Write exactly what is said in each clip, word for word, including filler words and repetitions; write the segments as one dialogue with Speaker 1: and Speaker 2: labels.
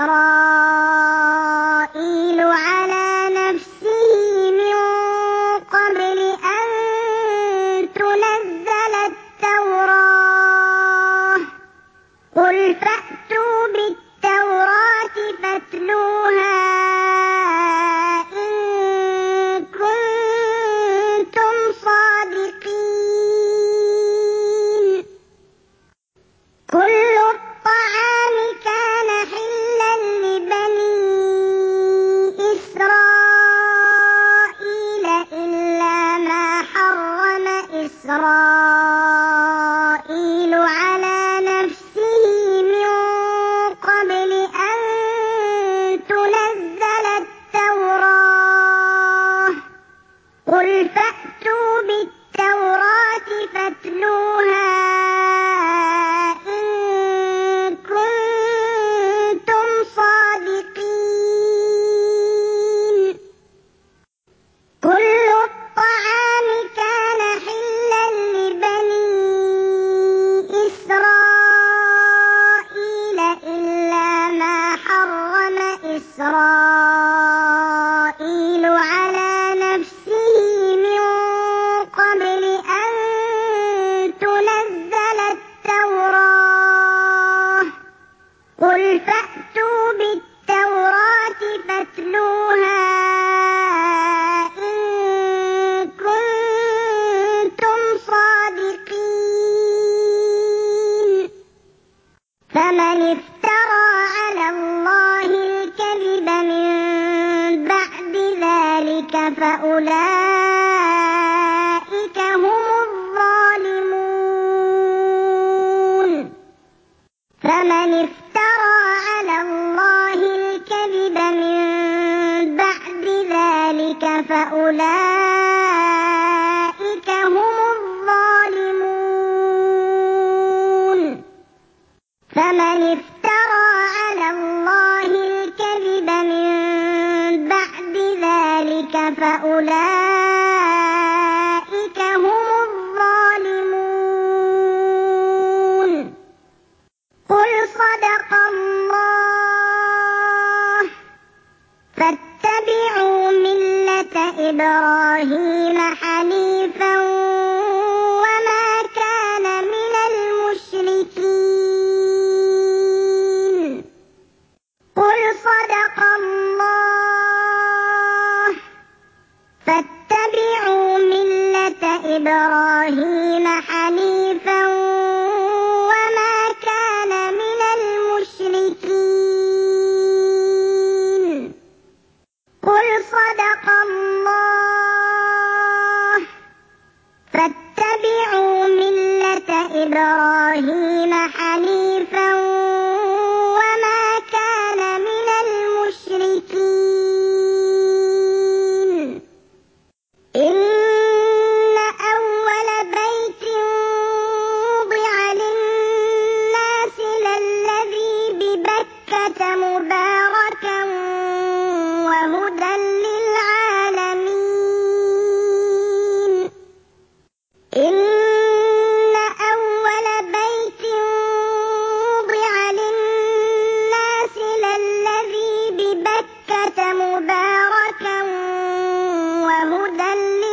Speaker 1: إسرائيل على نفسه من قبل أن تنزل التوراة قل فأتوا بالتوراة فاتلوها إن كنتم صادقين. كل الطعام كان حلا لبني إسرائيل إلا ما حرم إسرائيل على نفسه من قبل أن تنزل التوراة قل فأتوا بالتوراة فاتلوها إن كنتم صادقين. كل الطعام كان حلا لبني إسرائيل إلا ما حرم إسرائيل على نفسه من قبل أن تنزل التوراة قل فأتوا بالتوراة فاتلوها إن كنتم صادقين. فمن افترى على الله الكذب من بعد ذلك فأولئك هم الظالمون. فمن افترى على الله الكذب من بعد ذلك فأولئك هم الظالمون. فمن افترى على الله الكذب من بعد ذلك فأولئك هم الظالمون. قل صدق الله فاتبعوا ملة إبراهيم حنيفا وما كان من المشركين. قل صدق الله فاتبعوا ملة إبراهيم حنيفا وما كان من المشركين. قل صدق الله فاتبعوا ملة إبراهيم حنيفا وما كان من المشركين. إن أول بيت وضع للناس للذي ببكة مباركا وهدى للعالمين. إن أول بيت وضع للناس للذي ببكة مباركا وهدى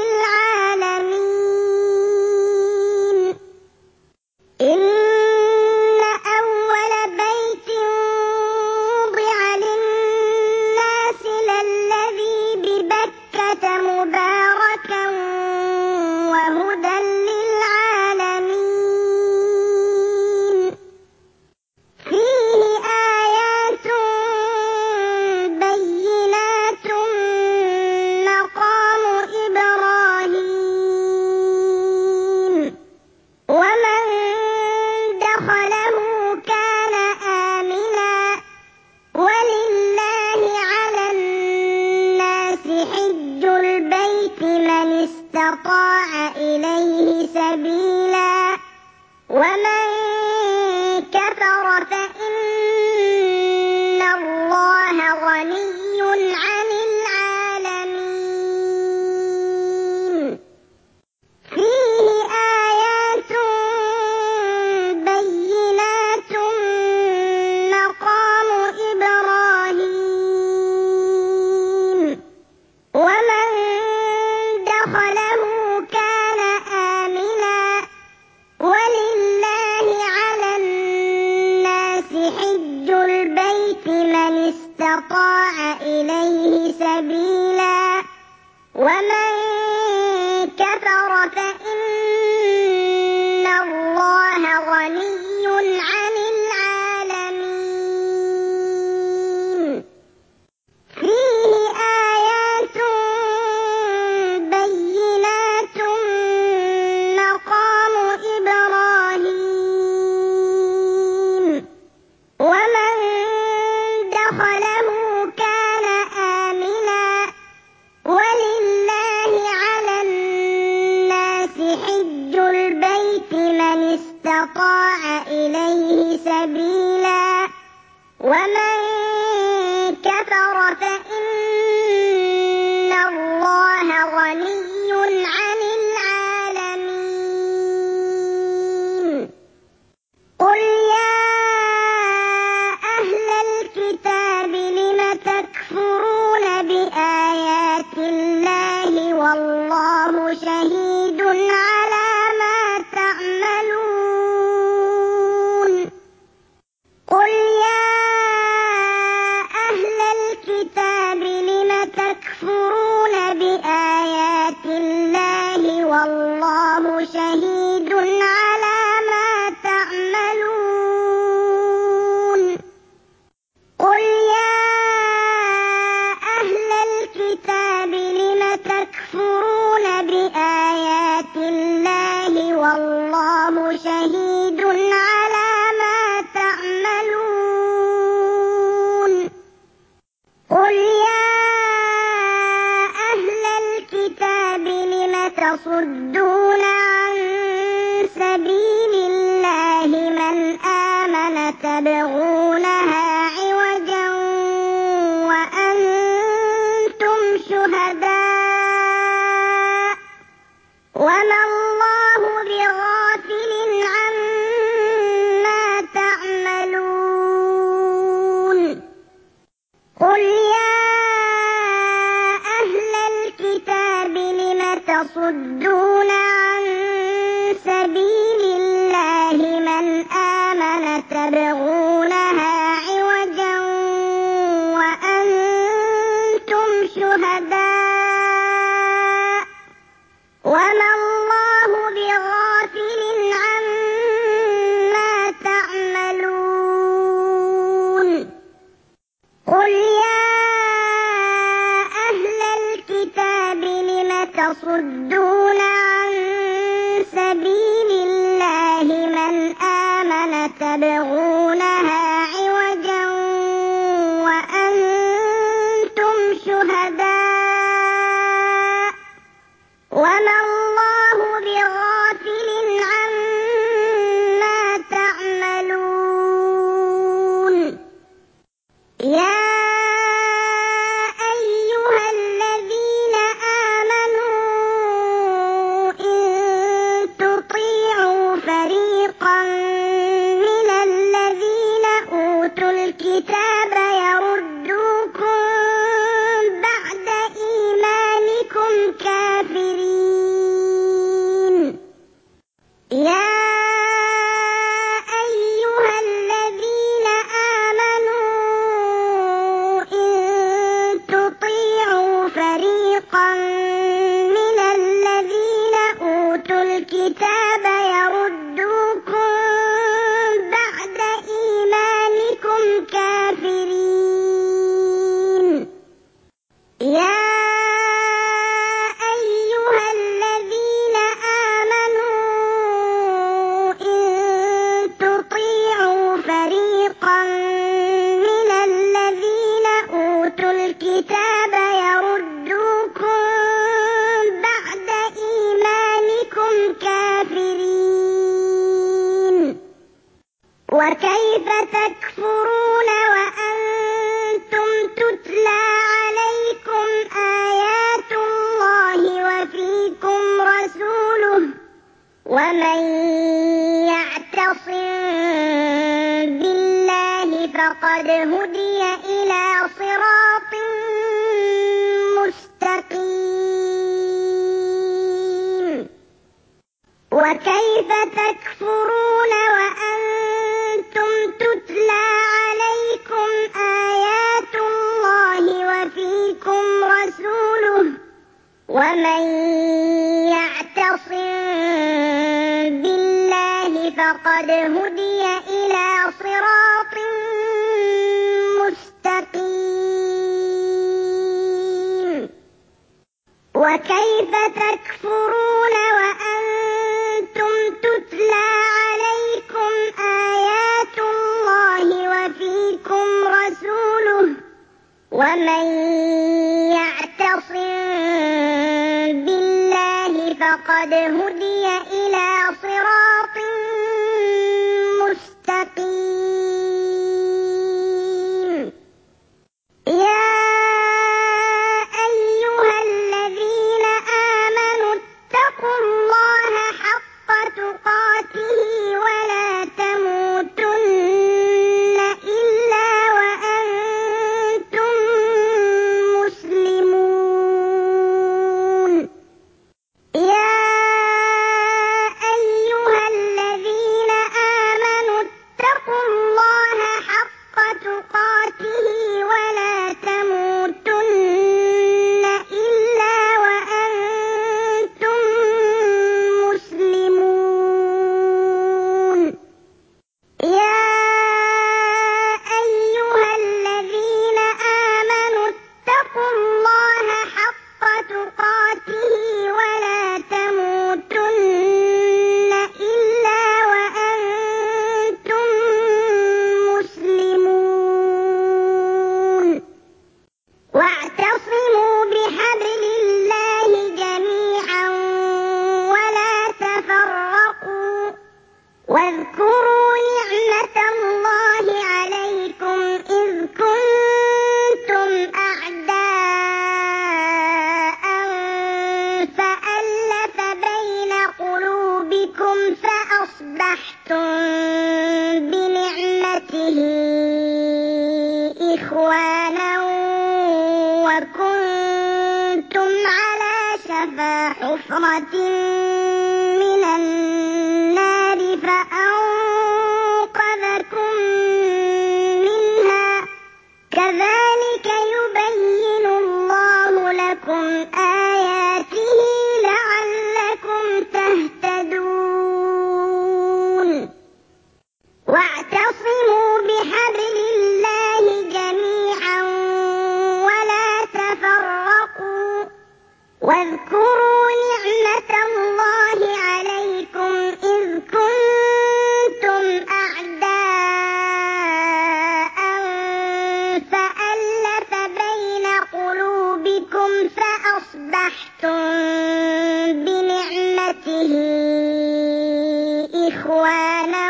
Speaker 1: للعالمين. إن أول بيت وضع للناس للذي ببكة مباركا وهدى للعالمين. فيه آيات بينات مقام إبراهيم ومن دخله كان آمنا ولله على الناس حج البيت من استطاع إليه سبيلا ومن كفر فإن الله غني عن العالمين. فيه آيات بينات مقام إبراهيم ومن كفر فإن الله غني عن العالمين فيه آيات بينات مقام إبراهيم ومن دخله كان آمنا ولله على الناس حج البيت من استطاع إليه سبيلا ومن كفر فإن الله غني عن العالمين قل يا أهل الكتاب لم تكفرون بآيات الله والله شهيد على ما تعملون قل يا أهل الكتاب لم تكفرون بآيات الله والله شهيد على ما تعملون قل يا أهل الكتاب لم تكفرون بآيات الله والله شهيد على ما تعملون قل يا أهل الكتاب لم تصدون عن سبيل الله من آمن تبغونها عوجا وأنتم شهداء وما الله بغافل عما تعملون قل يا أهل الكتاب لم تصدون عن سبيل الله من آمن تبغونها عوجا وأنتم شهداء وما الله بغافل عما تعملون قل يا أهل الكتاب لم تصدون عن سبيل الله من آمن تبغونها عوجا وأنتم شهداء وما الله بغافل عما تعملون يا أيها الذين آمنوا إن تطيعوا فريقا من الذين أوتوا الكتاب يردوكم بعد إيمانكم كافرين يا أيها الذين آمنوا إن تطيعوا فريقا من الذين أوتوا الكتاب يردوكم بعد إيمانكم كافرين يا أيها الذين آمنوا إن تطيعوا فريقا من الذين أوتوا الكتاب يردوكم بعد إيمانكم كافرين وكيف تكفرون وأنتم تتلى عليكم آيات الله وفيكم رسوله ومن يعتصم بالله فقد هدي إلى صراط مستقيم وكيف تكفرون وأنتم تتلى عليكم آيات الله وفيكم رسوله ومن يعتصم بالله فقد هدي إلى صراط مستقيم وكيف تكفرون وأنتم تتلى عليكم آيات الله وفيكم رسوله ومن يعتصم بالله فقد هدي إلى صراط مستقيم يا أيها الذين آمنوا اتقوا الله حق تقاته ولا تموتن إلا وأنتم مسلمون يا أيها الذين آمنوا اتقوا الله حق تقاته ولا تموتن إلا وأنتم مسلمون يا أيها الذين آمنوا اتقوا الله حق تقاته ولا تموتن إلا وأنتم مسلمون واعتصموا بحبل الله جميعا ولا تفرقوا واذكروا نعمة الله عليكم إذ كنتم أعداء فألف بين قلوبكم فأصبحتم بنعمته إخوانا وكنتم على شفا حفرة من النار فأنقذكم منها كذلك يبين الله لكم آياته لعلكم تهتدون واعتصموا بحبل الله جميعا ولا تفرقوا واذكروا نعمة الله عليكم إذ كنتم أعداء فألف بين قلوبكم فأصبحتم بنعمته إخوانا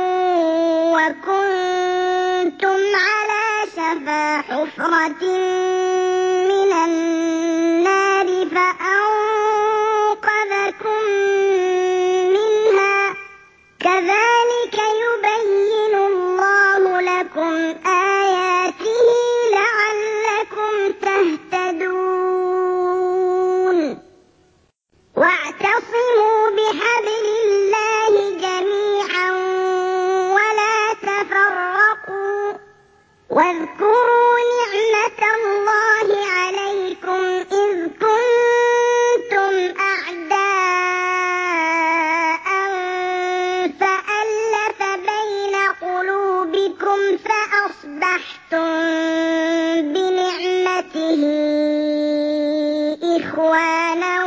Speaker 1: وكنتم على شفا حفرة من النار فأنقذكم منها كذلك يبين الله لكم آياته لعلكم تهتدون واعتصموا بحبل الله جميعا ولا تفرقوا واذكروا نعمة الله عليكم إذ كنتم أعداء فألف بين قلوبكم فأصبحتم بنعمته إخوانا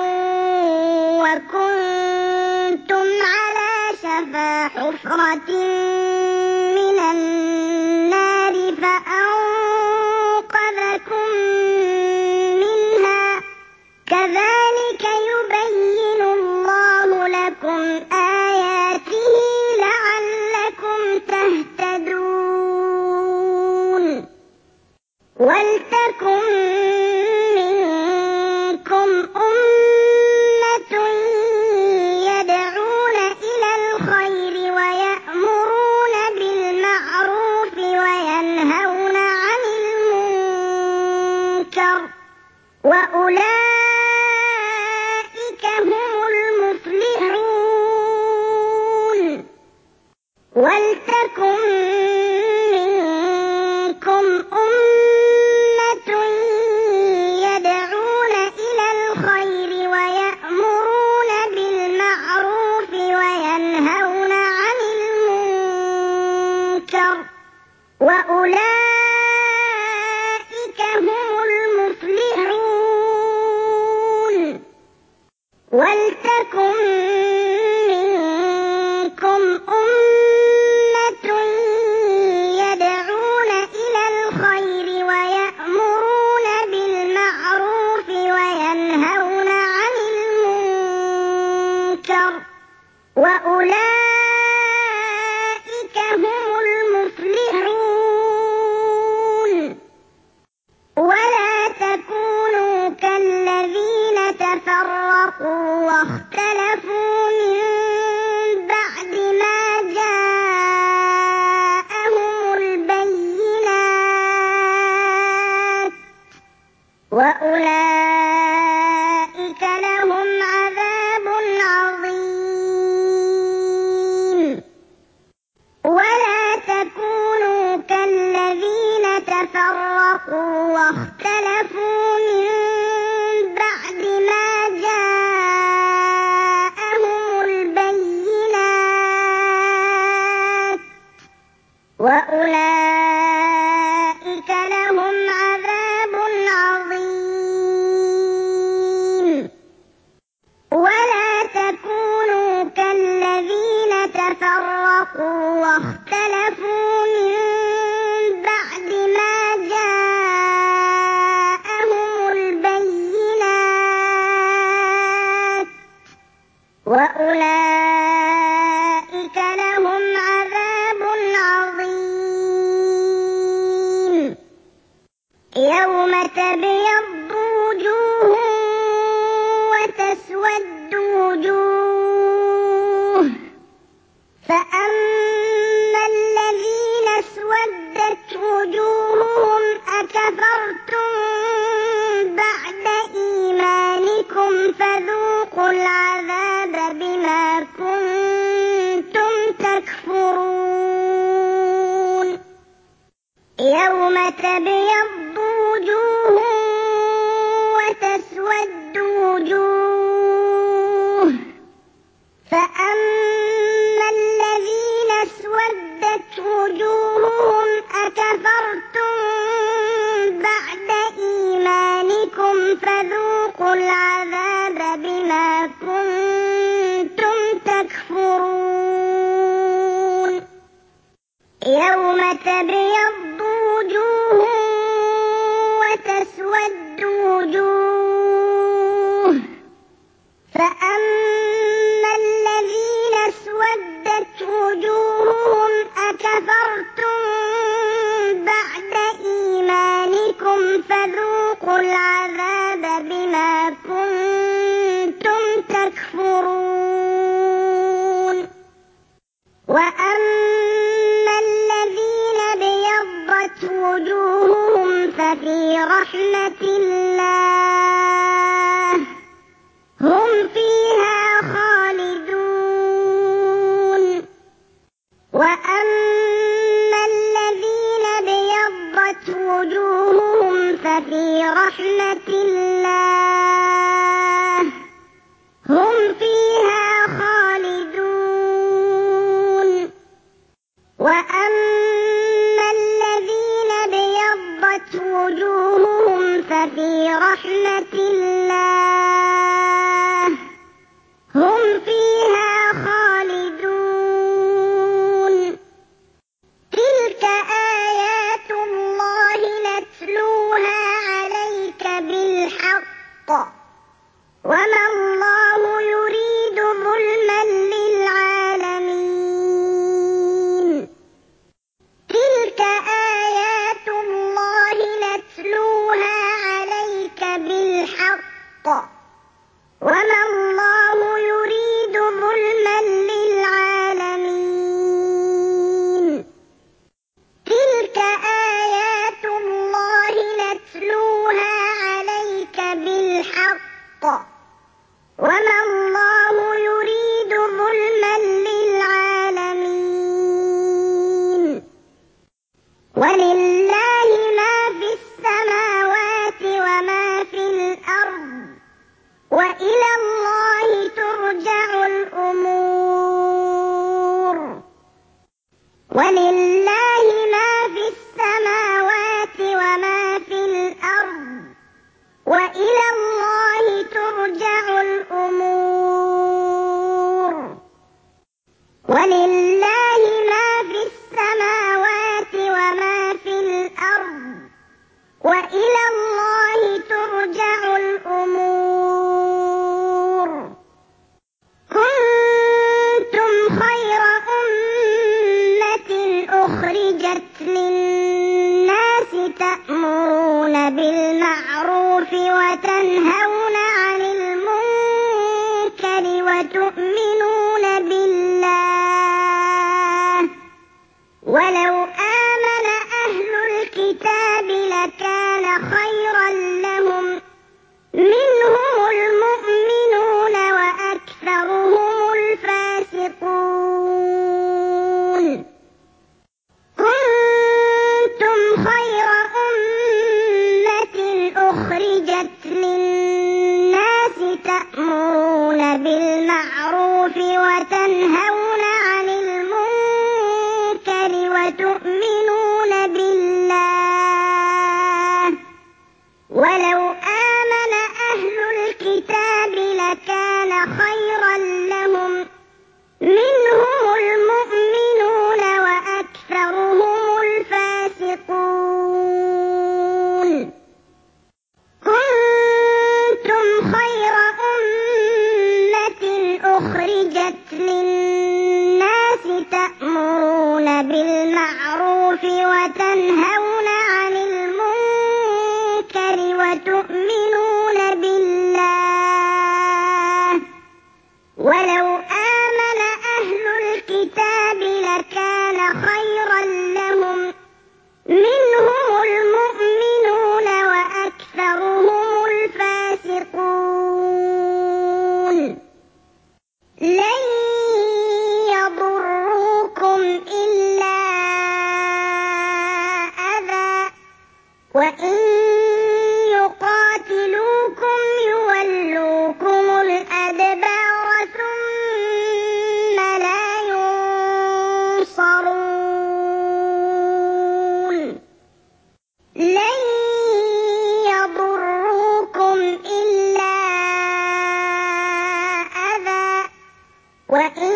Speaker 1: وكنتم على شفا حفرة من النار فأنقذكم منها كذلك يبين الله لكم آياته لعلكم تهتدون ولتكن منكم أمة يدعون إلى الخير ويأمرون بالمعروف وينهون عن المنكر وأولئك هم المفلحون ولتكن منكم أمة يدعون إلى الخير ولتكن منكم أمة يدعون إلى الخير ويأمرون بالمعروف وينهون عن المنكر وأولئك هم المفلحون. ولا تكونوا كالذين تفرقوا واختلفوا من بعد ما جاءهم البينات وأولئك لهم عذاب عظيم. ولا تكونوا كالذين تفرقوا واختلفوا من بعد ما جاءهم البينات وأولئك لهم عذاب عظيم. ولا تكونوا كالذين تفرقوا واختلفوا من بعد ما جاءهم البينات وأولئك لهم عذاب عظيم. يوم تبيض وجوه وتسود وجوه فأما الذين اسودت وجوههم أكفرتم بعد إيمانكم فذوقوا العذاب بما كنتم تكفرون. يوم تبيض وجوه وتسود وجوه فأما الذين اسودت وجوههم أكفرتم بعد إيمانكم فذوقوا العذاب بما كنتم تكفرون. يوم تبيض وجوه وتسود وجوه فأما الذين اسودت وجوههم أكفرتم بعد إيمانكم فذوقوا العذاب بما كنتم تكفرون. وأما الذين ابيضت وجوههم ففي رحمة الله هم فيها خالدون. وأما الذين ابيضت وجوههم ففي رحمة الله هم فيها خالدون. وأما الذين ابيضت وجوههم ففي رحمة الله هم فيها خالدون. تلك آيات الله نتلوها عليك بالحق وما الله يريد ظلما للعالمين. تلك آيات الله نتلوها عليك بالحق وما الله يريد ظلما للعالمين. تلك آيات الله نتلوها عليك بالحق وما الله يريد ظلما للعالمين. ولله ما في السماوات وما في الأرض وإلى الله وتنهون عن المنكر وتؤمنون بالله ولو آمن أهل الكتاب لكان خيرا لهم منهم المؤمنون وأكثرهم الفاسقون كنتم خير أمة أخرجت للناس تأمرون بالمعروف وتنهون عن المنكر وتؤمنون بالله ولو آمن أهل الكتاب لكان خيرا لهم منهم المؤمنون وأكثرهم الفاسقون كنتم خير أمة أخرجت للناس تأمرون بالمعروف وتنهون عن المنكر وتؤمنون بالله ولو آمن أهل الكتاب لكان خيرا لهم منهم المؤمنون وأكثرهم الفاسقون لن يضروكم إلا أذى وإن يقاتلوكم يولوكم الأدبار ثم لا ينصرون لن يضروكم إلا أذى وإن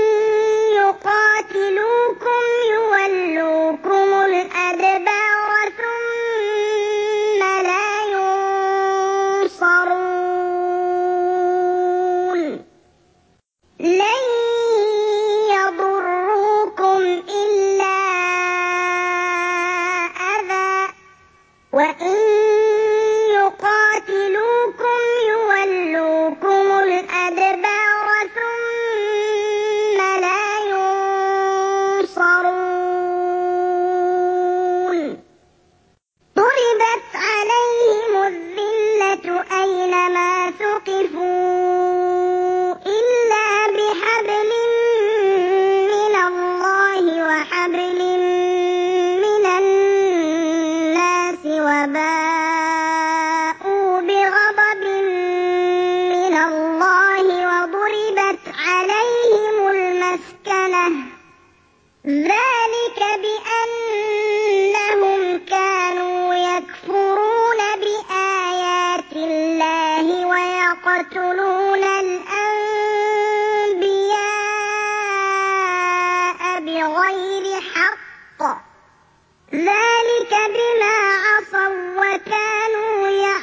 Speaker 1: يقاتلوكم يولوكم الأدبار ثم لا ينصرون لن يضروكم إلا أذى وإن يقاتلوكم يولوكم الأدبار ثم لا ينصرون ضربت عليهم الذلة أينما ثقفوا إلا بحبل من الله وحبل من الناس وباءوا بغضب من الله وضربت عليهم المسكنة ذلك بأنهم كانوا يكفرون بآيات الله ويقتلون الأنبياء بغير حق ذلك بما عصوا وكانوا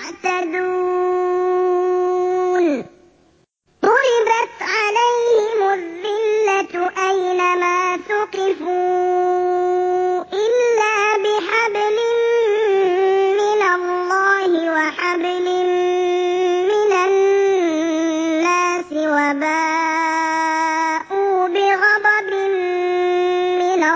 Speaker 1: يعتدون ضربت عليهم الذلة أينما ثقفوا إلا بحبل من الله وحبل من الناس وباءوا بغضب من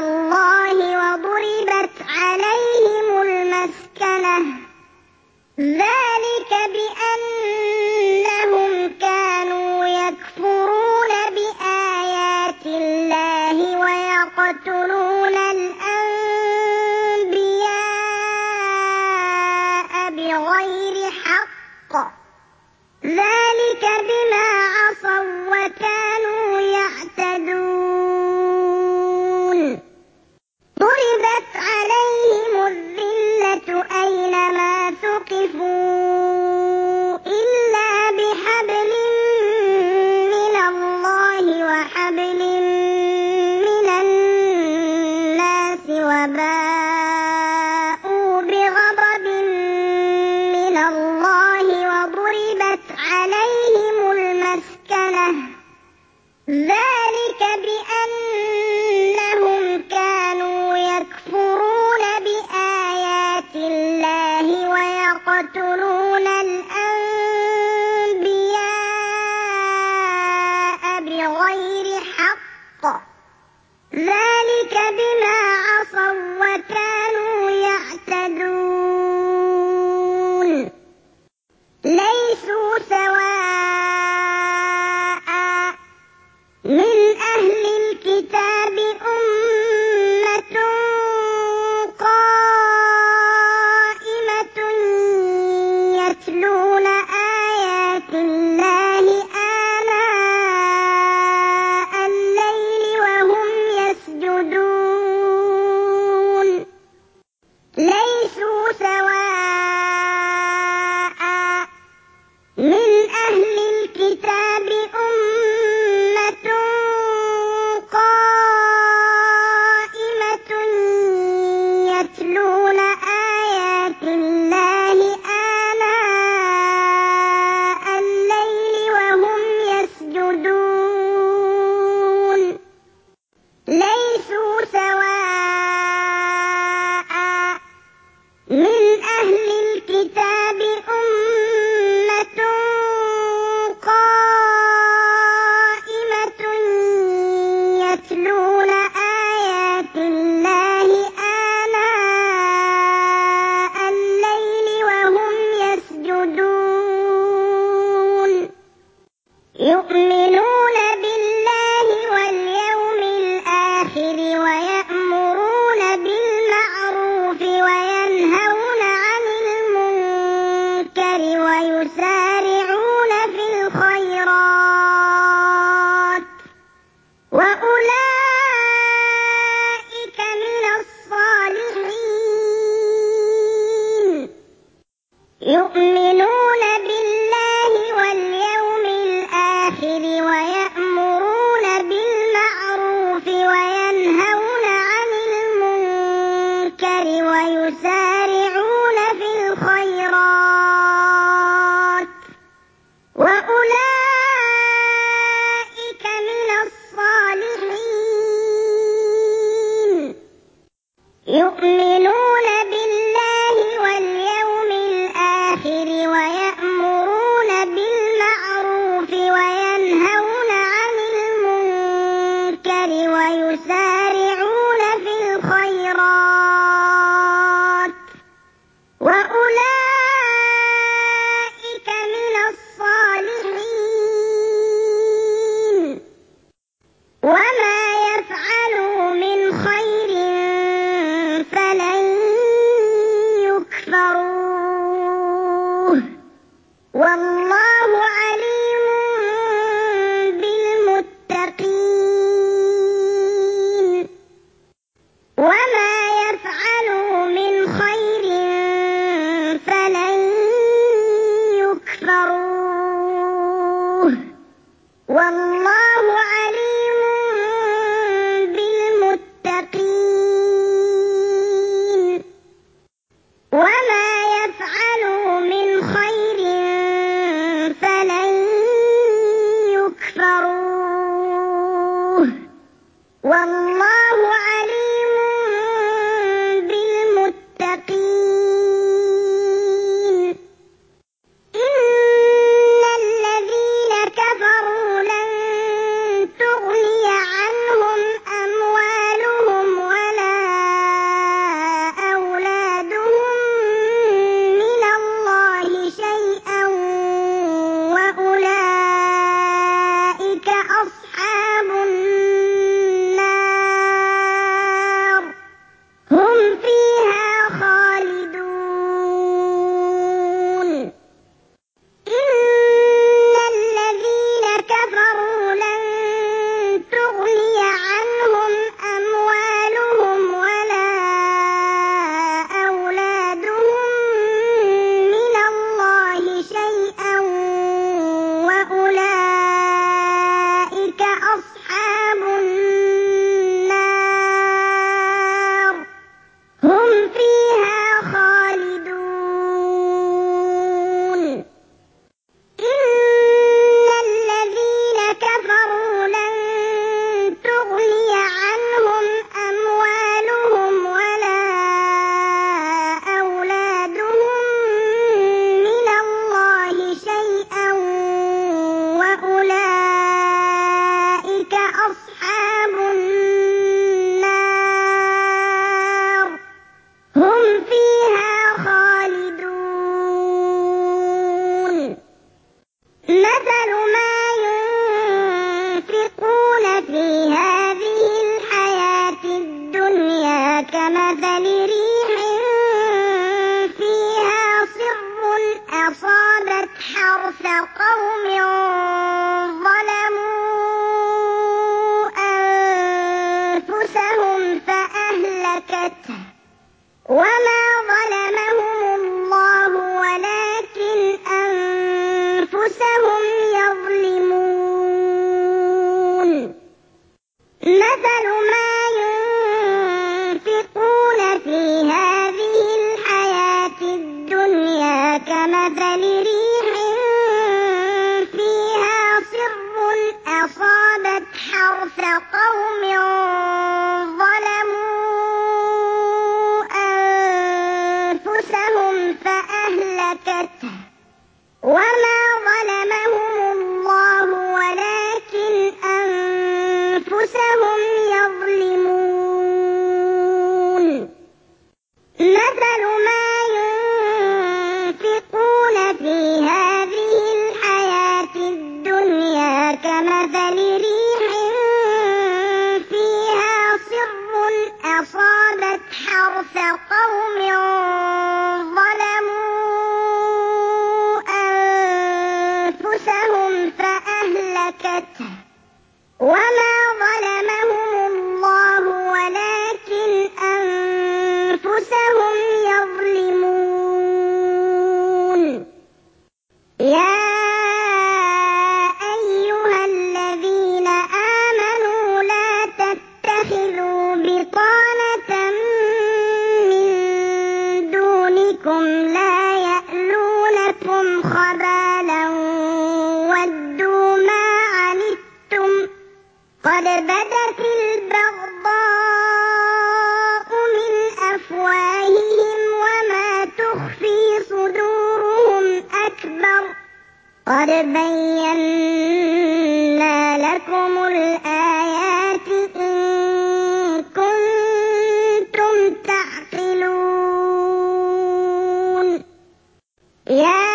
Speaker 1: سواء من أهل الكتاب أمة قائمة يتلون آيات الله آناء الليل وهم يسجدون ليسوا سواء من أهل الكتاب أمة قائمة يتلون آيات الله آناء الليل وهم يسجدون ليسوا سواء من أهل الكتاب أمة قائمة يتلون آيات الله آناء الليل وهم يسجدون يؤمنون بالله واليوم الآخر ويأمرون بالمعروف وينهون عن المنكر ويسارعون في الخيرات وأولئك من الصالحين يؤمنون بالله واليوم الآخر ويأمرون بالمعروف وينهون عن المنكر ويسارعون في الخيرات وأولئك من الصالحين يؤمنون بالله واليوم الآخر ويأمرون بالمعروف وينهون عن المنكر ويسارعون في الخيرات وأولئك من الصالحين وما يفعلوا من خير فلن يكفروه والله عليم بالمتقين وما يفعلوا من خير فلن يكفروه والله عليم بالمتقين وما يفعلوا من خير فلن يكفروه والله عليم بالمتقين إن الذين كفروا لن تغني عنهم أموالهم ولا أولادهم من الله شيئا وأولئك أصحاب النار هم فيها خالدون إن الذين كفروا لن تغني عنهم أموالهم ولا أولادهم من الله شيئا وأولئك أصحاب مثل ما ينفقون في هذه الحياة الدنيا كمثل ريح فيها صر أصابت حرث قوم ظلموا أنفسهم فأهلكته وما ظلمهم الله ولكن أنفسهم يظلمون مثل ما ينفقون في هذه الحياة الدنيا كمثل ريح فيها صر أصابت حرث قوم ظلموا أنفسهم فأهلكته وما ظلمهم الله ولكن أنفسهم يظلمون مثل ما ينفقون في هذه الحياة الدنيا كمثل ريح فيها صر أصابت حرث قوم ظلموا أنفسهم فأهلكته وما ظلمهم الله ولكن أنفسهم يظلمون يا أيها الذين آمنوا لا تتخذوا بطانة من دونكم لا يألونكم خبالا ودوا ما عنتم قد بدت البغضاء من أفواههم وما تخفي صدورهم أكبر قد بينا لكم الآيات إن كنتم تعقلون يا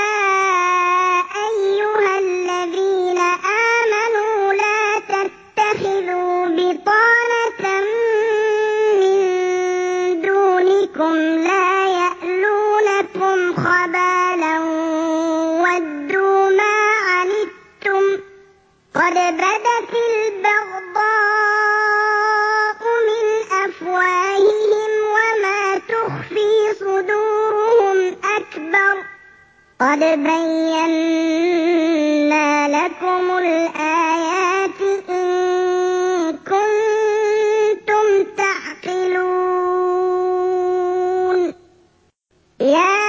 Speaker 1: أيها الذين آمنوا لا تتخذوا بطانة من دونكم لا يألونكم خبالا ودوا ما عنتم قد بدت البغضاء من أفواههم وما تخفي صدورهم أكبر قد بينا لكم الآيات إن كنتم تعقلون يا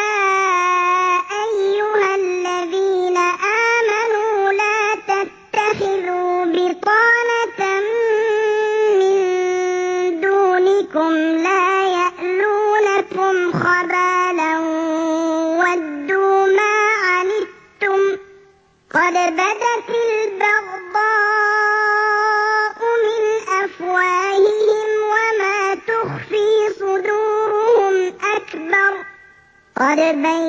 Speaker 1: أيها الذين آمنوا لا تتخذوا بطانة من دونكم لا يألونكم خبالا ودوا ما عنتم قد بدت البغضاء من أفواههم وما تخفي صدورهم أكبر قد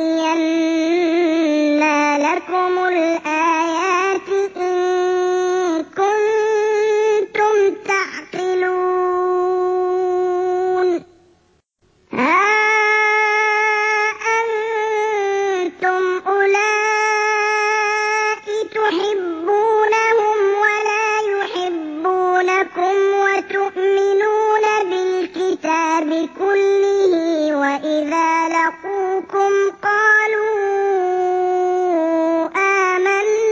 Speaker 1: بينا لكم الآيات إن كنتم تعقلون ها أنتم أولئك تحبونهم ولا يحبونكم وتؤمنون بالكتاب كله وإذا لقوكم قالوا آمنا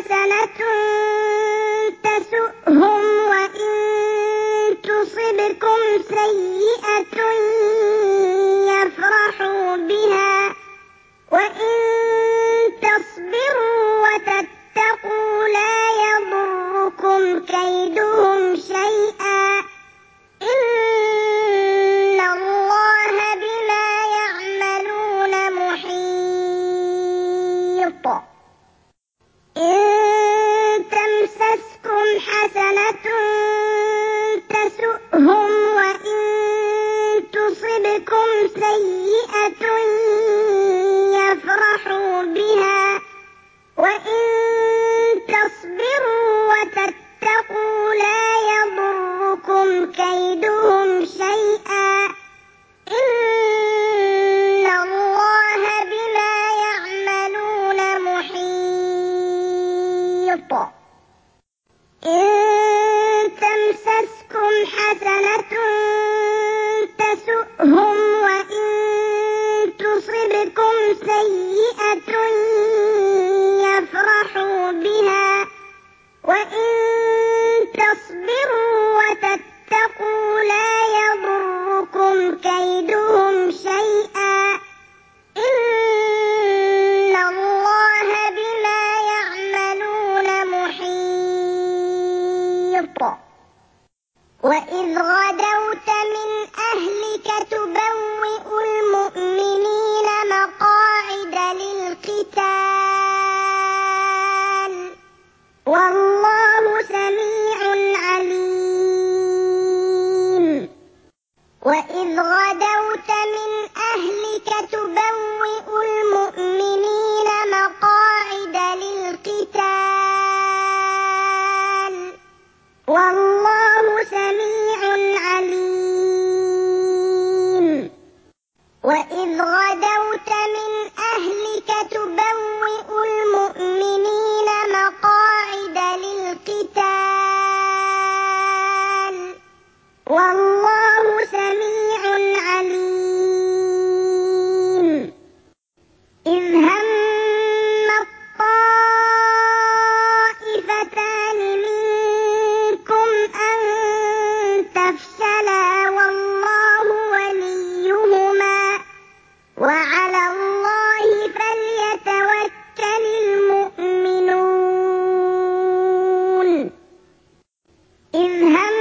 Speaker 1: حسنة تسؤهم وإن تصبكم سيئة يفرحوا بها وإن تصبروا وتتقوا لا يضركم كيدهم شيئا إن الله بما يعملون محيط. إن تمسسكم حسنة تسؤهم وإن تصبكم سيئة يفرحوا بها وإن تصبروا وتتقوا لا يضركم كيدهم شيئا إن الله بما يعملون محيط. إن تمسسكم حسنة تسؤهم وإن تصبكم سيئة يفرحوا بها وإن تصبروا وتتقوا لا يضركم كيدهم شيئا إن الله بما يعملون محيط. وإذ غدوت من أهلك تبوئ المؤمنين مقاعد للقتال والله سميع عليم. وإذ غدوت من أهلك تبوئ المؤمنين مقاعد للقتال والله سميع عليم. وإذ غدوت من أهلك تبوئ المؤمنين مقاعد للقتال والله سميع عليم. إذ هم الطائفتان منكم أن تفشلا والله وليهما وعلى الله فليتوكل المؤمنون. إذ هم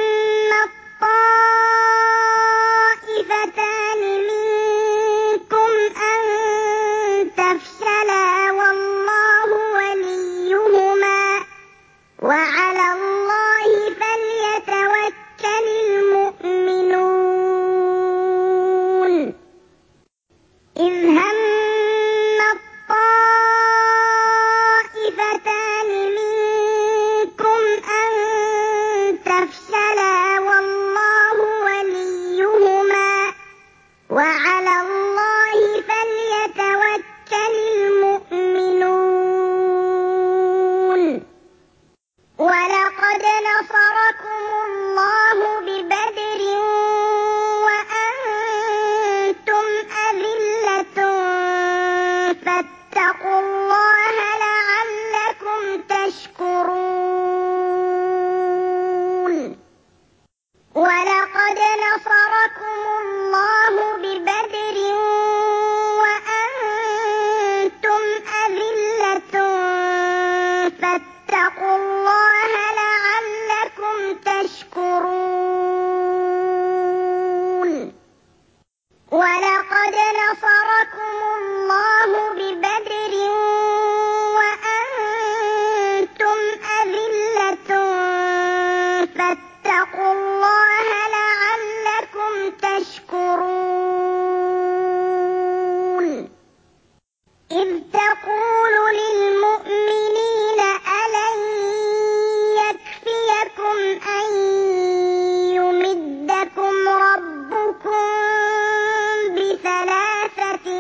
Speaker 1: الطائفتان منكم أن تفشلا والله وليهما وعلى الله فليتوكل المؤمنون. إذ هم الطائفتان منكم أن تفشلا والله وليهما وعلى الله فليتوكل المؤمنون. ولقد نصركم الله ببدر وأنتم أذلة فاتقوا الله لعلكم تشكرون. ولقد نصركم الله ببدر وأنتم أذلة فاتقوا الله لعلكم تشكرون. ولقد نصركم الله ببدر وأنتم أذلة فاتقوا الله لعلكم تشكرون. إذ تقول للمؤمنين ألن يكفيكم أن يمدكم ربكم بثلاثة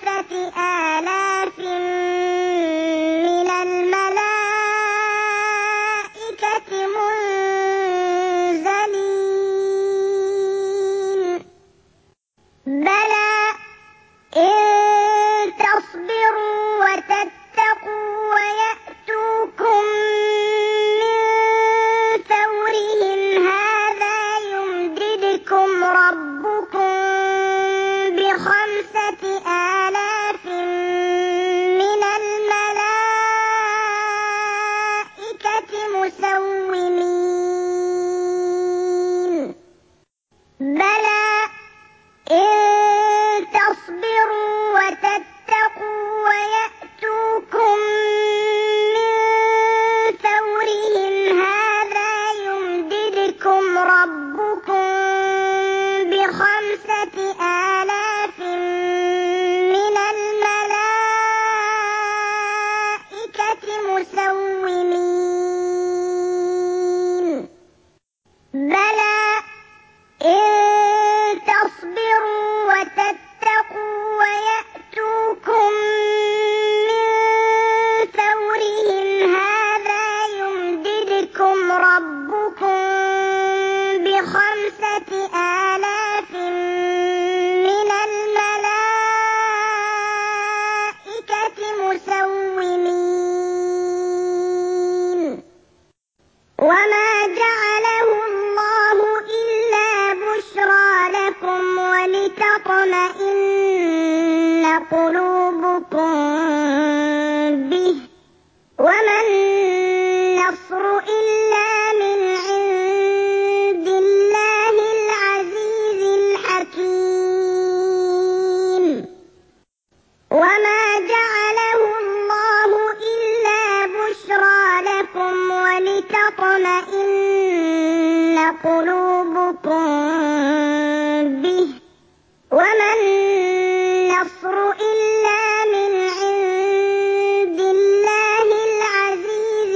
Speaker 1: بخمسة آلاف من الملائكة منزلين بلى إن تصبروا وتتقوا ويأتوكم من فورهم هذا يمددكم ربكم بخمسة آلاف من الملائكة مسومين بلى إن تصبروا وتتقوا ويأتوكم من فورهم هذا يمددكم ربكم بخمسة آلاف من الملائكة مسومين بلى إن تصبروا وتتقوا ويأتوكم من فورهم هذا يمددكم ربكم بخمسة آلاف من الملائكة مسومين وما جعله الله إلا بشرى لكم ولتطمئن قلوبكم به وما النصر إلا من عند الله العزيز الحكيم وما جعله الله إلا بشرى لكم ولتطمئن قلوبكم به وما النصر إلا من عند الله العزيز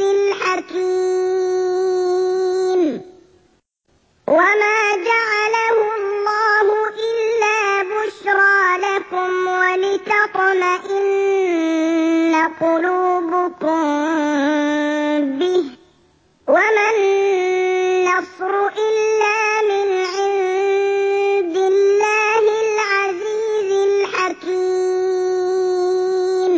Speaker 1: الحكيم وما جعله الله إلا بشرى لكم ولتطمئن قلوبكم به وما النصر إلا من عند الله العزيز الحكيم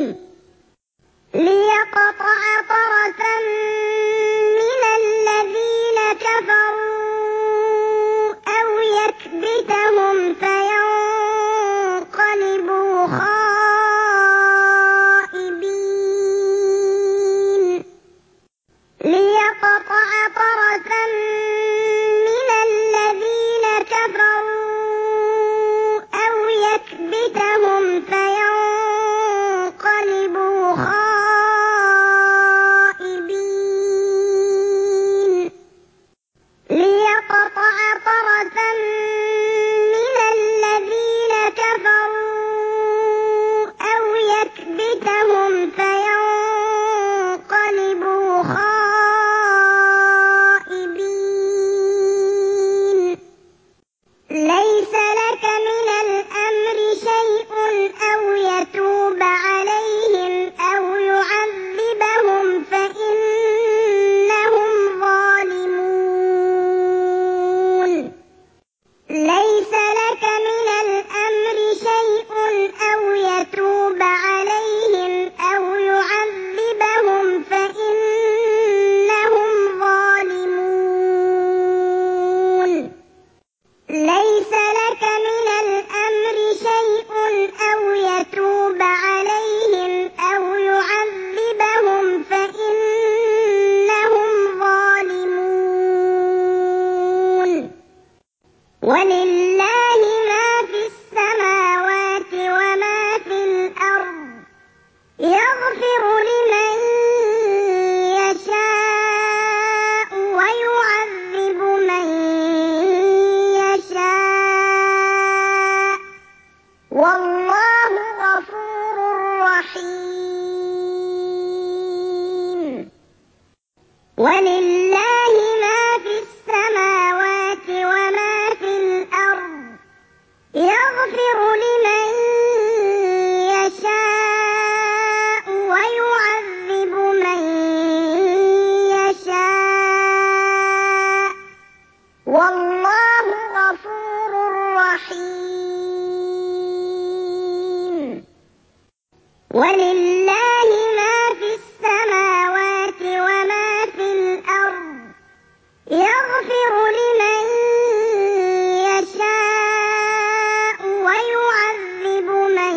Speaker 1: ليقطع طرفا من الذين كفروا أو يكبتهم فينقلبوا خائبين ليقطع طرفا من الذين كفروا أو يكبتهم فينقلبوا خائبين ليقطع طرفا من الذين كفروا أو يكبتهم فينقلبوا خائبين ليس لك من الأمر شيء أو يتوب عليهم أو يعذبهم فإنهم ظالمون ليس لك من الأمر شيء أو يتوب عليهم أو يعذبهم فإنهم ظالمون ليس لك من الأمر شيء أو يتوب عليهم أو يعذبهم فإنهم ظالمون ولله ما في السماوات وما في الأرض يغفر لمن يشاء ويعذب من يشاء والله غفور رحيم ولله ما في السماوات وما في الأرض يغفر لمن ولله ما في السماوات وما في الأرض يغفر لمن يشاء ويعذب من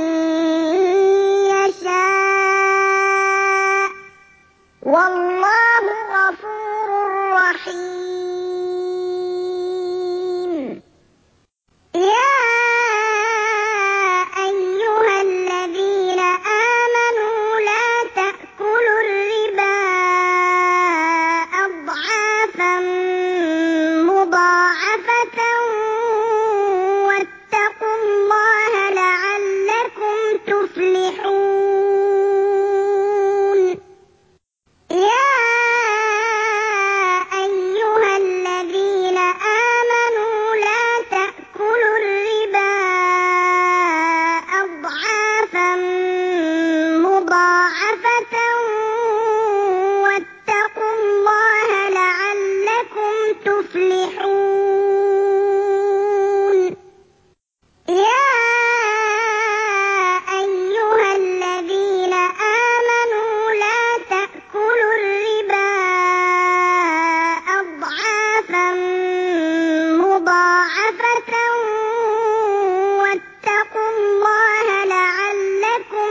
Speaker 1: يشاء والله غفور رحيم. يا أيها الذين آمنوا لا تأكلوا الربا أضعافا مضاعفة واتقوا الله لعلكم تفلحون. يا أيها الذين آمنوا لا تأكلوا الربا أضعافا مضاعفة واتقوا الله لعلكم تفلحون. يا أيها الذين آمنوا لا تأكلوا الربا أضعافا مضاعفة واتقوا الله لعلكم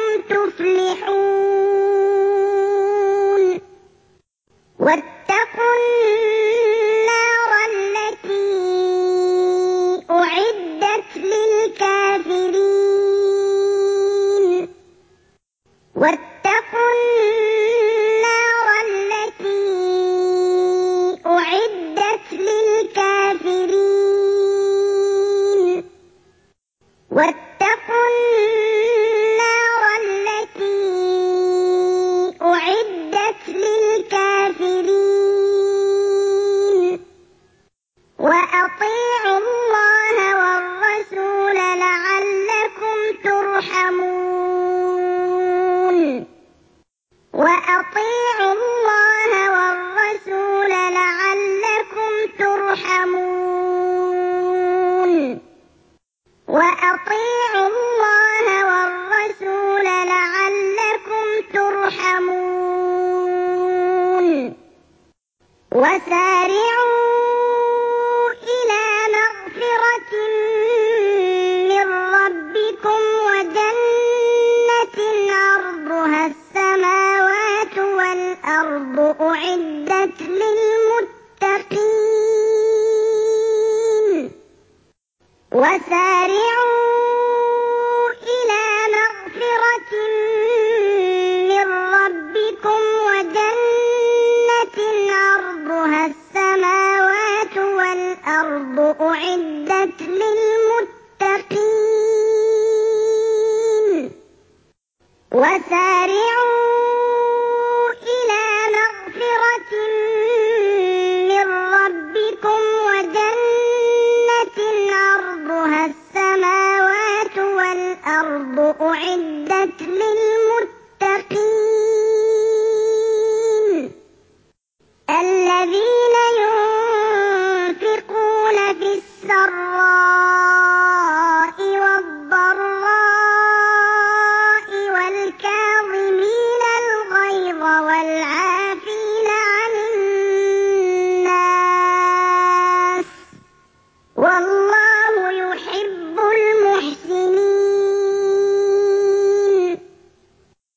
Speaker 1: تفلحون. واتقوا النار التي أعدت للكافرين. واتقوا النار التي أعدت للكافرين. واتقوا النار التي أعدت للكافرين. وأطيعوا الله والرسول لعلكم ترحمون. وأطيعوا الله والرسول لعلكم ترحمون. وأطيعوا الله والرسول لعلكم ترحمون. وسارعوا إلى مغفرة من ربكم وجنة عرضها السماوات والأرض أعدت للمتقين. وسارعوا إلى مغفرة من ربكم وجنة عرضها السماوات والأرض أعدت للمتقين. وسارعوا إلى مغفرة من ربكم وجنة عرضها السماوات والأرض أعدت للمتقين الذين ينفقون في السراء والضراء والكاظمين الغيظ والعافين عن الناس والله يحب المحسنين.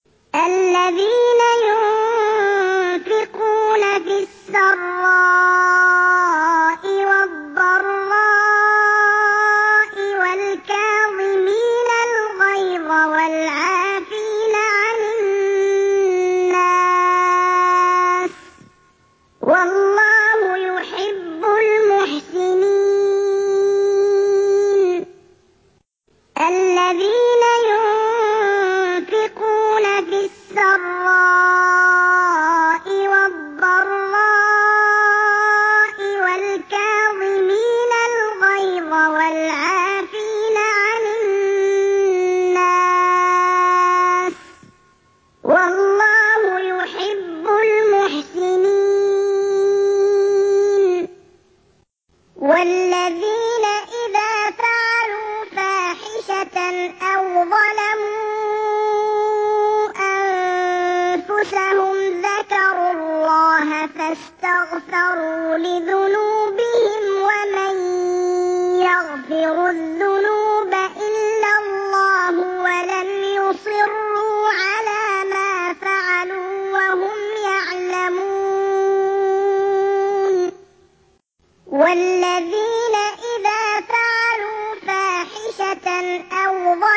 Speaker 1: فاستغفروا لذنوبهم ومن يغفر الذنوب إلا الله ولم يصروا على ما فعلوا وهم يعلمون والذين إذا فعلوا فاحشة أو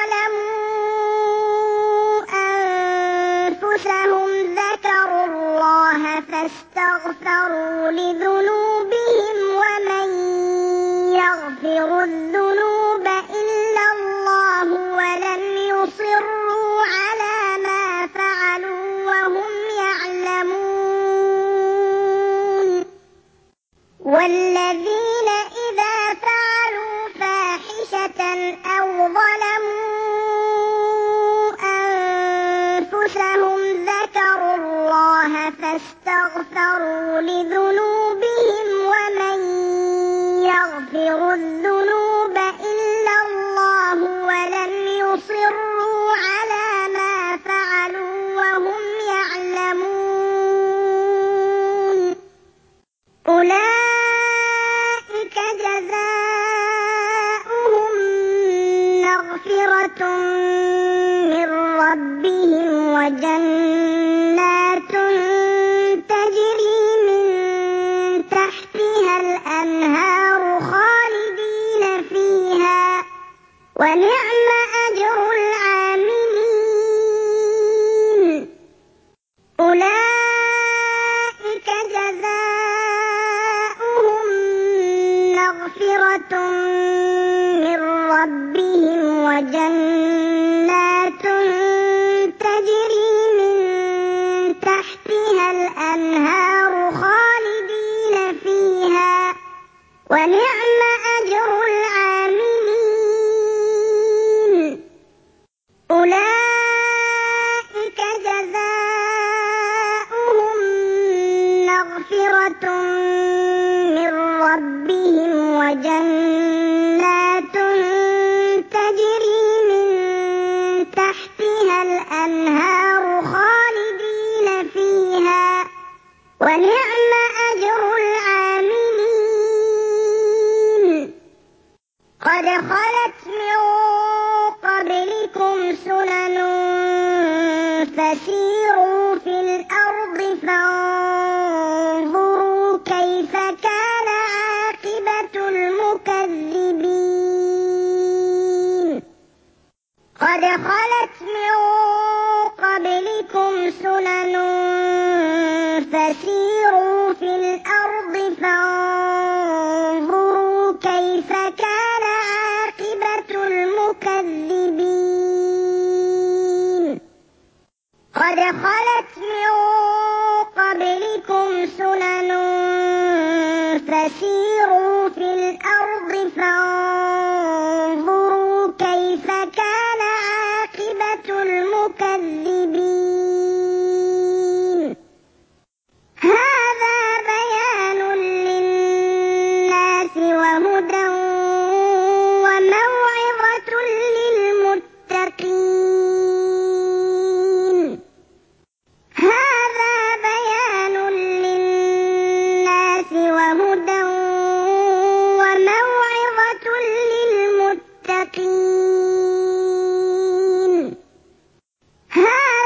Speaker 1: ظلموا أنفسهم ذكروا الله فاستغفروا لذنوبهم ومن يغفر الذنوب إلا الله ولم يصروا على ما فعلوا وهم يعلمون والذين إذا فعلوا فاحشة أو ظلموا أنفسهم ذكروا الله فاستغفروا لذنوبهم ومن يغفر الذنوب إلا الله ولم يصروا على ما فعلوا وهم يعلمون أولئك جزاؤهم مغفرة من ربهم وجنات تجري من تحتها الأنهار خالدين فيها ونعم أجر العاملين أولئك جزاؤهم مغفرة من ربهم وجنات تجري من تحتها الأنهار خالدين فيها ونعم أجر العاملين أولئك جزاؤهم مغفرة من ربهم وجنات تجري من تحتها الأنهار خالدين فيها ونعم أجر العاملين قد خلت من قبلكم سنن فسيروا في الأرض فانظروا كيف كان عاقبة المكذبين قد خلت من قبلكم سنن فسيروا في الأرض فانظروا كيف كان عاقبة المكذبين قد خلت من قبلكم سنن فسيروا في الأرض فانظروا كيف كان عاقبة المكذبين هذا بيان للناس وهدى وموعظة للمتقين هذا بيان للناس وهدى وموعظة للمتقين هذا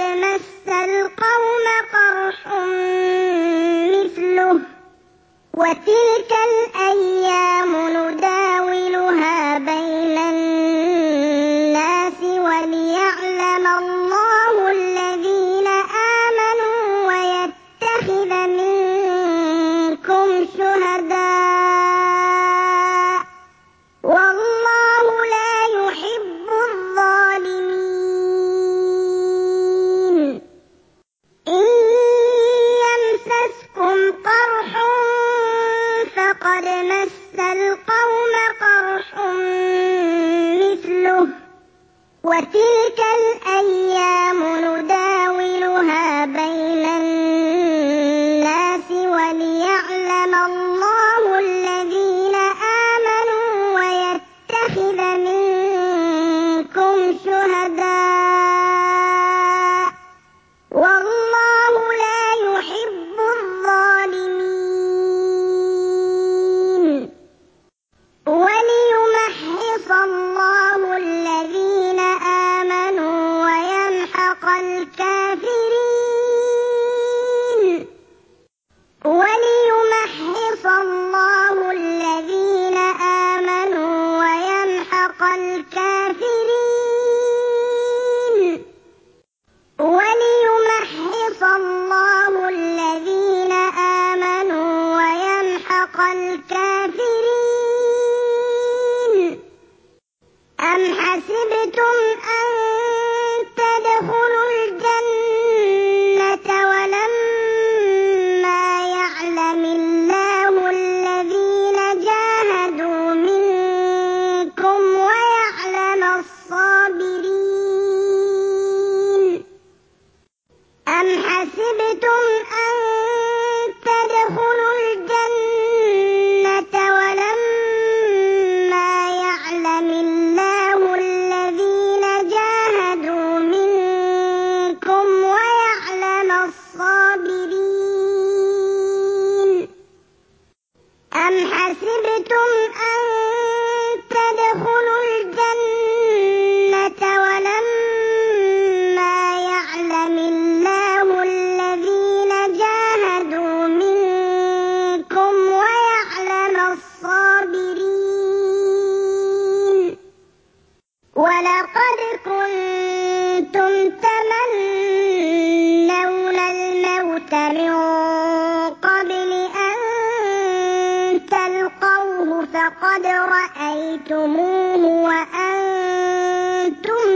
Speaker 1: مَسَّ الْقَوْمَ قَرْحٌ مِّثْلُهُ وَتِلْكَ الْأَيَّامُ نُدَاوِلُهَا بَيْنَ النَّاسِ وَلِيَعْلَمَ اللَّهُ الَّذِينَ آمَنُوا وَيَتَّخِذَ مِنكُمْ شُهَدَاءَ ۗ وَاللَّهُ لَا يُحِبُّ الظَّالِمِينَ. إِن يَمْسَسْكُمْ قَرْحٌ فَقَدْ مَسَّ الْقَوْمَ قَرْحٌ مِّثْلُهُ وَتِلْكَ الْأَيَّامُ نُدَاوِلُهَا بَيْنَ النَّاسِ وَلِيَعْلَمَ اللَّهُ الَّذِينَ آمَنُوا وَيَتَّخِذَ مِنكُمْ شُهَدَاءَ ۗ وَاللَّهُ لَا يُحِبُّ الظَّالِمِينَ. وَلِيُمَحِّصَ اللَّهُ الَّذِينَ آمَنُوا وَيَمْحَقَ الْكَافِرِينَ وَلِيُمَحِّصَ اللَّهُ الَّذِينَ آمَنُوا وَيَمْحَقَ الْكَافِرِينَ وَلِيُمَحِّصَ اللَّهُ الَّذِينَ آمَنُوا وَيَمْحَقَ الْكَافِرِينَ. أَمْ حَسِبْتُمْ أَن تَدْخُلُوا الْجَنَّةَ وَلَمَّا يَعْلَمِ اللَّهُ الَّذِينَ جَاهَدُوا مِنكُمْ وَيَعْلَمَ الصَّابِرِينَ. أَمْ حَسِبْتُمْ أَن تَدْخُلُوا الْجَنَّةَ وَلَمَّا يَعْلَمِ اللَّهُ الَّذِينَ جَاهَدُوا مِنكُمْ وَيَعْلَمَ الصَّابِرِينَ. أَمْ حَسِبْتُمْ أَن تَدْخُلُوا الْجَنَّةَ وَلَمَّا يَعْلَمِ اللَّهُ الَّذِينَ جَاهَدُوا مِنكُمْ وَيَعْلَمَ الصَّابِرِينَ. وَلَقَدْ كُنتُمْ تَمَنَّوْنَ الْمَوْتَ مِن قَبْلِ أَن تَلْقَوْهُ فَقَدْ رَأَيْتُمُوهُ وَأَنتُمْ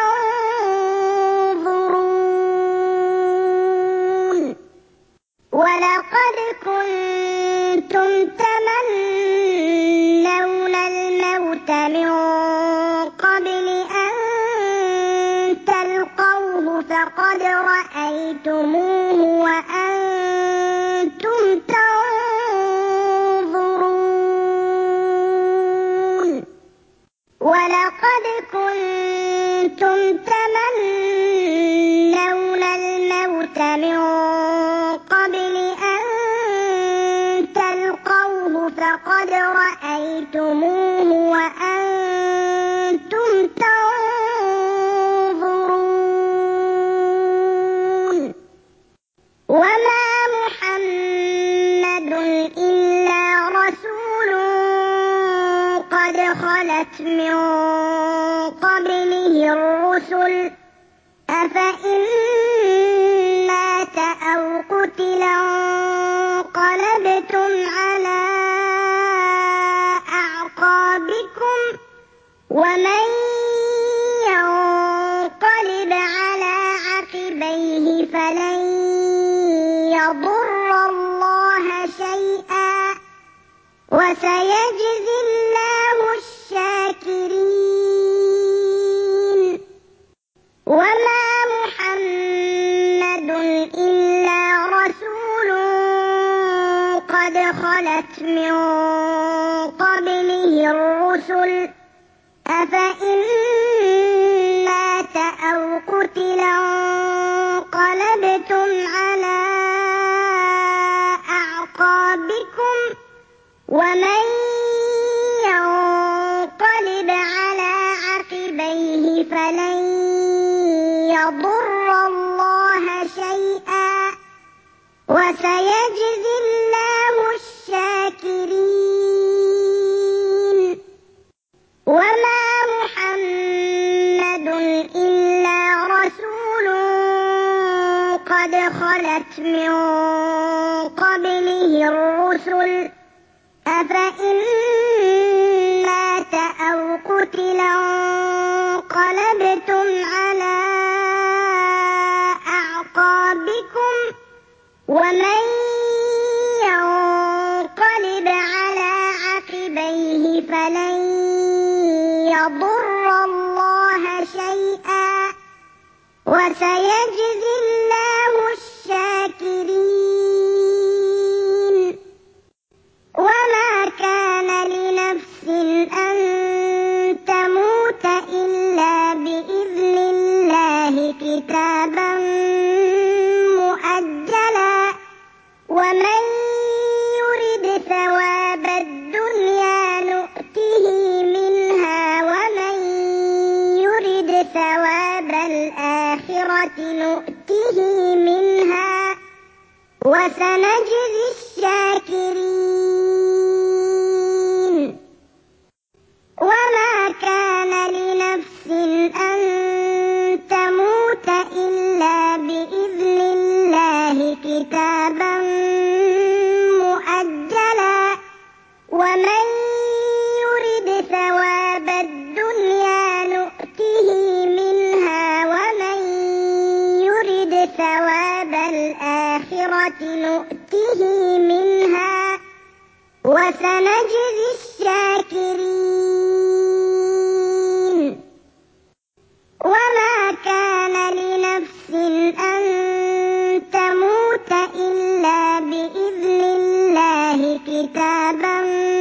Speaker 1: تَنظُرُونَ. وَلَقَدْ كُنتُمْ تَمَنَّوْنَ الْمَوْتَ مِن قَبْلِ أَن تَلْقَوْهُ فَقَدْ رَأَيْتُمُوهُ وَأَنتُمْ تَنظُرُونَ. وَلَقَدْ كُنتُمْ تَمَنَّوْنَ الْمَوْتَ مِن قَبْلِ أَن تَلْقَوْهُ فَقَدْ رَأَيْتُمُوهُ وَأَنتُمْ تَنظُرُونَ. وَمَا مُحَمَّدٌ إِلَّا رَسُولٌ قَدْ خَلَتْ مِن قَبْلِهِ الرُّسُلُ ۚ أَفَإِن مَّاتَ أَوْ قُتِلَ انقَلَبْتُمْ عَلَىٰ أَعْقَابِكُمْ ۚ وَمَن يَنقَلِبْ عَلَىٰ عَقِبَيْهِ فَلَن يَضُرَّ اللَّهَ شَيْئًا ۗ وَسَيَجْزِي اللَّهُ الشَّاكِرِينَ. وَمَا مُحَمَّدٌ إِلَّا رَسُولٌ قَدْ خَلَتْ مِن قَبْلِهِ الرُّسُلُ ۚ أَفَإِن مَّاتَ أَوْ قُتِلَ انقَلَبْتُمْ عَلَىٰ أَعْقَابِكُمْ ۚ وَمَن يَنقَلِبْ عَلَىٰ عَقِبَيْهِ فَلَن يَضُرَّ اللَّهَ وسيجزي الله الشاكرين. وما محمد إلا رسول قد خلت من قبله الرسل أفإن مات أو قتل انقلبتم على أعقابكم ومن ينقلب على عقبيه فلن يضر الله شيئا وسيجزي الله الشاكرين. وما كان لنفس أن تموت إلا بإذن الله كتابا مؤجلا ومن يرد ثواب الدنيا نؤته منها ومن يرد ثواب الآخرة نؤته منها وسنجزي الشاكرين. وما كان لنفس أن تموت إلا بإذن الله كتابا مؤجلا ومن يرد ثواب الدنيا نؤته منها ومن يرد ثواب الآخرة نؤته منها وسنجزي الشاكرين. وما كان لنفس أن تموت إلا بإذن الله كتابا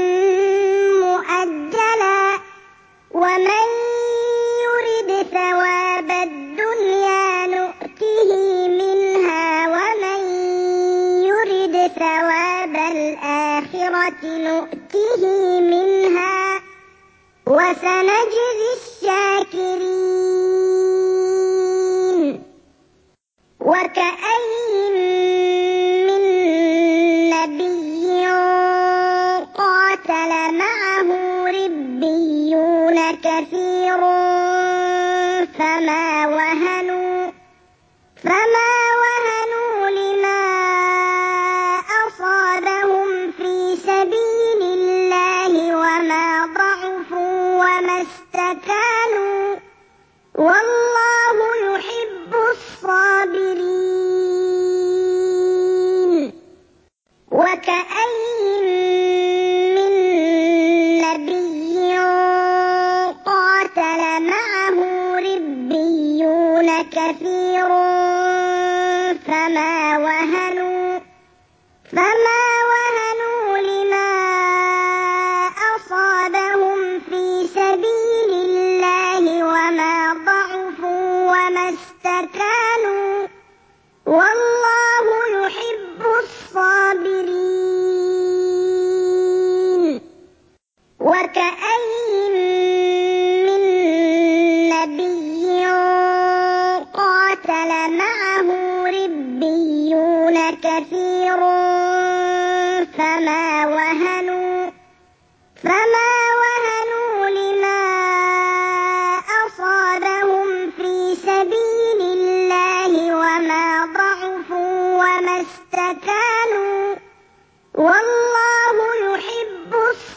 Speaker 1: مؤجلا ومن يرد ثواب الدنيا نؤته منها ومن يرد ثواب الآخرة نؤته منها وسنجزي الشاكرين. وكأين من نبي قاتل معه ربيون كثير فما وهنوا فما وهنوا لما أصابهم في سبيل الله وما ضعفوا وما استكانوا والله يحب الصابرين. وكأين من نبي قاتل معه ربيون كثير فما وهنوا فما وهنوا لما أصابهم في سبيل الله وما ضعفوا وما استكانوا والله يحب الصابرين. وكأين من نبي قاتل معه ربيون كثير فما وهنوا فما وهنوا لما أصابهم في سبيل الله وما ضعفوا وما استكانوا والله يحب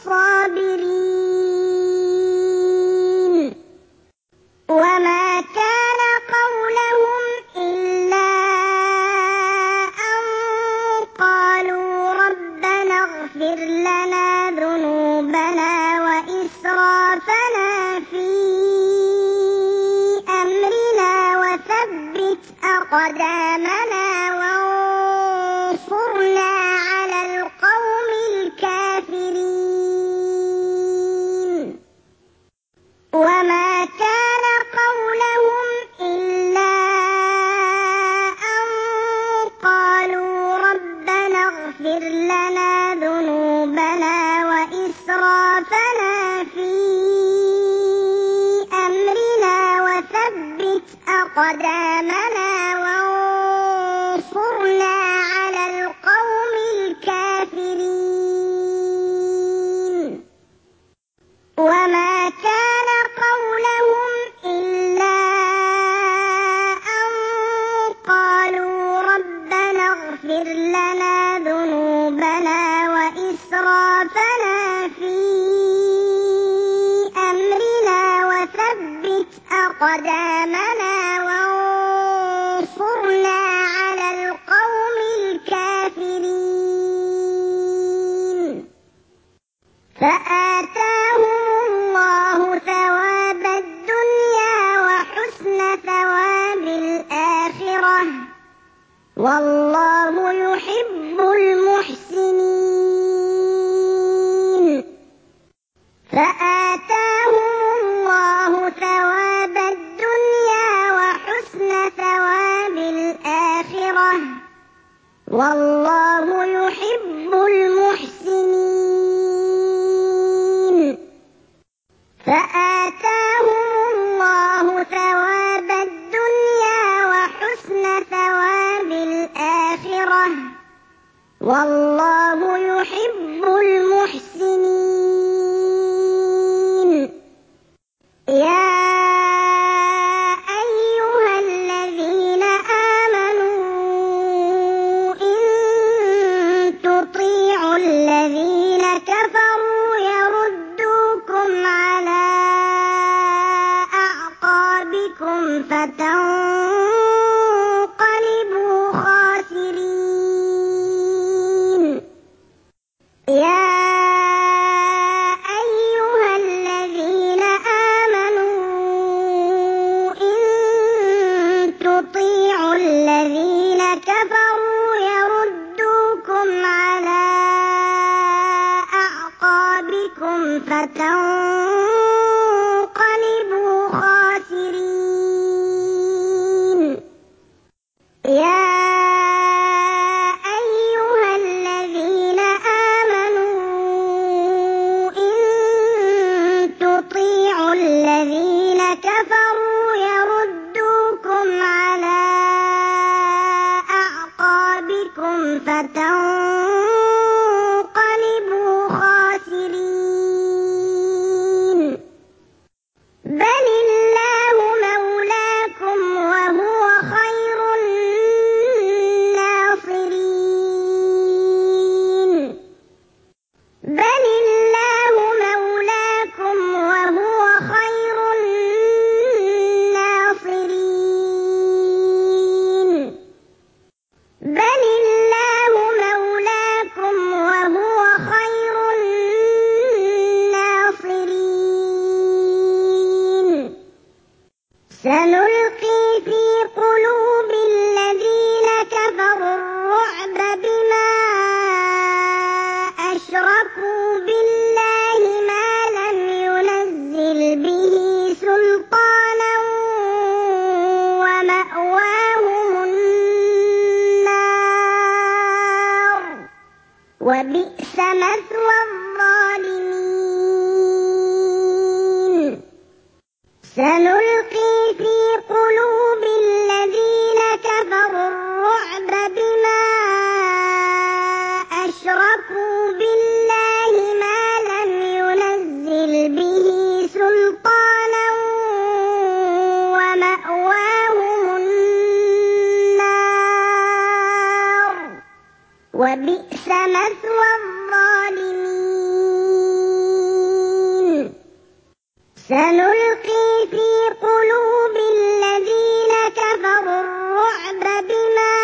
Speaker 1: الصابرين. وما كان قولهم إلا أن قالوا ربنا اغفر لنا ذنوبنا وإسرافنا في أمرنا وثبت أقدامنا وانصرنا على القوم الكافرين. واغفر لنا ذنوبنا وإسرافنا في أمرنا وثبت أقدامنا وانصرنا على القوم الكافرين. فآتاهم الله ثواب الدنيا وحسن ثواب الآخرة والله يحب المحسنين. فآتاهم الله ثواب الدنيا وحسن ثواب الآخرة والله يحب المحسنين. فآتاهم الله ثواب الدنيا وحسن ثواب الآخرة والله يحب المحسنين. يا أيها الذين آمنوا إن تطيعوا الذين كفروا يردوكم على أعقابكم فتنقلبوا خاسرين. يا أيها الذين آمنوا إن تطيعوا الذين كفروا يردوكم على أعقابكم فتنقلبوا خاسرين. يا أيها الذين آمنوا إن تطيعوا الذين كفروا يردوكم على أعقابكم فتنقلبوا خاسرين. بل الله مولاكم وهو خير الناصرين. بل الله مولاكم وهو خير الناصرين. بل الله مولاكم وهو خير الناصرين. سنلقي في قلوب الذين كفروا الرعب بما أشركوا بالله ما لم ينزل به سلطانا ومأواهم النار وبئس مثوى الظالمين. سنلقي في قلوب الذين كفروا الرعب بما أشركوا بالله ما لم ينزل به سلطانا ومأواهم النار وبئس مثوى الظالمين. سنلقي في قلوب الذين كفروا الرعب بما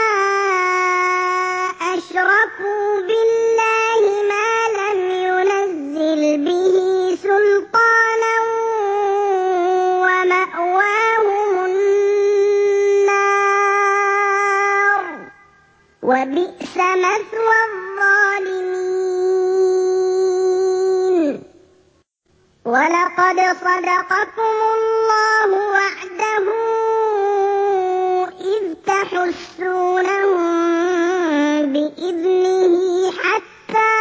Speaker 1: أشركوا بالله ما لم ينزل به سلطانا ومأواهم النار وبئس مثوى الظالمين. ولقد صدقكم الله وعده إذ تحسونهم بإذنه حتى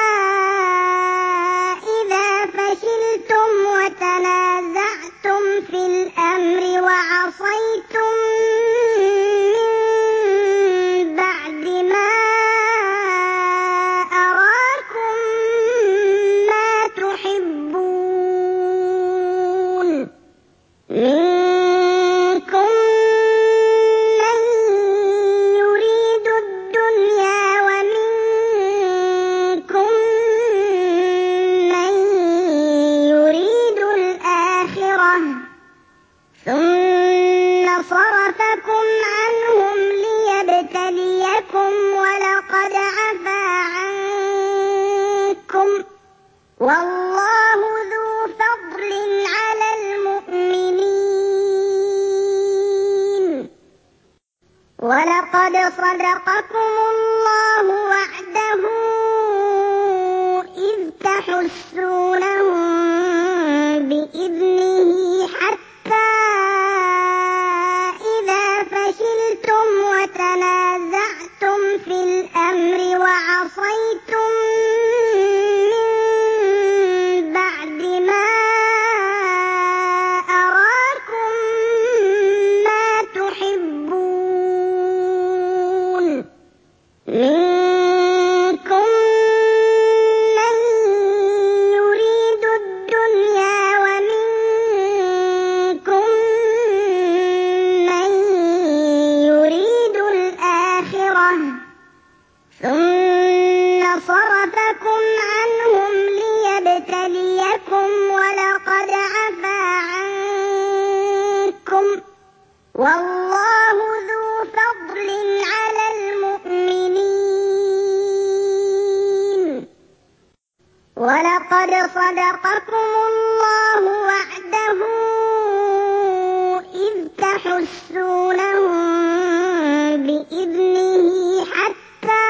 Speaker 1: إذا فشلتم وتنازعتم في الأمر وعصيتم من بعد ما أراكم ما تحبون منكم من يريد ليبتليكم ولقد عفا عنكم والله ذو فضل على المؤمنين ولقد صدقكم الله وعده إذ تحسونهم بإذنه حتى إذا فشلتم وتنازعتم في الأمر وعصيتم من بعد ما أراكم ما تحبون منكم من يريد الدنيا ومنكم من يريد الآخرة ثم صرفكم عنهم ليبتليكم ولقد عفا عنكم والله ذو فضل على المؤمنين ولقد صدقكم الله وعده إذ تحسونهم بإذنه حتى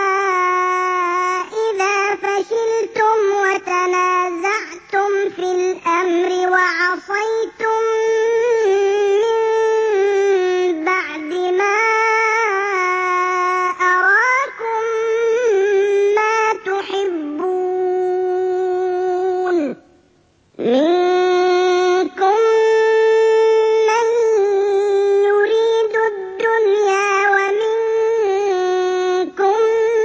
Speaker 1: إذا فشلتم وتنازعتم في الأمر وعصيتم من بعد ما أراكم ما تحبون منكم من يريد الدنيا ومنكم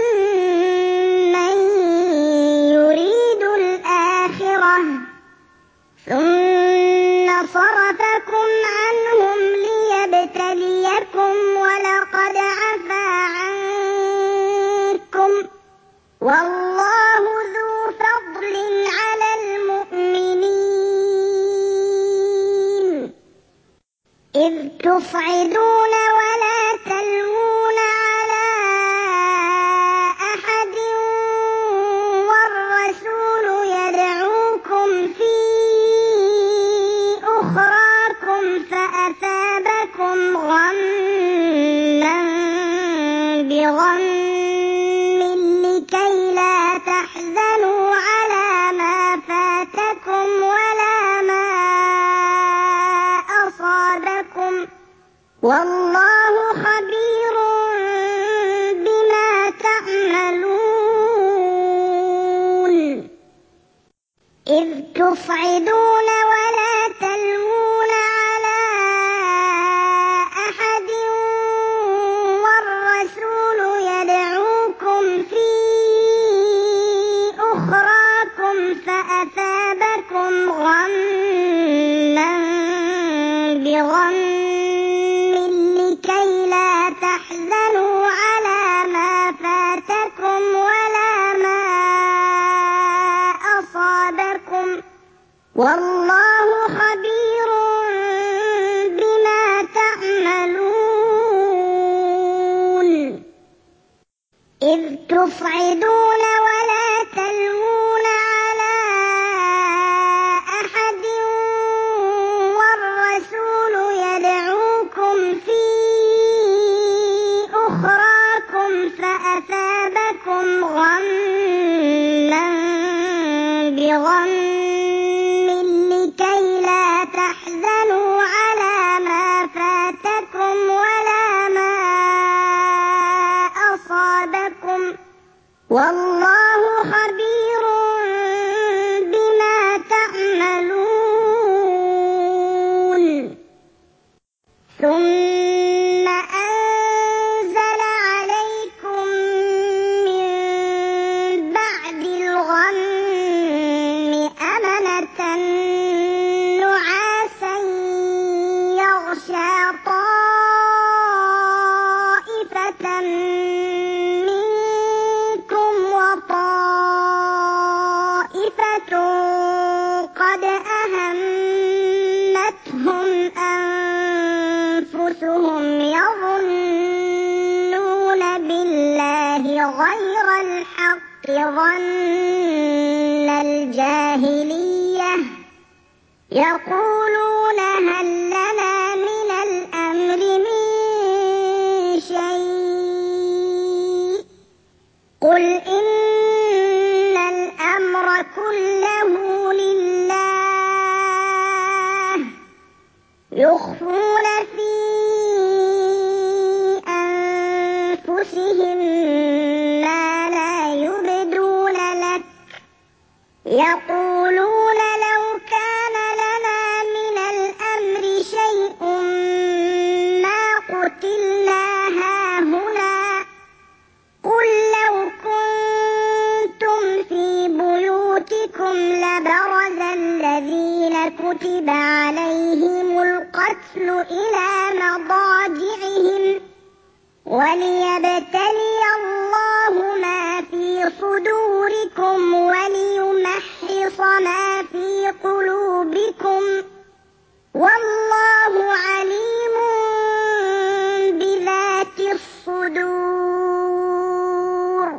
Speaker 1: من يريد الآخرة ثم صرفكم عنهم ليبتليكم ولقد عفا عنكم والله ذو فضل على المؤمنين إذ تصعدون ولا تلوون على أحد والرسول يدعوكم في أخراكم فأثابكم غما بغم لكي لا تحزنوا على ما فاتكم ولا ما أصابكم والله خبير بما تعملون إذ تصعدون ولا تلوون على أحد والرسول يدعوكم في أخراكم فأثابكم غما بغم لكي لا تحزنوا على ما فاتكم ولا ما أصابكم والله خبير بما تعملون إذ تصعدون ولا تلوون على أحد والرسول يدعوكم في أخراكم فأثابكم غما بغم لكي لا تحزنوا على ما فاتكم ولا ما أصابكم والله خبير بما تعملون ثم أنزل عليكم من بعد الغم أمنة نعاسا يغشى طائفة منكم غير الحق ظن الجاهلية يقولون هل لنا من الأمر من شيء قل إن الأمر كله لله يخفون في أنفسهم ما لا يبدون لك يقولون لو كان لنا من الأمر شيء ما قتلنا هاهنا قل لو كنتم في بيوتكم لبرز الذين كتب عليهم القتل إلى مضاجعهم وليبتلي الله ما في صدوركم وليمحص ما في قلوبكم والله عليم بذات الصدور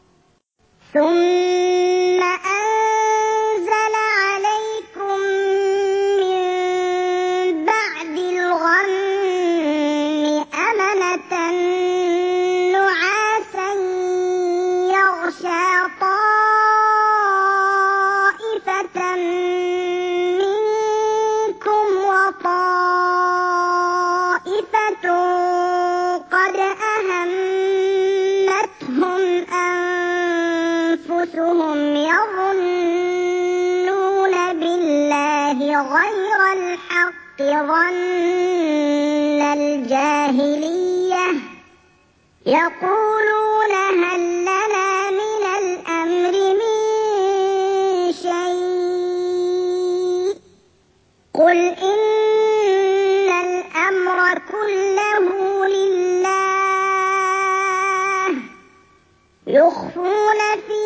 Speaker 1: ثم أنزل عليكم من بعد الغم أمنة نعاسا يغشى طائفة منكم وطائفة قد أهمتهم أنفسهم يظنون بالله غير الحق ظن الجاهلية يقولون هل لنا من الأمر من شيء قل إن الأمر كله لله يخفون في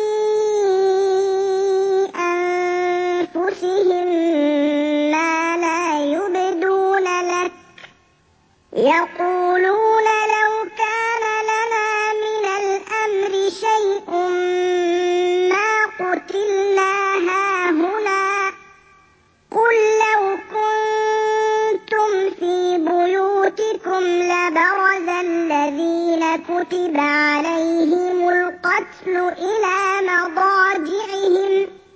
Speaker 1: أنفسهم ما لا يبدون لك يقولون لو كان لنا من الأمر شيء ما قتلنا هاهنا قل لو كنتم في بيوتكم لبرز الذين كتب عليهم القتل إلى مضاجعهم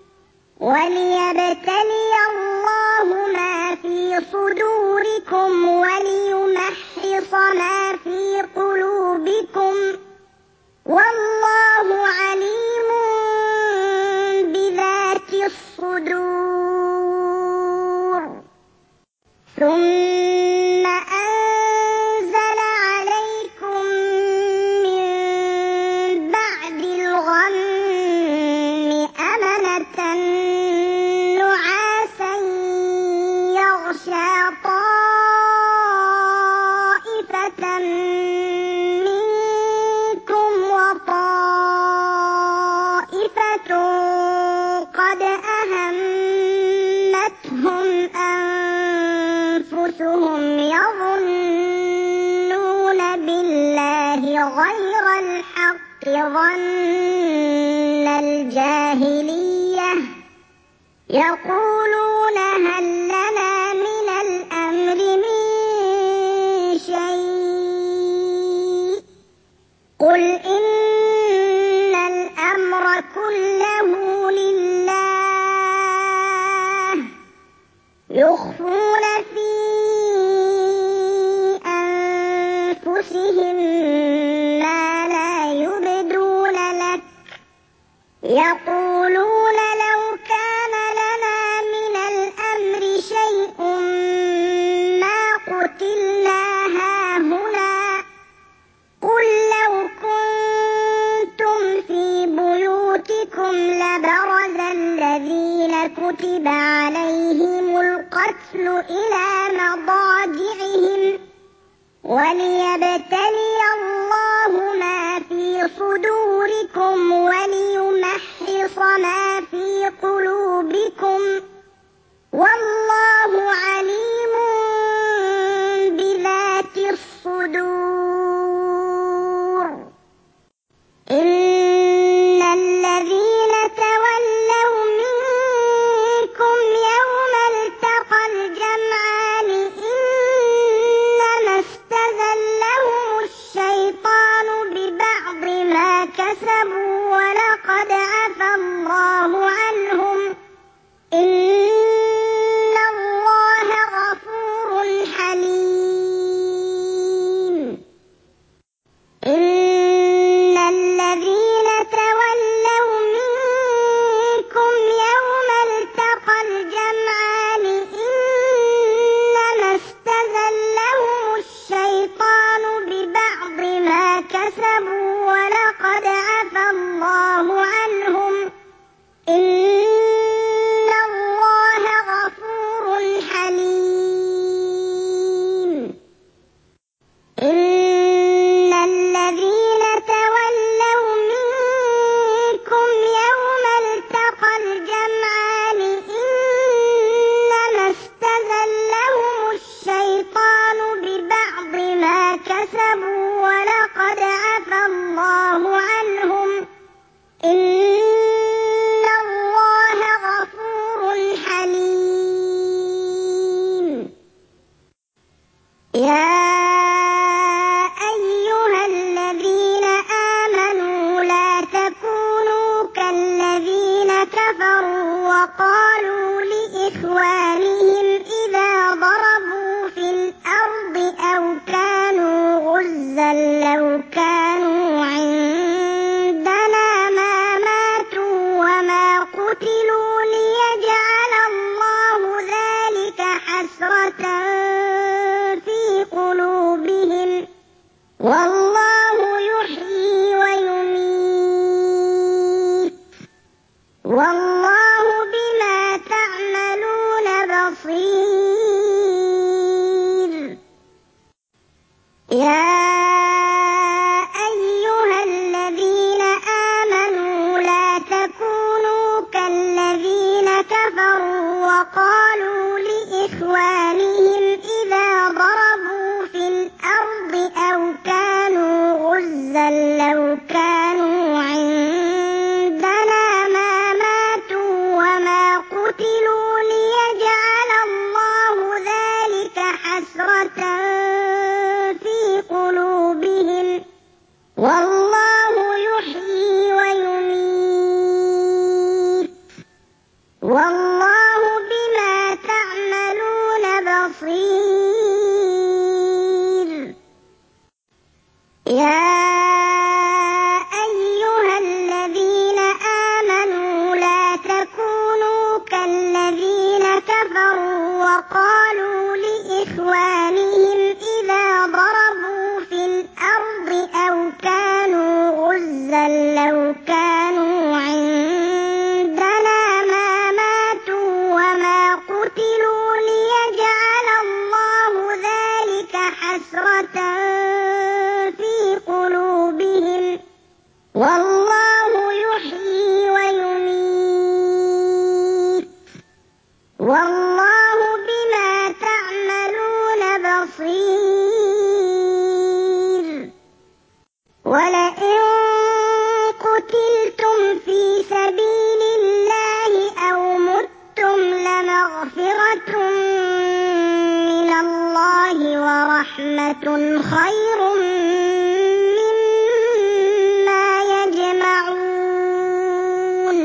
Speaker 1: وليبتلي الله ما في صدوركم وليمحص ما في قلوبكم والله عليم بذات الصدور ثم أنزل عليكم من بعد الغم أمنة نعاسا يغشى طائفة منكم وطائفة قد أهمتهم أنفسهم يظنون بالله غير الحق ظن الجاهلية يقولون هل لنا من الأمر من شيء قل إن الأمر كله لله يخفون في أنفسهم ما لا يبدون لك يقولون لو كان لنا من الأمر شيء ما قتلنا هاهنا قل لو كنتم في بيوتكم لبرز الذين كتب عليهم القتل إلى مضاجعهم وليبتلي الله ما في صدوركم وليمحص ما في قلوبكم والله عليم بذات الصدور. كسبوا ولقد عفا الله عنهم إن الله غفور حليم. إن الذين تولوا منكم يوم التقى الجمعان إنما استزلهم الشيطان ببعض ما كسبوا ولقد عفا الله عنهم إن الله غفور حليم. إن الذين تولوا منكم يوم التقى الجمعان إنما استزلهم الشيطان ببعض ما كسبوا ولقد عفا الله عنهم إن الله غفور حليم. يا أيها الذين آمنوا لا تكونوا كالذين كفروا وقالوا لإخوانهم إذا ضربوا في الأرض أو كانوا غزا لو كانوا عندنا ما ماتوا وما قتلوا ليجعل الله ذلك حسرة في قلوبهم والله يحيي ويميت والله بما تعملون بصير. يا أيها الذين آمنوا لا تكونوا كالذين كفروا وقالوا لإخوانهم إذا ضربوا في الأرض أو كانوا غزا لو كانوا عندنا ما ماتوا وما قتلوا ليجعل الله ذلك حسرة في قلوبهم والله يحيي ويميت والله بما تعملون بصير. يا أيها الذين آمنوا لا تكونوا كالذين كفروا وقالوا لإخوانهم إذا ضربوا في الأرض أو كانوا غزا لو كانوا عندنا ما ماتوا وما قتلوا ليجعل الله ذلك حسرة في قلوبهم والله يحيي ويميت والله بما تعملون بصير. ولئن قتلتم في سبيل الله أو متم لمغفرة من الله ورحمة خير مما يجمعون.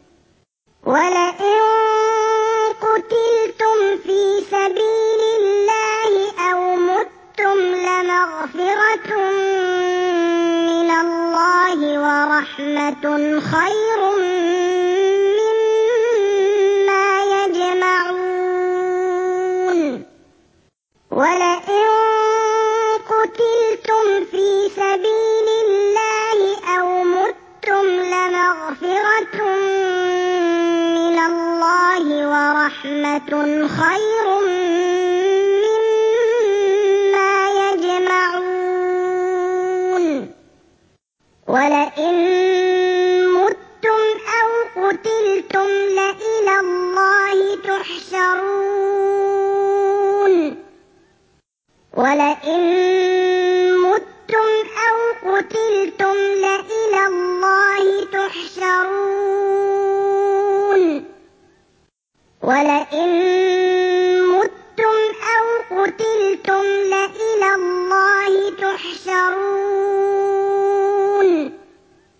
Speaker 1: ولئن قتلتم في سبيل الله أو متم لمغفرة من الله ورحمة خير مما يجمعون. ولئن قتلتم في سبيل الله أو متم لمغفرة من الله ورحمة خير مما يجمعون. ولئن متم أو قتلتم لإلى الله تحشرون. ولئن متم أو قتلتم لإلى الله تحشرون. ولئن متم أو قتلتم لإلى الله تحشرون.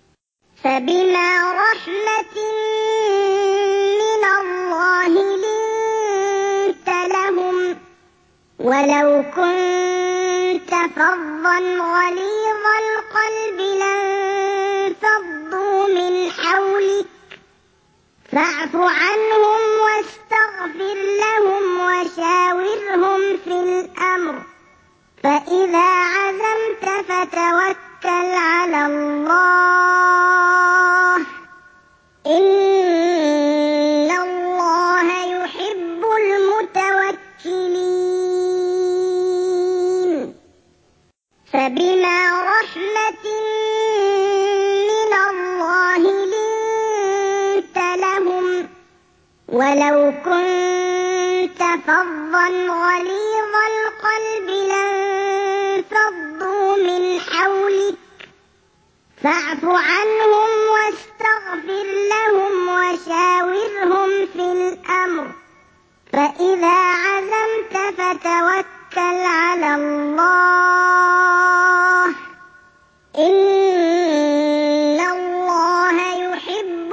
Speaker 1: رحمة من الله لنت لهم ولو كنت فظا غليظ القلب لانفضوا من حولك فاعف عنهم واستغفر لهم وشاورهم في الأمر فإذا عزمت فتوكل على الله إن الله يحب المتوكلين فبما رحمة من الله لنت لهم ولو كنت فظا غليظ القلب لانفضوا من حولك فاعف عنهم واستغفر لهم وشاورهم في الأمر فإذا عزمت فتوكل على الله إن الله يحب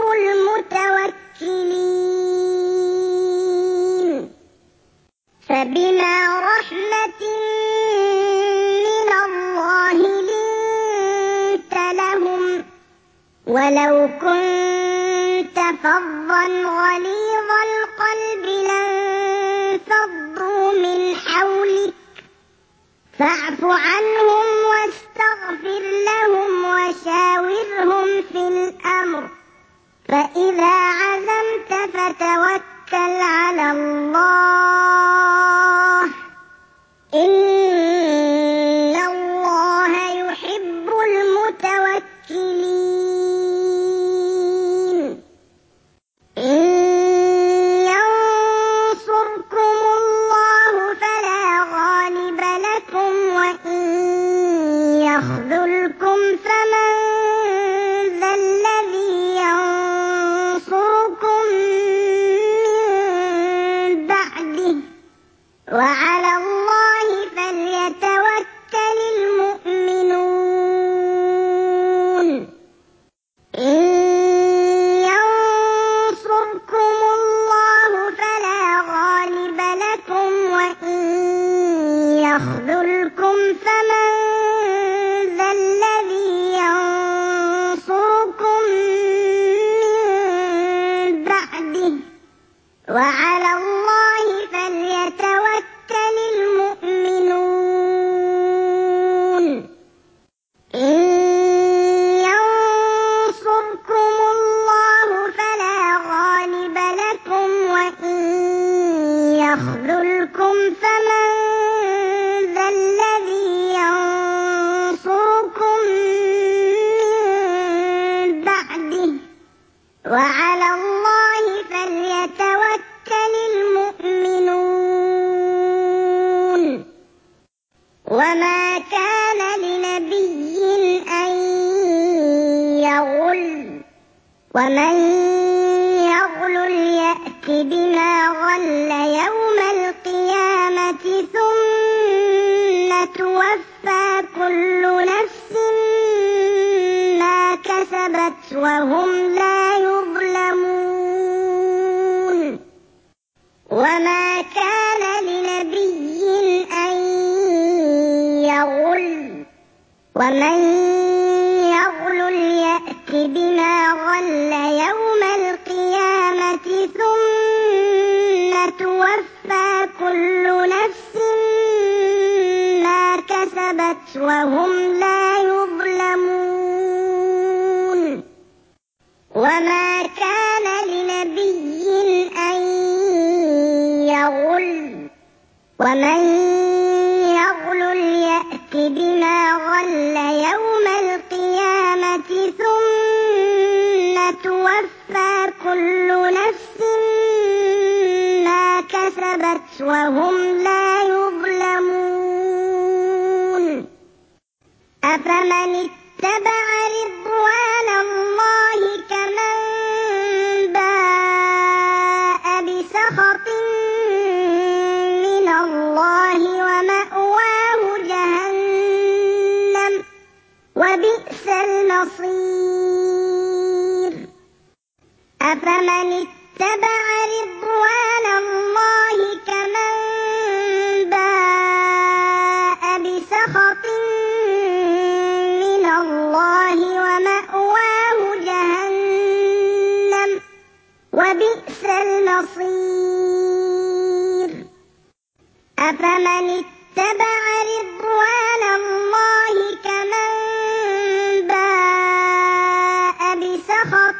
Speaker 1: المتوكلين فبما رحمة من الله لنت لهم ولو كنت فظا غليظ القلب لانفضوا من حولك فاعف عنهم واستغفر لهم وشاورهم في الأمر فإذا عزمت فتوكل على الله إن الله يحب المتوكلين إن ينصركم الله فلا غالب لكم وإن يخذلكم فمن ذا الذي ينصركم من بعده وعلى الله فليتوكل المؤمنون إن ينصركم الله فلا غالب لكم وإن يخذلكم فمن ذا الذي ينصركم من بعده وعلى الله فليتوكل المؤمنون إن ينصركم الله فلا غالب لكم وإن يخذلكم فمن ذا الذي ينصركم من بعده وعلى الله فليتوكل المؤمنون وما كان لنبي أن يغل ومن يغل يأت بما غل يوم القيامة ثم توفى كل نفس ما كسبت وهم لا يظلمون وما كان لنبي أن يغل ومن يغل يأت بما غل يوم القيامة ثم توفى كل نفس ما كسبت وهم لا يظلمون وما كان لنبي أن يغل ومن يغل يأت بما غل يوم القيامة ثم توفى كل نفس ما كسبت وهم لا يظلمون أفمن اتبع رضوان الله كمن باء بسخط من الله ومأواه جهنم وبئس المصير أفمن اتبع رضوان الله كمن باء بسخط من الله ومأواه جهنم وبئس المصير أفمن اتبع رضوان الله كمن باء بسخط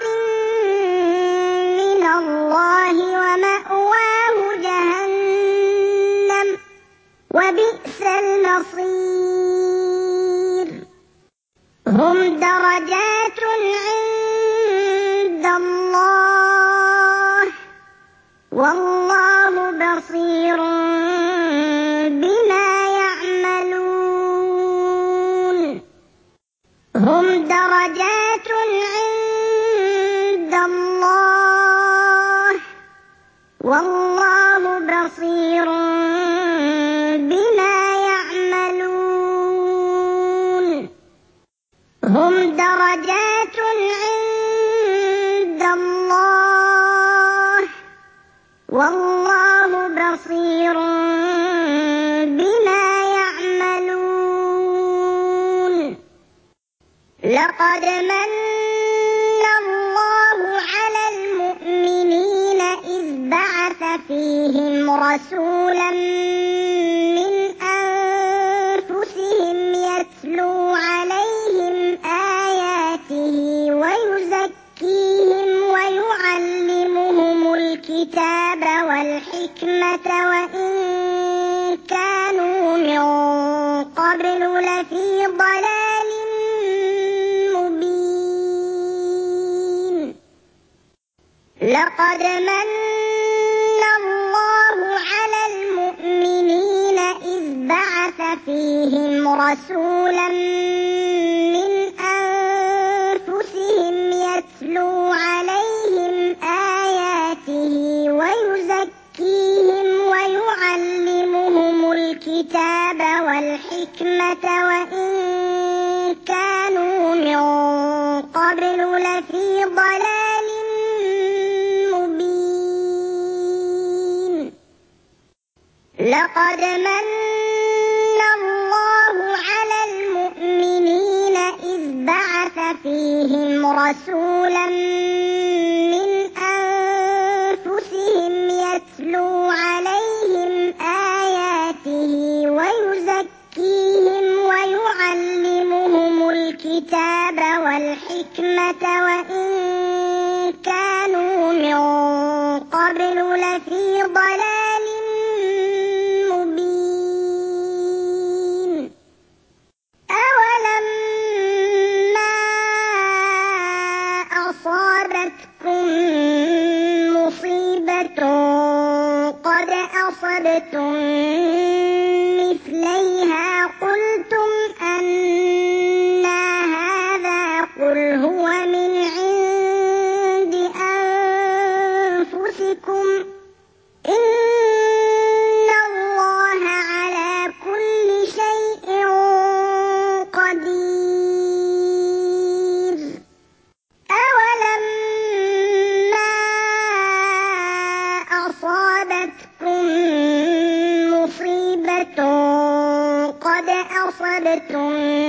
Speaker 1: من الله ومأواه جهنم وبئس المصير هم درجات عند الله والله بصير بما يعملون هم درجات عند الله والله بصير بما يعملون هم درجات عند الله والله بصير بما يعملون لقد من الله على المؤمنين إذ بعث فيهم رسولا من أنفسهم يتلو عليهم آياته ويزكيهم ويعلمهم الكتاب والحكمة وإن كانوا من قبل لفي ضلال مبين لقد من الله على المؤمنين إذ بعث فيهم رسولا من أنفسهم يتلو عليهم آياته ويزكيهم ويعلمهم الكتاب والحكمة وإن كانوا من قبل لفي ضلال مبين لقد من الله على المؤمنين إذ بعث فيهم رسولا من أنفسهم يتلو عليهم آياته ويزكيهم ويعلمهم الكتاب والحكمة وإن كانوا من قبل لفي ضلال مبين أولما أصابتكم مصيبة قد أصبتم مثليها قلتم أنى هذا قل هو من عند أنفسكم إن الله على كل شيء قدير أولما أصابتكم مصيبة قد أصبتم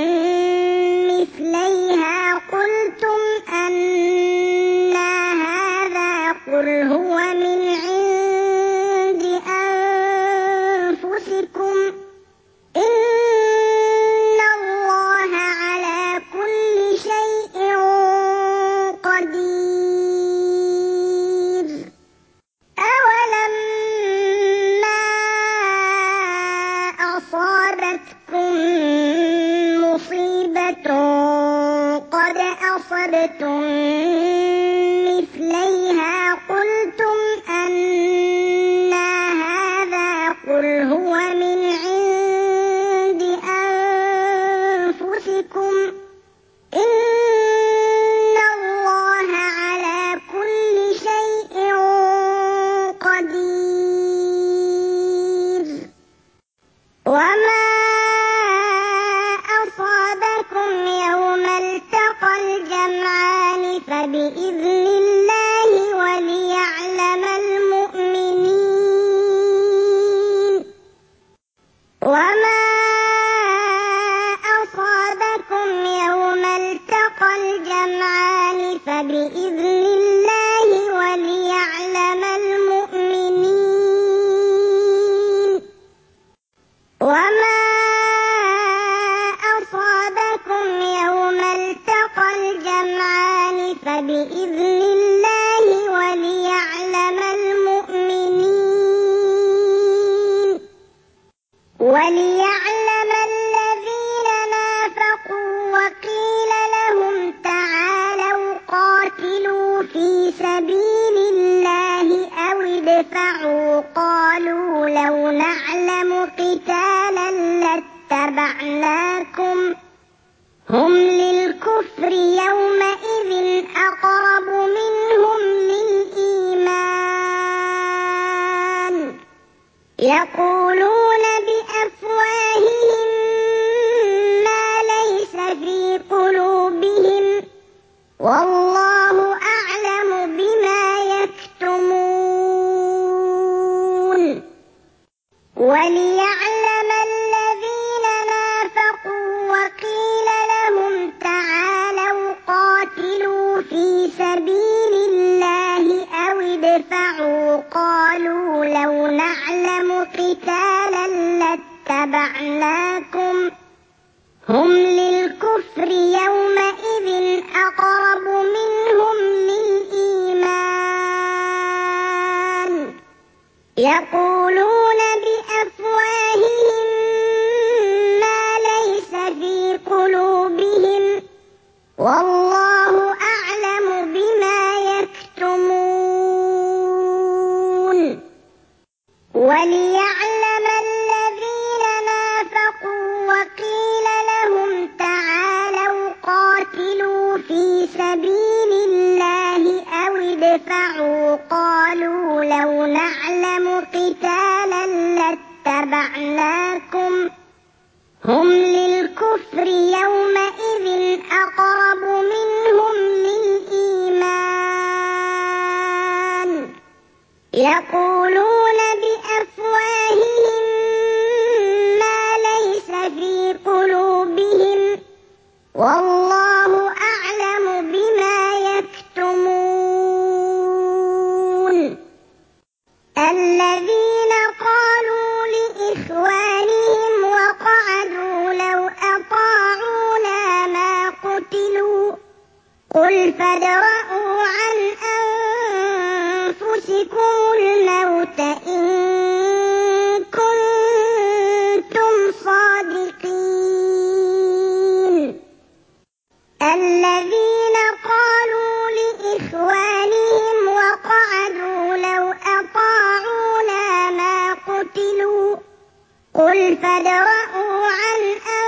Speaker 1: مثليها قلتم أنى هذا قل هو من عند أنفسكم إن الله على كل شيء قدير أولما أصابتكم مصيبة قد أصبتم مثليها قلتم أنى هذا قل هو من عند أنفسكم إن الله على كل شيء قدير وما أصابكم يوم التقى الجمعان فبإذن الله الجمعان فبإذن الله وليعلم المؤمنين. وما أصابكم يوم التقى الجمعان فبإذن الله وليعلم المؤمنين. وليعلم الذين نافقوا وقيل لهم تعالوا قاتلوا في سبيل الله أو ادفعوا قالوا لو نعلم قتالا لاتبعناكم هم للكفر يومئذ أقرب منهم للإيمان يقولون بأفواههم ما ليس في قلوبهم والله أعلم بما يكتمون. وليعلم الذين نافقوا وقيل لهم تعالوا قاتلوا في سبيل الله أو ادفعوا قالوا لو نعلم قتالا لاتبعناكم هم للكفر يومئذ أقرب منهم للإيمان يقولون بأفواههم ما ليس في قلوبهم والله أعلم بما يكتمون. وليعلم الذين نافقوا وقيل لهم تعالوا قاتلوا في سبيل الله أو ادفعوا قالوا لو نعلم قتالا لاتبعناكم هم للكفر يومئذ أقرب منهم للإيمان يقولون بأفواههم ما ليس في قلوبهم والله أعلم بما يكتمون. الذين قالوا لإخوانهم وقعدوا لو أطاعونا ما قتلوا قل فادرءوا عن أنفسكم الموت إن كنتم صادقين. الذين قالوا لإخوانهم وقعدوا لو أطاعونا ما قتلوا قل فادرءوا عن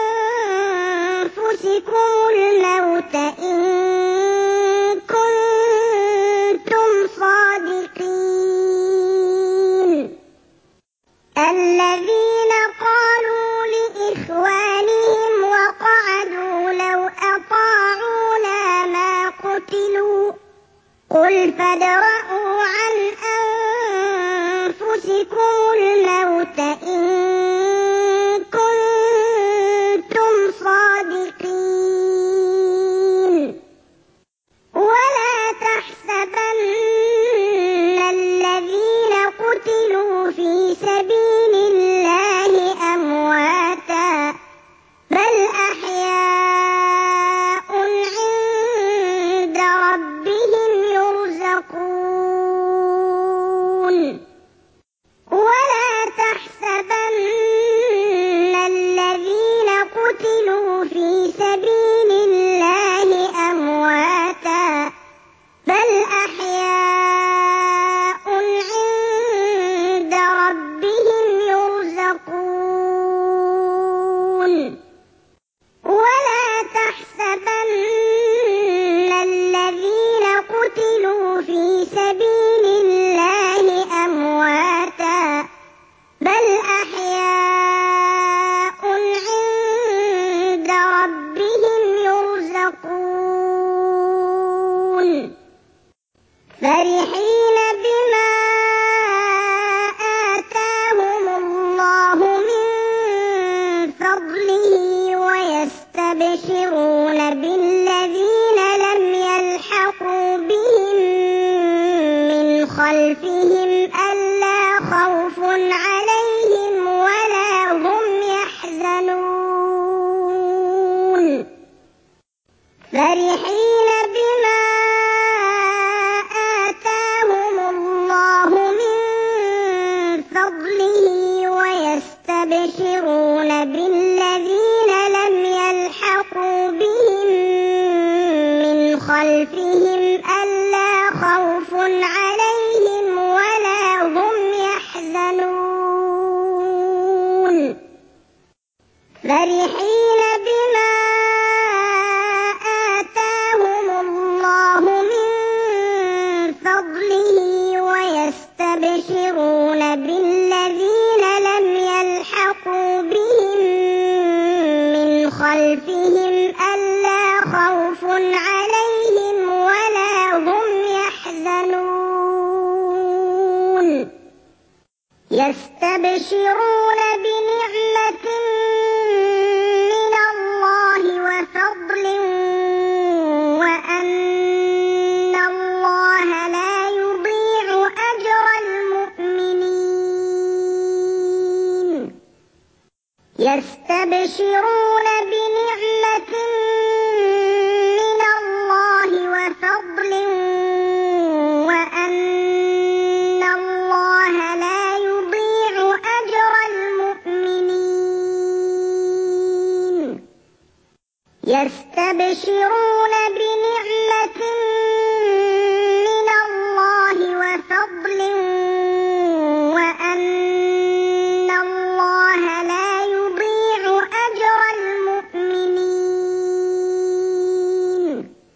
Speaker 1: أنفسكم الموت إن كنتم صادقين. الذين قالوا لإخوانهم وقعدوا لو أطاعونا ما قتلوا قل فادرءوا عن أنفسكم الموت إن كنتم صادقين. ولا تحسبن الذين قتلوا في سبيل الله أمواتا بل أحياء عند ربهم يرزقون. ولا تحسبن الذين قتلوا في سبيل الله أمواتا بل أحياء عند ربهم يرزقون. ولا تحسبن الذين قتلوا في سبيل الله أمواتا بل أحياء عند ربهم يرزقون. فرحين بما آتاهم الله من فضله ويستبشرون بالذين لم خلفهم ألا خوف عليهم ولا هم يحزنون فرحين بما آتاهم الله من فضله ويستبشرون بالذين لم يلحقوا بهم من خلفهم ألا خوف عليهم ولا هم يحزنون فرحين بما آتاهم الله من فضله ويستبشرون بالذين لم يلحقوا بهم من خلفهم ألا خوف عليهم ولا هم يحزنون يستبشرون بنعمة من الله وفضل وأن الله لا يضيع أجر المؤمنين يستبشرون بنعمة من الله وفضل وأن الله لا يضيع أجر المؤمنين يستبشرون بنعمة من الله وفضل وأن الله لا يضيع أجر المؤمنين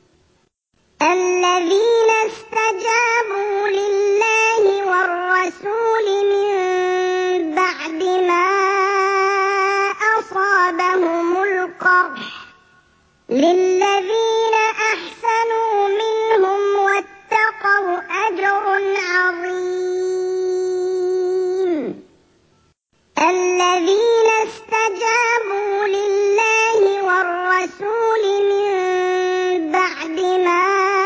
Speaker 1: الذين استجابوا لله والرسول من بعد ما أصابهم القرح للذين أحسنوا منهم واتقوا أجر عظيم الذين استجابوا لله والرسول من بعد ما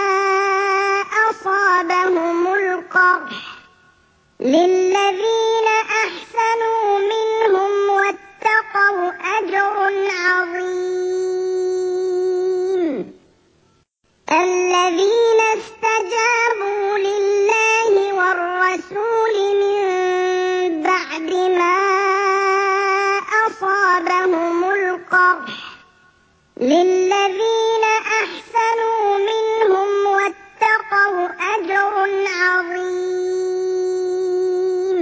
Speaker 1: أصابهم القرح للذين أحسنوا منهم واتقوا أجر عظيم الذين استجابوا لله والرسول من بعد ما أصابهم القرح للذين أحسنوا منهم واتقوا أجر عظيم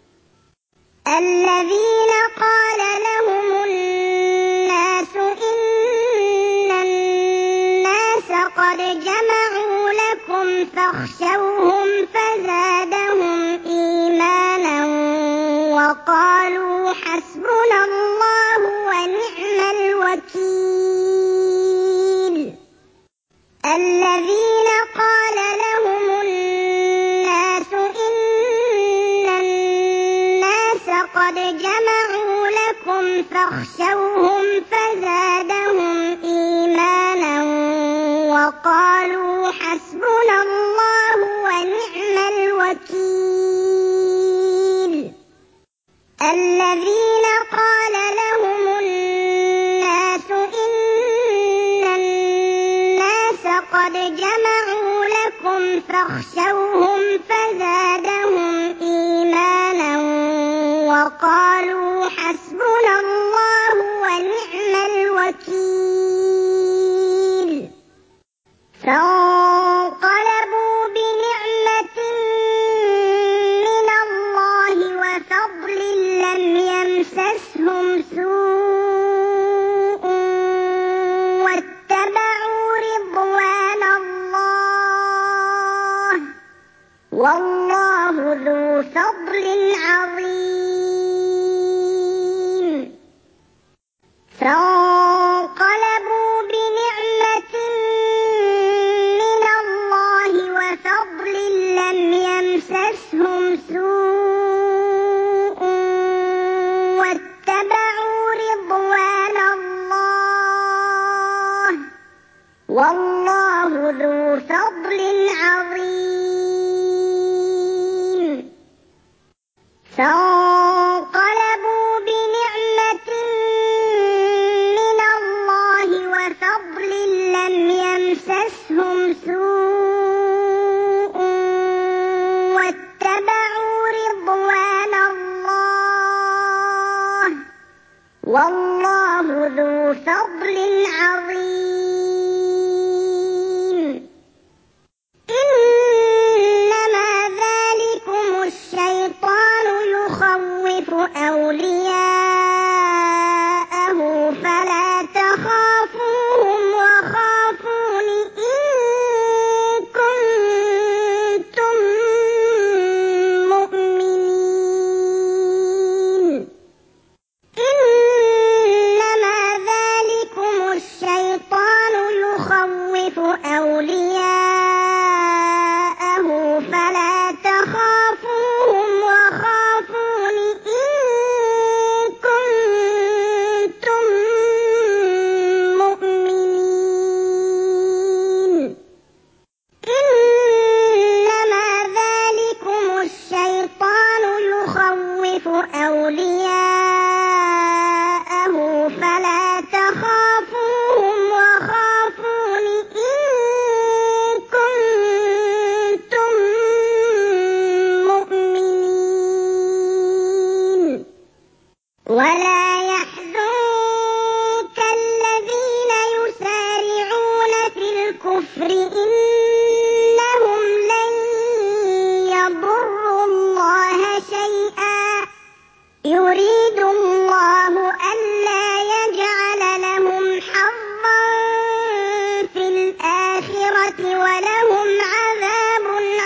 Speaker 1: الذين قال لهم الناس إن الناس قد جمعوا لكم فاخشوهم فزادهم إيمانا وقالوا حسبنا الله ونعم الوكيل الذين قال لهم الناس إن الناس قد جمعوا لكم فاخشوهم فزادهم إيمانا وقالوا حسبنا الله ونعم الوكيل الذين قال لهم الناس إن الناس قد جمعوا لكم فاخشوهم فزادهم إيمانا وقالوا حسبنا الله ونعم الوكيل فانقلبوا بنعمة من الله وفضل لم يمسسهم سوء واتبعوا رضوان الله والله ذو فضل عظيم فانقلبوا بنعمة من الله وفضل لم يمسسهم سوء واتبعوا رضوان الله والله ذو فضل عظيم مَسَّهُمْ سُوءٌ وَاتَّبَعُوا رِضْوَانَ اللَّهِ وَاللَّهُ ذُو فَضْلٍ عَظِيمٍ إِنَّمَا ذَلِكُمُ الشَّيْطَانُ يُخَوِّفُ أَوْلِيَاءَهُ فَلَا تَخَافُوهُمْ وَخَافُونِ إِن كُنتُم مُّؤْمِنِينَ إِنَّمَا ذَلِكُمُ الشَّيْطَانُ يُخَوِّفُ أَوْلِيَاءَهُ فَلَا تَخَافُوهُمْ وَخَافُونِ إِن كُنتُم مُّؤْمِنِينَ إِنَّمَا ذَلِكُمُ الشَّيْطَانُ يُخَوِّفُ أَوْلِيَاءَهُ فَلَا تَخَافُوهُمْ وَخَافُونِ إِن كُنتُم مُّؤْمِنِينَ وَلَا يَحْزُنكَ الَّذِينَ يُسَارِعُونَ فِي الْكُفْرِ إِنَّهُمْ لَن يَضُرُّوا اللَّهَ شَيْئًا يُرِيدُ اللَّهُ أَلَّا يَجْعَلَ لَهُمْ حَظًّا فِي الْآخِرَةِ وَلَهُمْ عَذَابٌ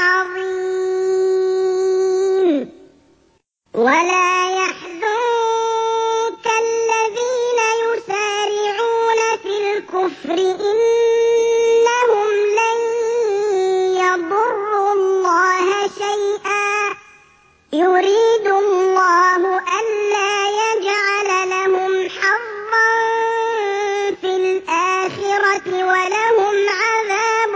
Speaker 1: عَظِيمٌ وَلَا يَحْزُنكَ الَّذِينَ يُسَارِعُونَ فِي الْكُفْرِ إِنَّهُمْ لَن يَضُرُّوا اللَّهَ شَيْئًا يُرِيدُ اللَّهُ أَلَّا يَجْعَلَ لَهُمْ حَظًّا فِي الْآخِرَةِ وَلَهُمْ عَذَابٌ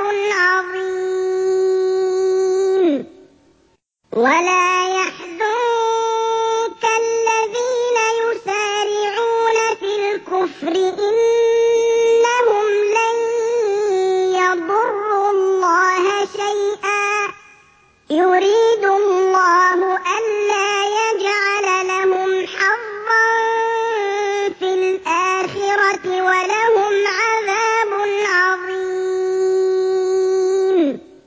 Speaker 1: عَظِيمٌ وَلَا يَحْزُنكَ الَّذِينَ يُسَارِعُونَ فِي الْكُفْرِ إِنَّهُمْ لَن يَضُرُّوا اللَّهَ شَيْئًا يُرِيدُ اللَّهُ أَلَّا يَجْعَلَ لَهُمْ حَظًّا فِي الْآخِرَةِ وَلَهُمْ عَذَابٌ عَظِيمٌ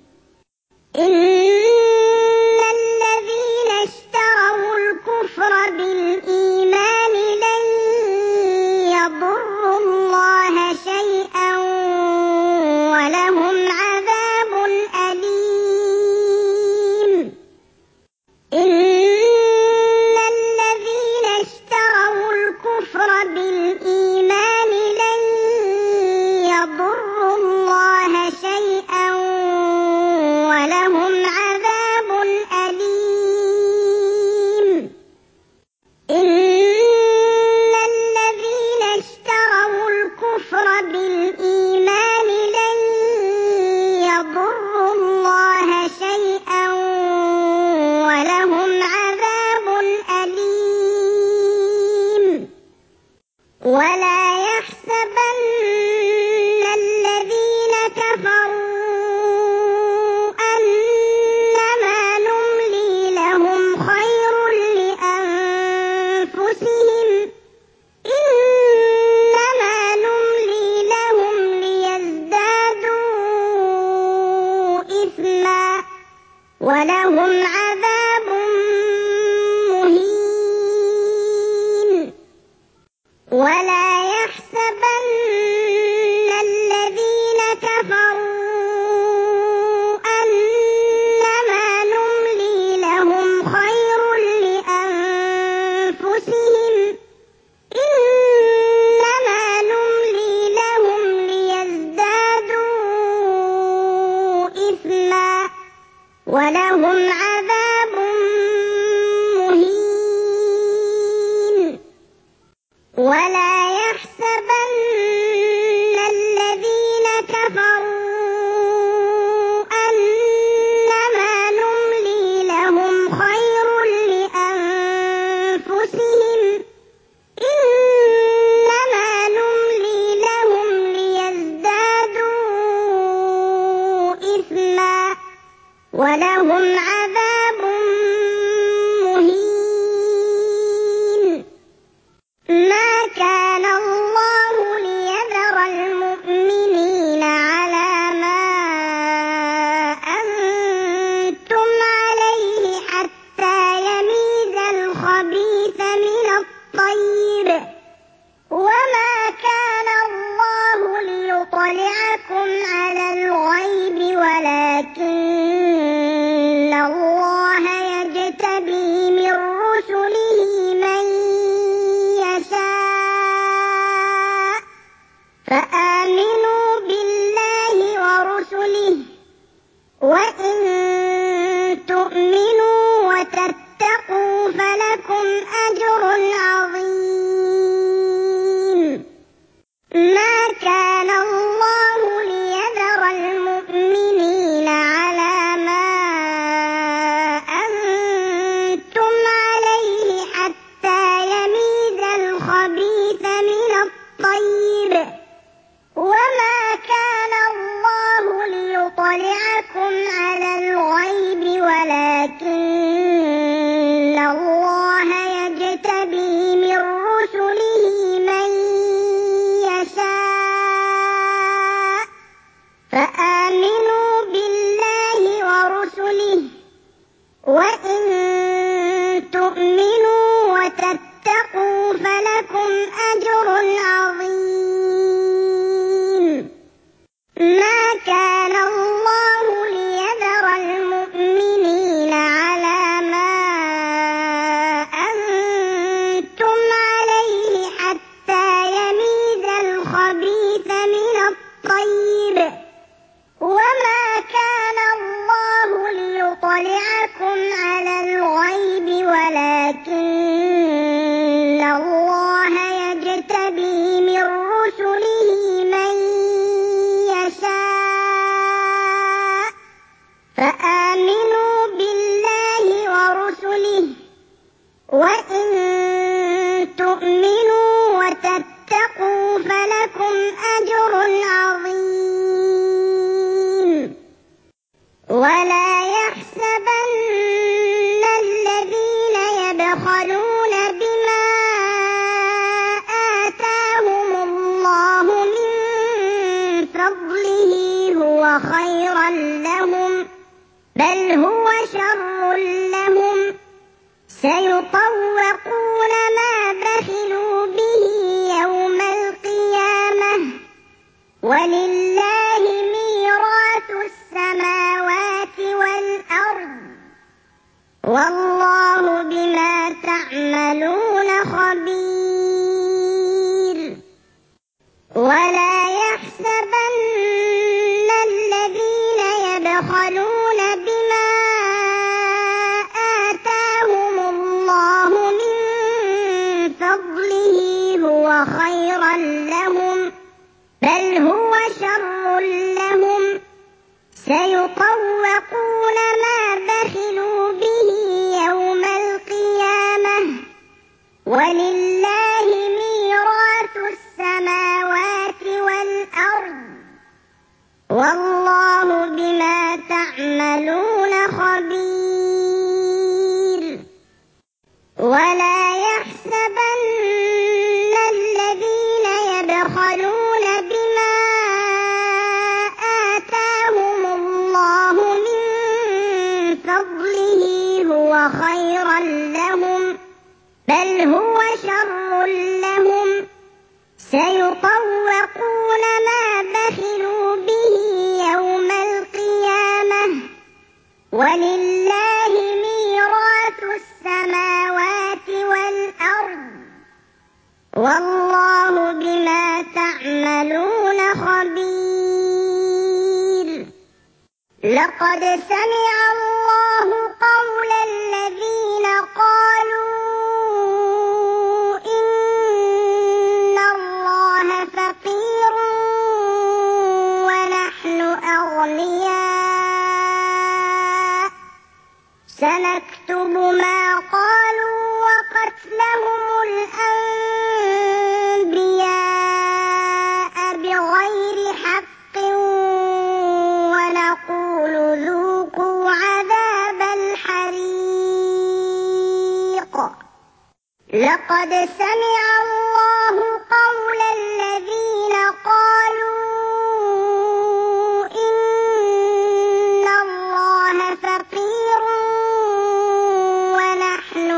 Speaker 1: إِنَّ الَّذِينَ اشْتَرَوُا الْكُفْرَ بِالْإِيمَانِ لَن يَضُرُّوا اللَّهَ شَيْئًا وَلَهُمْ عَذَابٌ أَلِيمٌ إِنَّ الَّذِينَ اشْتَرَوُا الْكُفْرَ بِالْإِيمَانِ لَن يَضُرُّوا اللَّهَ شَيْئًا وَلَهُمْ عَذَابٌ أَلِيمٌ إِنَّ الَّذِينَ اشْتَرَوُا الْكُفْرَ بِالْإِيمَانِ لَن يَضُرُّوا اللَّهَ شَيْئًا وَلَهُمْ عَذَابٌ أَلِيمٌ وَلَا يَحْسَبَنَّ الَّذِينَ كَفَرُوا أَنَّمَا نُمْلِي لَهُمْ خَيْرٌ لِّأَنفُسِهِمْ إِنَّمَا نُمْلِي لَهُمْ لِيَزْدَادُوا إِثْمًا وَلَهُمْ عَذَابٌ مُّهِينٌ وَلَا يَحْسَبَنَّ الَّذِينَ كَفَرُوا أَنَّمَا نُمْلِي لَهُمْ خَيْرٌ لِّأَنفُسِهِمْ إِنَّمَا نُمْلِي لَهُمْ لِيَزْدَادُوا إِثْمًا وَلَهُمْ عَذَابٌ مُّهِينٌ وَلَا يَحْسَبَنَّ الَّذِينَ كَفَرُوا أَنَّمَا نُمْلِي لَهُمْ خَيْرٌ لِّأَنفُسِهِمْ إِنَّمَا نُمْلِي لَهُمْ لِيَزْدَادُوا ولهم عذاب مهين. ما كان الله ليذر المؤمنين على ما أنتم عليه حتى يميز الخبيث من الطيب، وما كان الله ليطلعكم على الغيب ولكن الله يجتبي من رسله من يشاء، فآمنوا بالله ورسله، وإن تؤمنوا وتتقوا فلكم أجر عظيم. ما كان الله ليذر المؤمنين على ما أنتم عليه حتى يميز الخبيث من الطيب، وما كان الله ليطلعكم على الغيب ولكن الله يجتبي من رسله من يشاء، فآمنوا بالله ورسله، وإن تؤمنوا وتتقوا فلكم أجر عظيم. ما كان الله ليذر المؤمنين على ما أنتم عليه حتى يميز الخبيث من الطيب، وما كان الله ليطلعكم على الغيب ولكن الله يجتبي من رسله من يشاء، فآمنوا بالله ورسله، وإن تؤمنوا وتتقوا فلكم أجر عظيم. ولا يحسبن الذين يبخلون بما آتاهم الله من فضله هو خيرا لهم، بل هو شر لهم، سيطوقون ما بخلوا به يوم القيامة، ولله ميراث السماوات والأرض، والله بما تعملون خبير. ولا يحسبن الذين يبخلون بما آتاهم الله من فضله هو خيرا لهم، بل هو شر لهم، سيطوقون ما بخلوا به يوم القيامة، ولله ميراث السماوات والأرض، والله بما تعملون خبير. ولا يحسبن الذين يبخلون بما آتاهم الله من فضله هو خيرا لهم، بل هو شر لهم، سيطوقون ما بخلوا به يوم القيامة، ولله ميراث السماوات والأرض، والله بما تعملون خبير. لقد سمع الله قول الذين قالوا إن الله فقير ونحن أغنياء، سنكتب ما قالوا وقتلهم الأنبياء بغير حق ونقول ذوقوا لقد سمع الله قول الذين قالوا إن الله فقير ونحن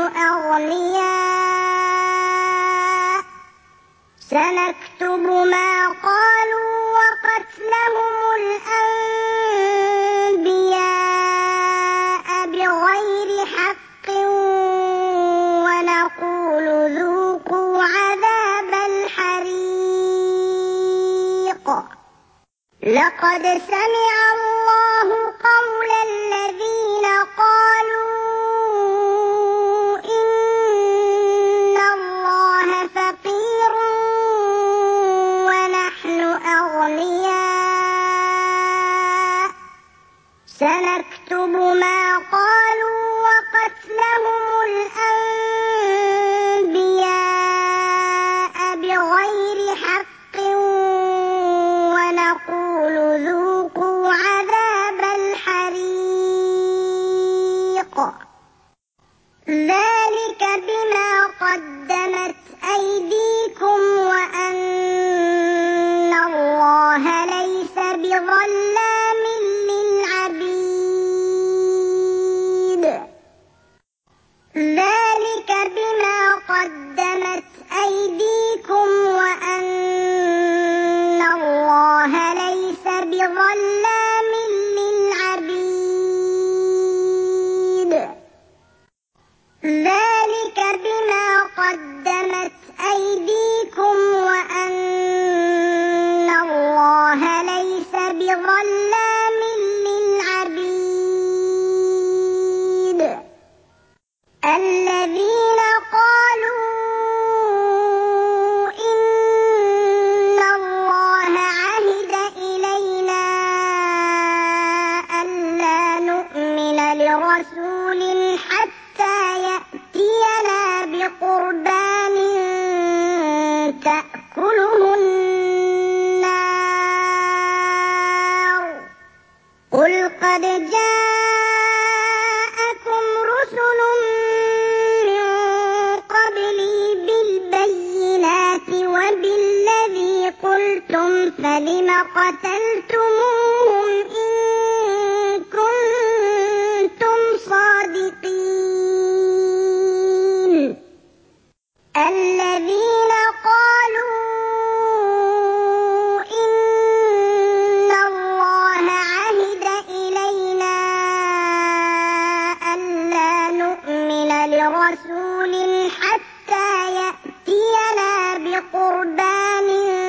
Speaker 1: أغنياء سنكتب ما قالوا وقتلهم الأنبياء بغير حق ونقول ذوقوا عذاب الحريق لقد سمع الله قول الذين قالوا إن الله فقير ونحن أغنياء سنكتب ما قالوا وقتلهم الأنبياء بغير حق ونقول ذوقوا عذاب الحريق ذلك بما قدمت أيديكم وأن الله ليس بظلام للعبيد ذلك بما قدمت أيديكم وأن الله ليس بظلام للعبيد ذلك بما قدمت أيديكم وأن الله ليس بظلام للعبيد الذين قالوا إن الله عهد إلينا ألا نؤمن لرسول حتى يأتينا بقربان تأكله النار قل قد جاءكم رسل من قبلي بالبينات وبالذي قلتم فلم قتلتموهم إن كنتم صادقين الذين قالوا إن الله عهد إلينا ألا نؤمن لرسول حتى يأتينا بقربان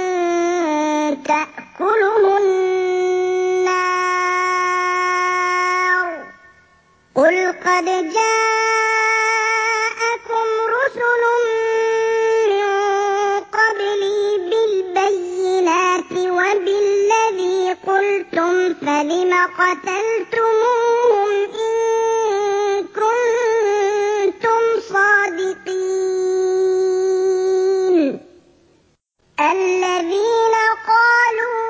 Speaker 1: تأكله النار قل قد جاءكم رسل من قبلي بالبينات وبالذي قلتم فلم قتلتموهم إن كنتم صادقين الذين قالوا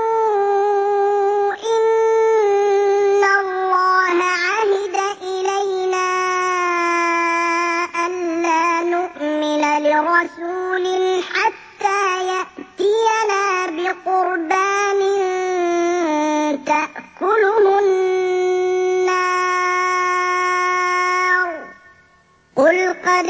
Speaker 1: إن الله عهد إلينا ألا نؤمن لرسول حتى يأتينا بقربان تأكله النار قل قد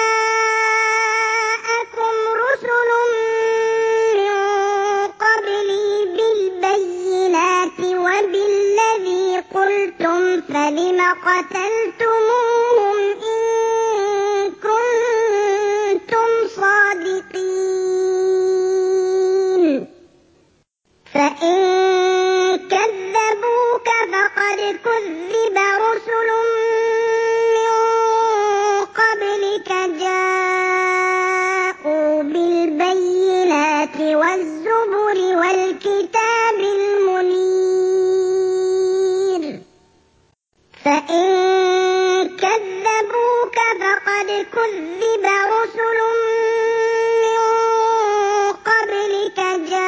Speaker 1: جاءكم رسل من قبلي بالبينات وبالذي قلتم فلم قتلتموهم إن كنتم صادقين فإن كذبوك فقد كذب رسل من قبلك جاءوا بالبينات والزبر والكتاب المنير فإن كذبوك فقد كذب رسل من قبلك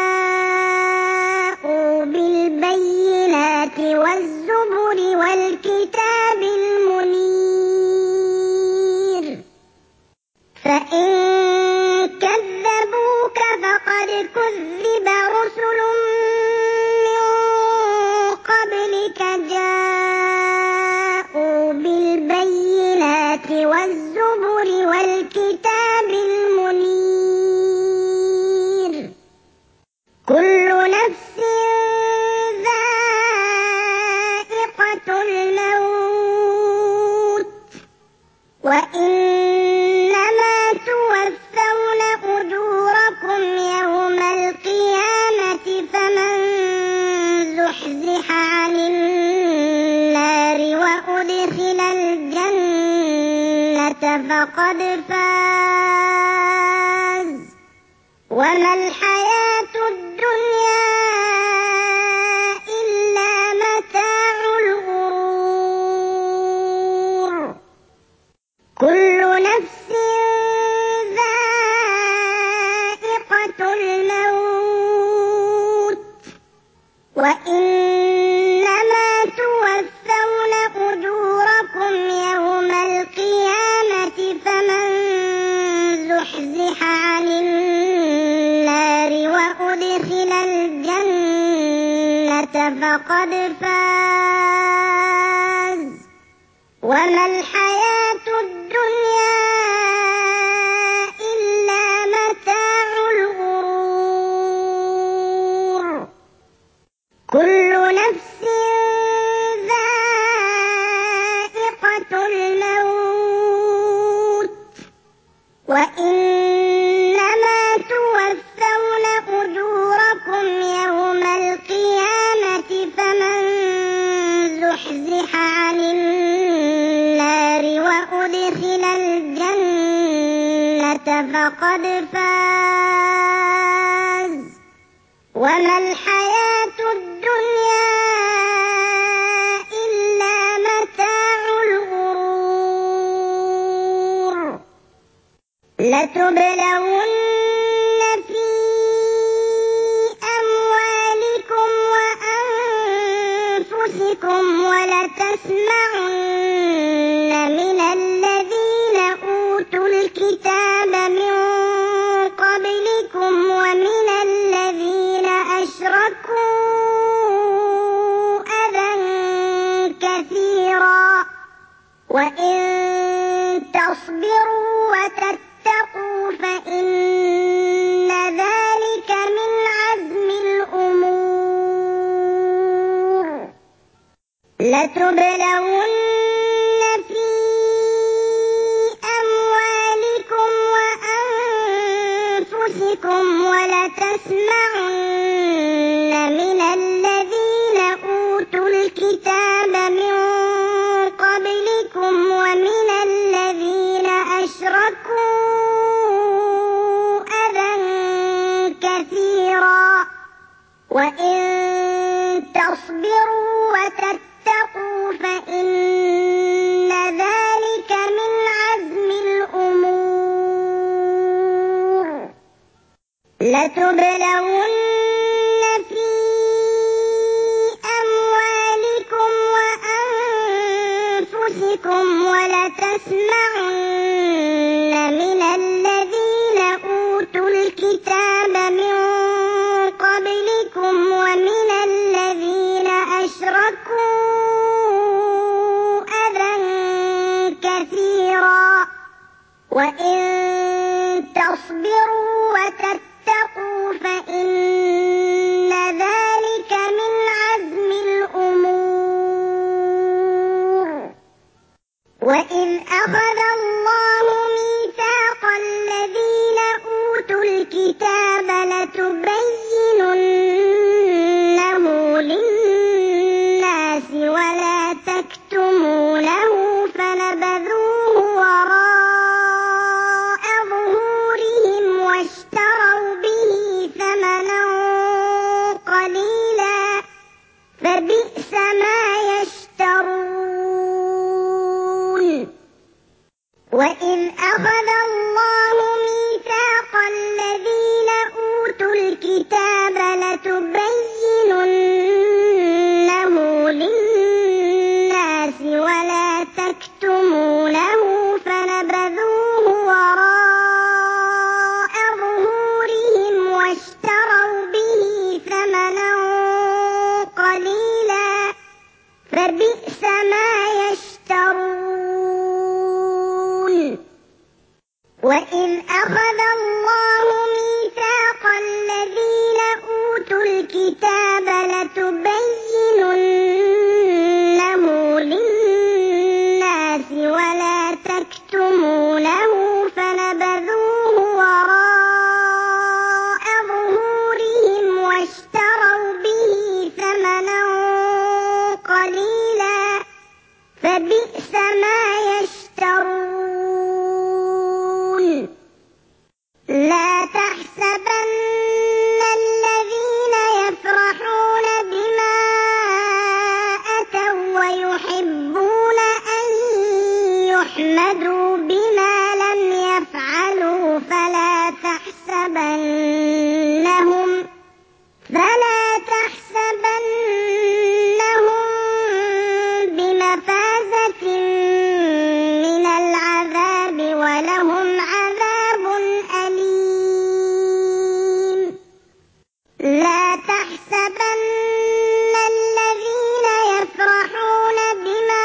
Speaker 1: جاءوا بالبينات والزبر والكتاب المنير فإن كذبوك فقد كذب رسل من قبلك جاءوا بالبينات والزبر والكتاب المنير كل نفس ذائقة الموت وإنما توفون أجوركم يوم القيامة فمن زحزح عن النار وأدخل الجنة فقد فاز وما الحياة الدنيا إلا متاع الغرور كل نفس ذائقة الموت وإنما توفون أجوركم يوم القيامة فمن زحزح عن النار وأدخل الجنة فقد فاز وما الحياة الدنيا إلا متاع الغرور كل نفس ذائقة الموت وإنما توفون أجوركم يوم القيامة فمن زحزح عن النار وأدخل الجنة فقد فاز وما الحياة الدنيا إلا متاع الغرور لتبلون في أموالكم وأنفسكم ولتسمعن من الذين أوتوا الكتاب من قبلكم ومن الذين أشركوا أذى كثيرا وإن تصبروا وتتقوا فإن ذلك من عزم الأمور لتبلون في أموالكم وأنفسكم ولتسمعن من الذين أوتوا الكتاب من قبلكم ومن الذين أشركوا أذى كثيرا وإن تصبروا وتتقوا فإن ذلك من عزم الأمور لتبلون في أموالكم وأنفسكم ولتسمعن من الذين أوتوا الكتاب من قبلكم ومن الذين أشركوا أذى كثيرا وإن تصبروا وتتقوا فإن ذلك من عزم الأمور وإذ أخذ الله ميثاق الذين أوتوا الكتاب لتبيننه للناس ولا تكتمونه فنبذوه وراء ظهورهم واشتروا به ثمنا قليلا فبئس ما يشترون وإذ أخذ الله ميثاق الذين أوتوا الكتاب لتبيننه للناس ولا تكتمونه فنبذوه وراء فبئس ما يشترون. وإذ أخذ الله ميثاق الذين أوتوا الكتاب لتبيننه للناس ولا تكتمونه فنبذوه وراء ظهورهم واشتروا به ثمنا قليلا فبئس ما يشترون. لا تحسبن الذين يفرحون بما أتوا ويحبون أن يحمدوا بما لم يفعلوا فلا تحسبنهم فلا تحسبنهم بمفازة من العذاب ولهم عذاب أليم. لا تحسبن الذين يفرحون بما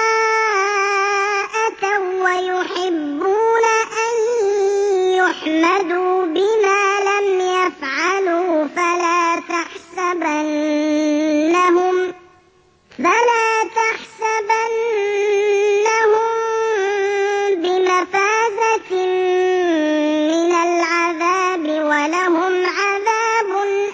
Speaker 1: أتوا ويحبون أن يحمدوا بما لم يفعلوا فلا تحسبنهم فلا تحسبنهم بمفازة من العذاب ولهم عذاب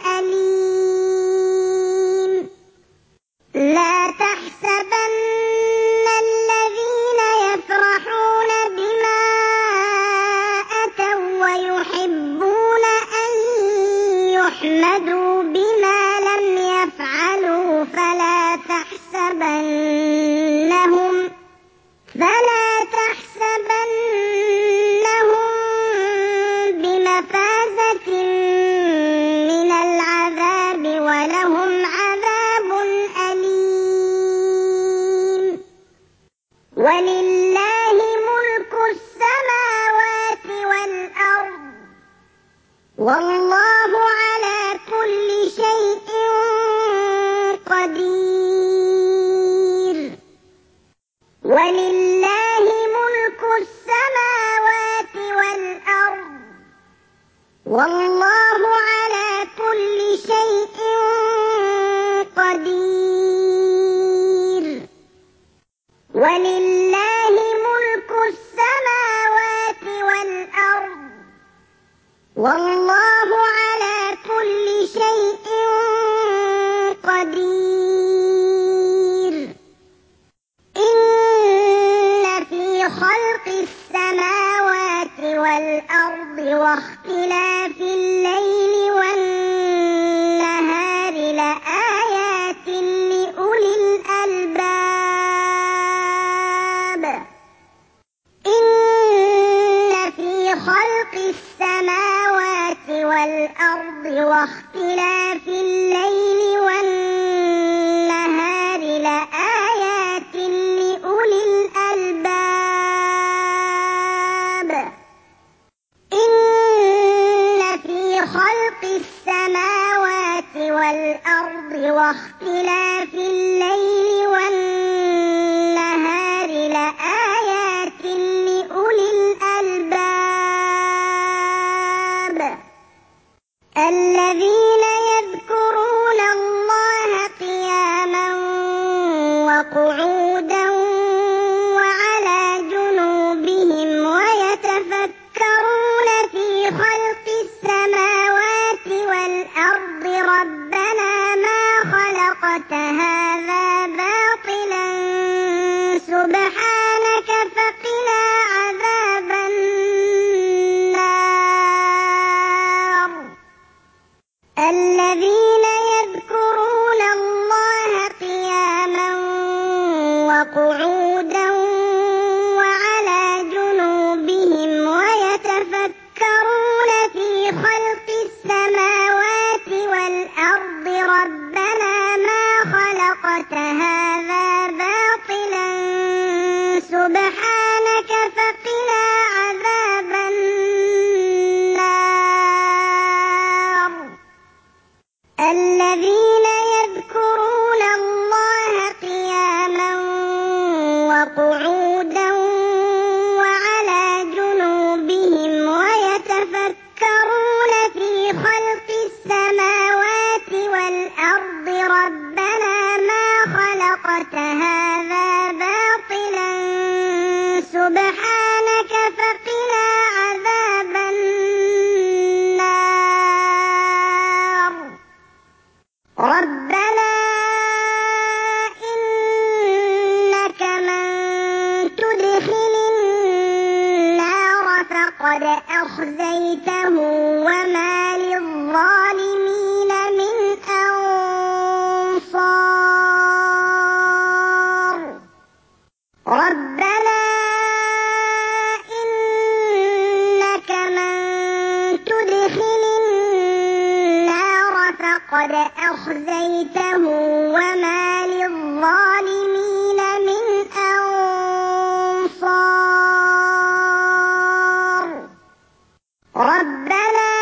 Speaker 1: أليم. لا تحسبن الذين يفرحون بما أتوا ويحبون أن يحمدوا بما لم يفعلوا فلا تحسبنهم فلا تحسبنهم بمفازة من العذاب ولهم عذاب أليم. ولله ملك السماوات والأرض والله على كل شيء قدير. ولله ملك السماوات والأرض والله على كل شيء قدير. ولله ملك السماوات والأرض والله على كل شيء قدير. إن في خلق السماوات والأرض واختلاف الليل والنهار لآيات لأولي الألباب. إن في خلق السماوات والأرض واختلاف الليل والنهار لآيات لأولي الألباب. إن في خلق السماوات والأرض واختلاف الليل والنهار لآيات لأولي الألباب الذين يذكرون الله قياما وقعودا وعلى جنوبهم ويتفكرون في خلق السماوات والأرض ربنا ما خلقت هذا باطلا سبحانك فقنا عذاب النار. الذين يذكرون الله قياما وقعودا وعلى جنوبهم ويتفكرون في خلق السماوات والأرض ربنا ما خلقت هذا باطلا سبحانك فقنا عذاب النار. الذين يذكرون الله قياما سبحانك فقنا عذاب النار ربنا إنك من تدخل النار فقد أخزيته وما للظالمين من أنصار ربنا إنك من تدخل النار فقد أخزيته وما للظالمين من أنصار ربنا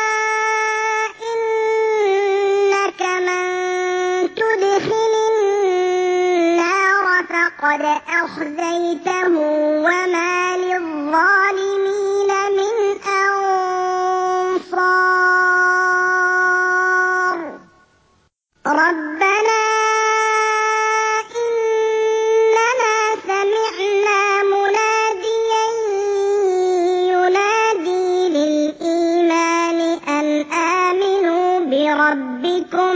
Speaker 1: إنك من تدخل النار فقد أخزيته وما للظالمين من أنصار ربنا إننا سمعنا مناديا ينادي للإيمان أن آمنوا بربكم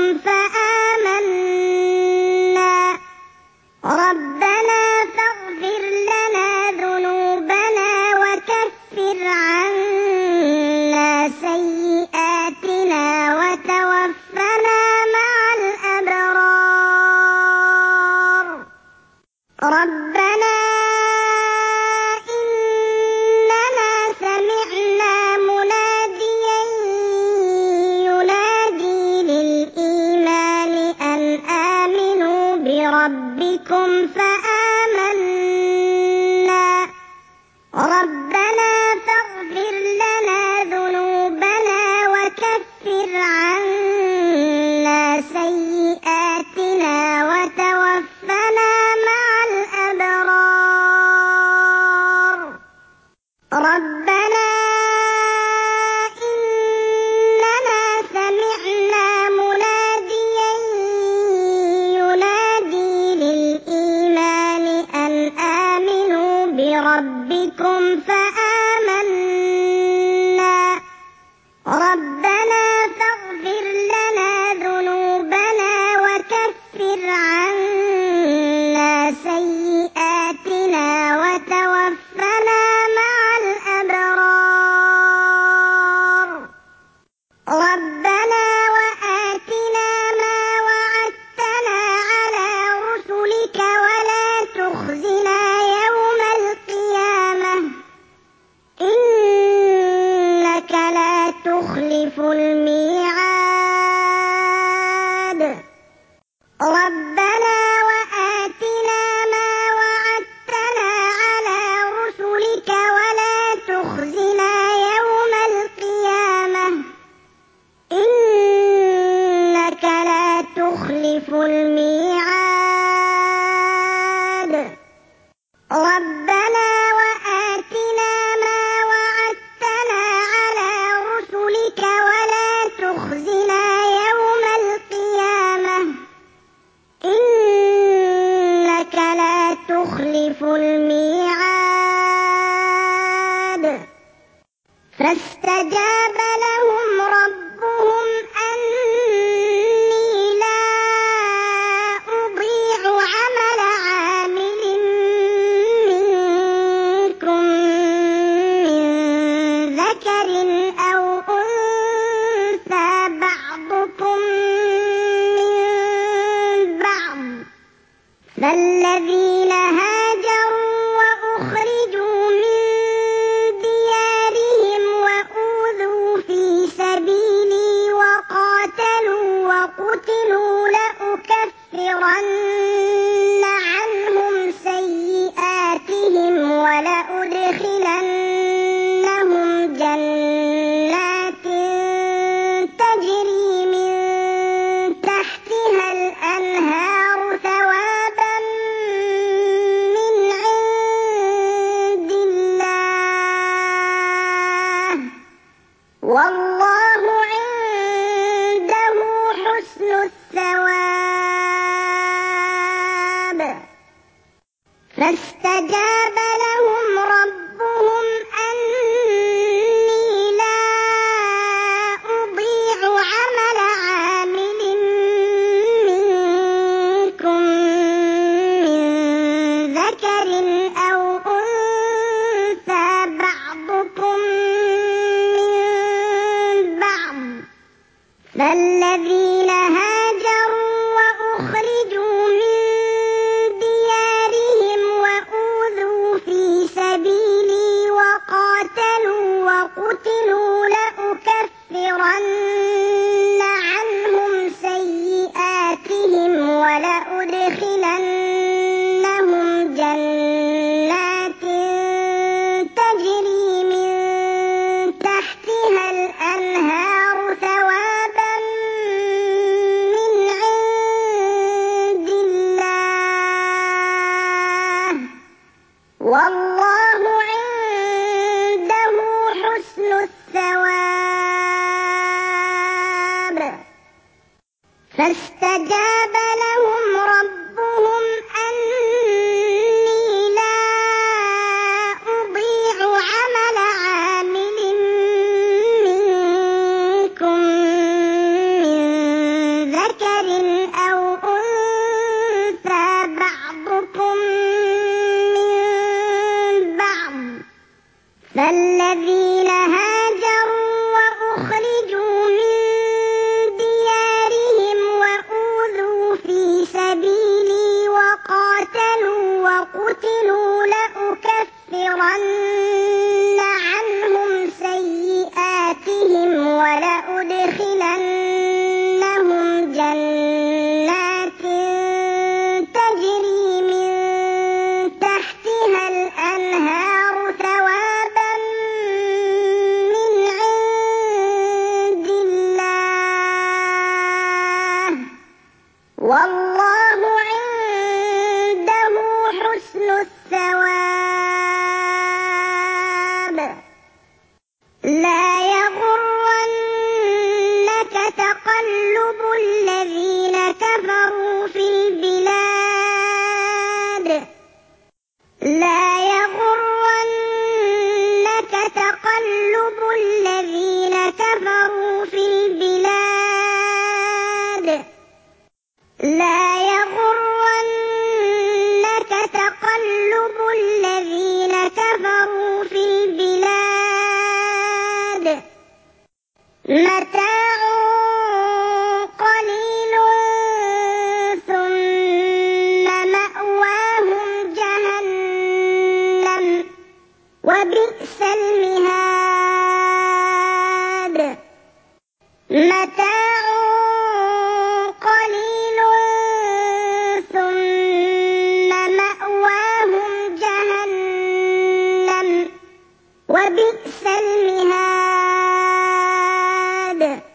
Speaker 1: فآمنا ربنا فاغفر لنا ذنوبنا وكفر عنا سيئاتنا وتوفنا مع الأبرار ربنا إننا سمعنا مناديا ينادي للإيمان أن آمنوا بربكم فآمنا ربنا فاغفر لنا ذنوبنا وكفر عنا سيئاتنا وتوفنا مع الأبرار ربنا إننا سمعنا مناديا ينادي للإيمان أن آمنوا بربكم فآمنا ربنا فاغفر لنا ذنوبنا وكفر عنا سيئاتنا وتوفنا مع الأبرار ربنا وآتنا ما وعدتنا على رسلك ولا تخزنا يوم القيامة إنك لا تخلف الميعاد ربنا وآتنا ما وعدتنا على رسلك ولا تخزنا يوم القيامة إنك لا تخلف الميعاد ربنا وآتنا ما وعدتنا على رسلك ولا تخزنا يوم القيامة إنك لا تخلف الميعاد فاستجاب لهم ربهم أني لا أضيع عمل عامل منكم من ذكر أو أنثى بعضكم من بعض فالذين هاجروا وأخرجوا من ديارهم وأوذوا في سبيلي وقاتلوا وقتلوا لأكفرن عنهم سيئاتهم ولأدخلنهم جنات تجري من تحتها الأنهار ثوابا من عند الله والله عنده حسن الثواب فاستجاب لهم ربهم أني لا أضيع عمل عامل منكم من ذكر أو أنثى بعضكم من بعض فالذين هاجروا وأخرجوا من ديارهم وأوذوا في سبيلي وقاتلوا وقتلوا لأكفرن عنهم سيئاتهم ولأدخلنهم جنات تجري من تحتها الأنهار ثوابا من عند الله والله عنده حسن الثواب. فاستجاب لهم ربهم أني لا أضيع عمل عامل منكم من ذكر أو أنثى بعضكم من بعض فالذين هاجروا وأخرجوا من ديارهم وأوذوا في سبيلي وقاتلوا وقتلوا لأكفرن عنهم سيئاتهم ولأدخلنهم جنات تجري من تحتها الأنهار ثوابا من عند الله والله عنده حسن الثواب. لا يغرنك تقلب الذين كفروا في البلاد لا يغرنك تقلب الذين كفروا في البلاد لا يغرنك تقلب الذين كفروا في البلاد متاع قليل ثم مأواهم جهنم وبئس المهاد. متاع قليل ثم مأواهم جهنم وبئس المهاد.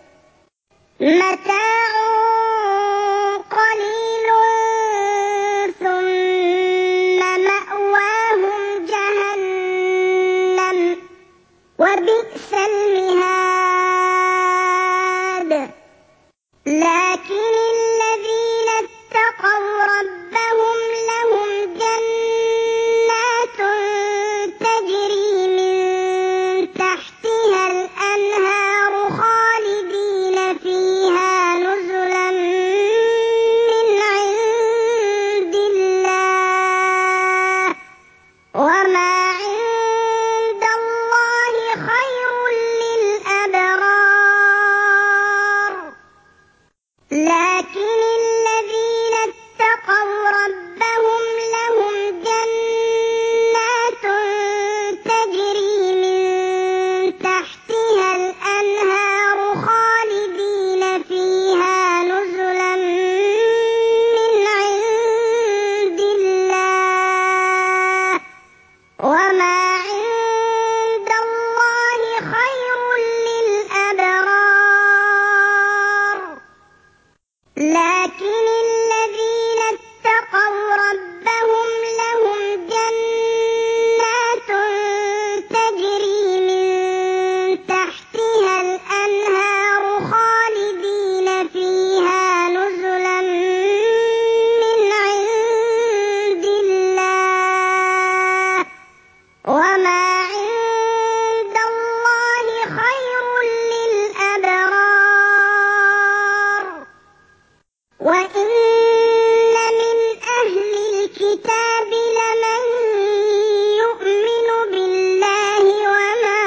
Speaker 1: الكتاب لمن يؤمن بالله وما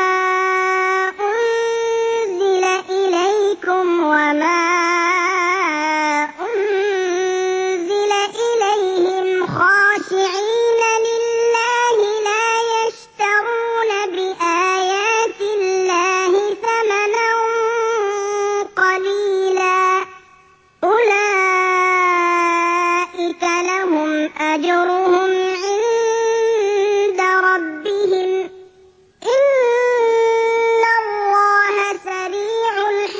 Speaker 1: أنزل إليكم وما أنزل إليهم خاشعين لله لا يشترون بآيات الله ثمنا قليلا أولئك لهم أجرهم عند ربهم إن الله سريع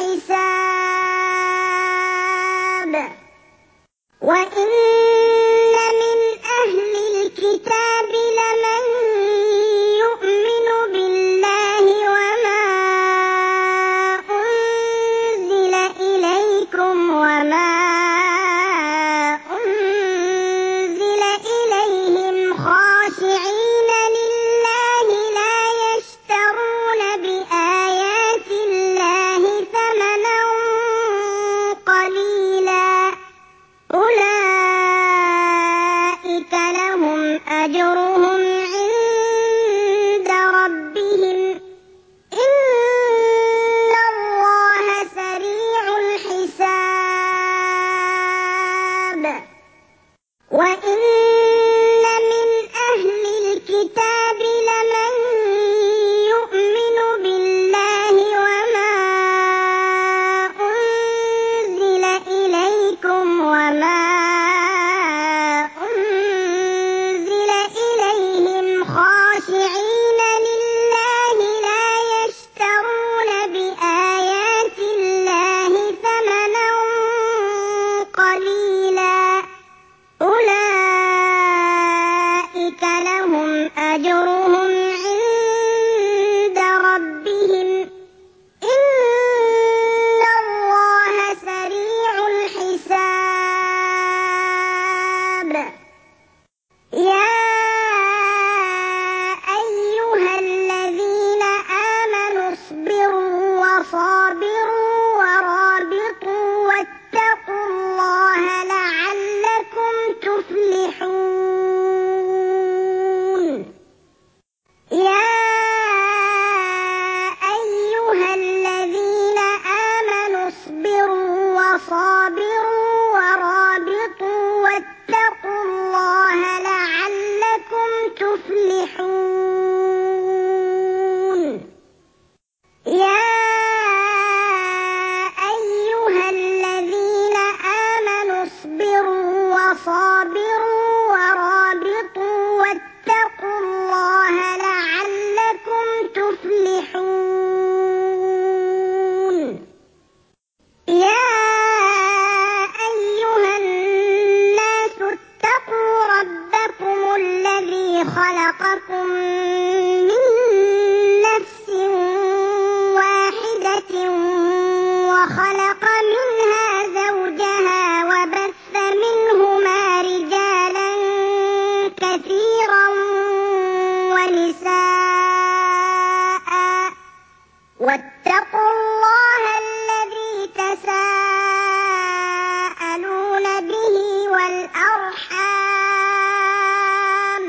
Speaker 1: الحساب وإن من أهل الكتاب لمن يؤمن بالله وما أنزل إليكم وما أنزل إليهم خاشعين لله لا يشترون بآيات الله ثمنا قليلا أولئك لهم أجرهم عند ربهم إن الله سريع الحساب وإن من أهل الكتاب لمن يؤمن بالله وما أنزل إليكم وما أنزل إليهم خاشعين لله لا يشترون بآيات الله ثمنا قليلا أولئك لهم أجرهم عند ربهم إن الله سريع الحساب يا أيها الذين آمنوا اصبروا وصابروا ورابطوا واتقوا الله لعلكم تفلحون يا أيها الذين آمنوا اصبروا وصابروا ورابطوا واتقوا الله لعلكم تفلحون يا أيها الذين آمنوا اصبروا وصابروا ورابطوا واتقوا الله لعلكم تفلحون يا أيها الناس اتقوا ربكم الذي خلقكم من نفس واحدة وخلق منها زوجها وبث منهما رجالا كثيرا ونساء واتقوا الله الذي تساءلون به والأرحام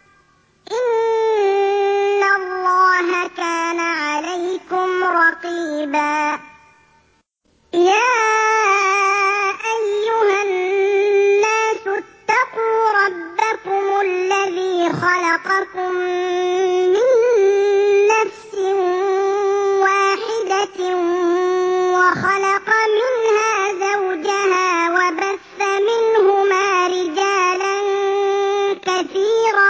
Speaker 1: إن الله كان عليكم رقيبا يا أيها الناس اتقوا ربكم الذي خلقكم من نفس واحدة وخلق منها زوجها وبث منهما رجالا كثيرا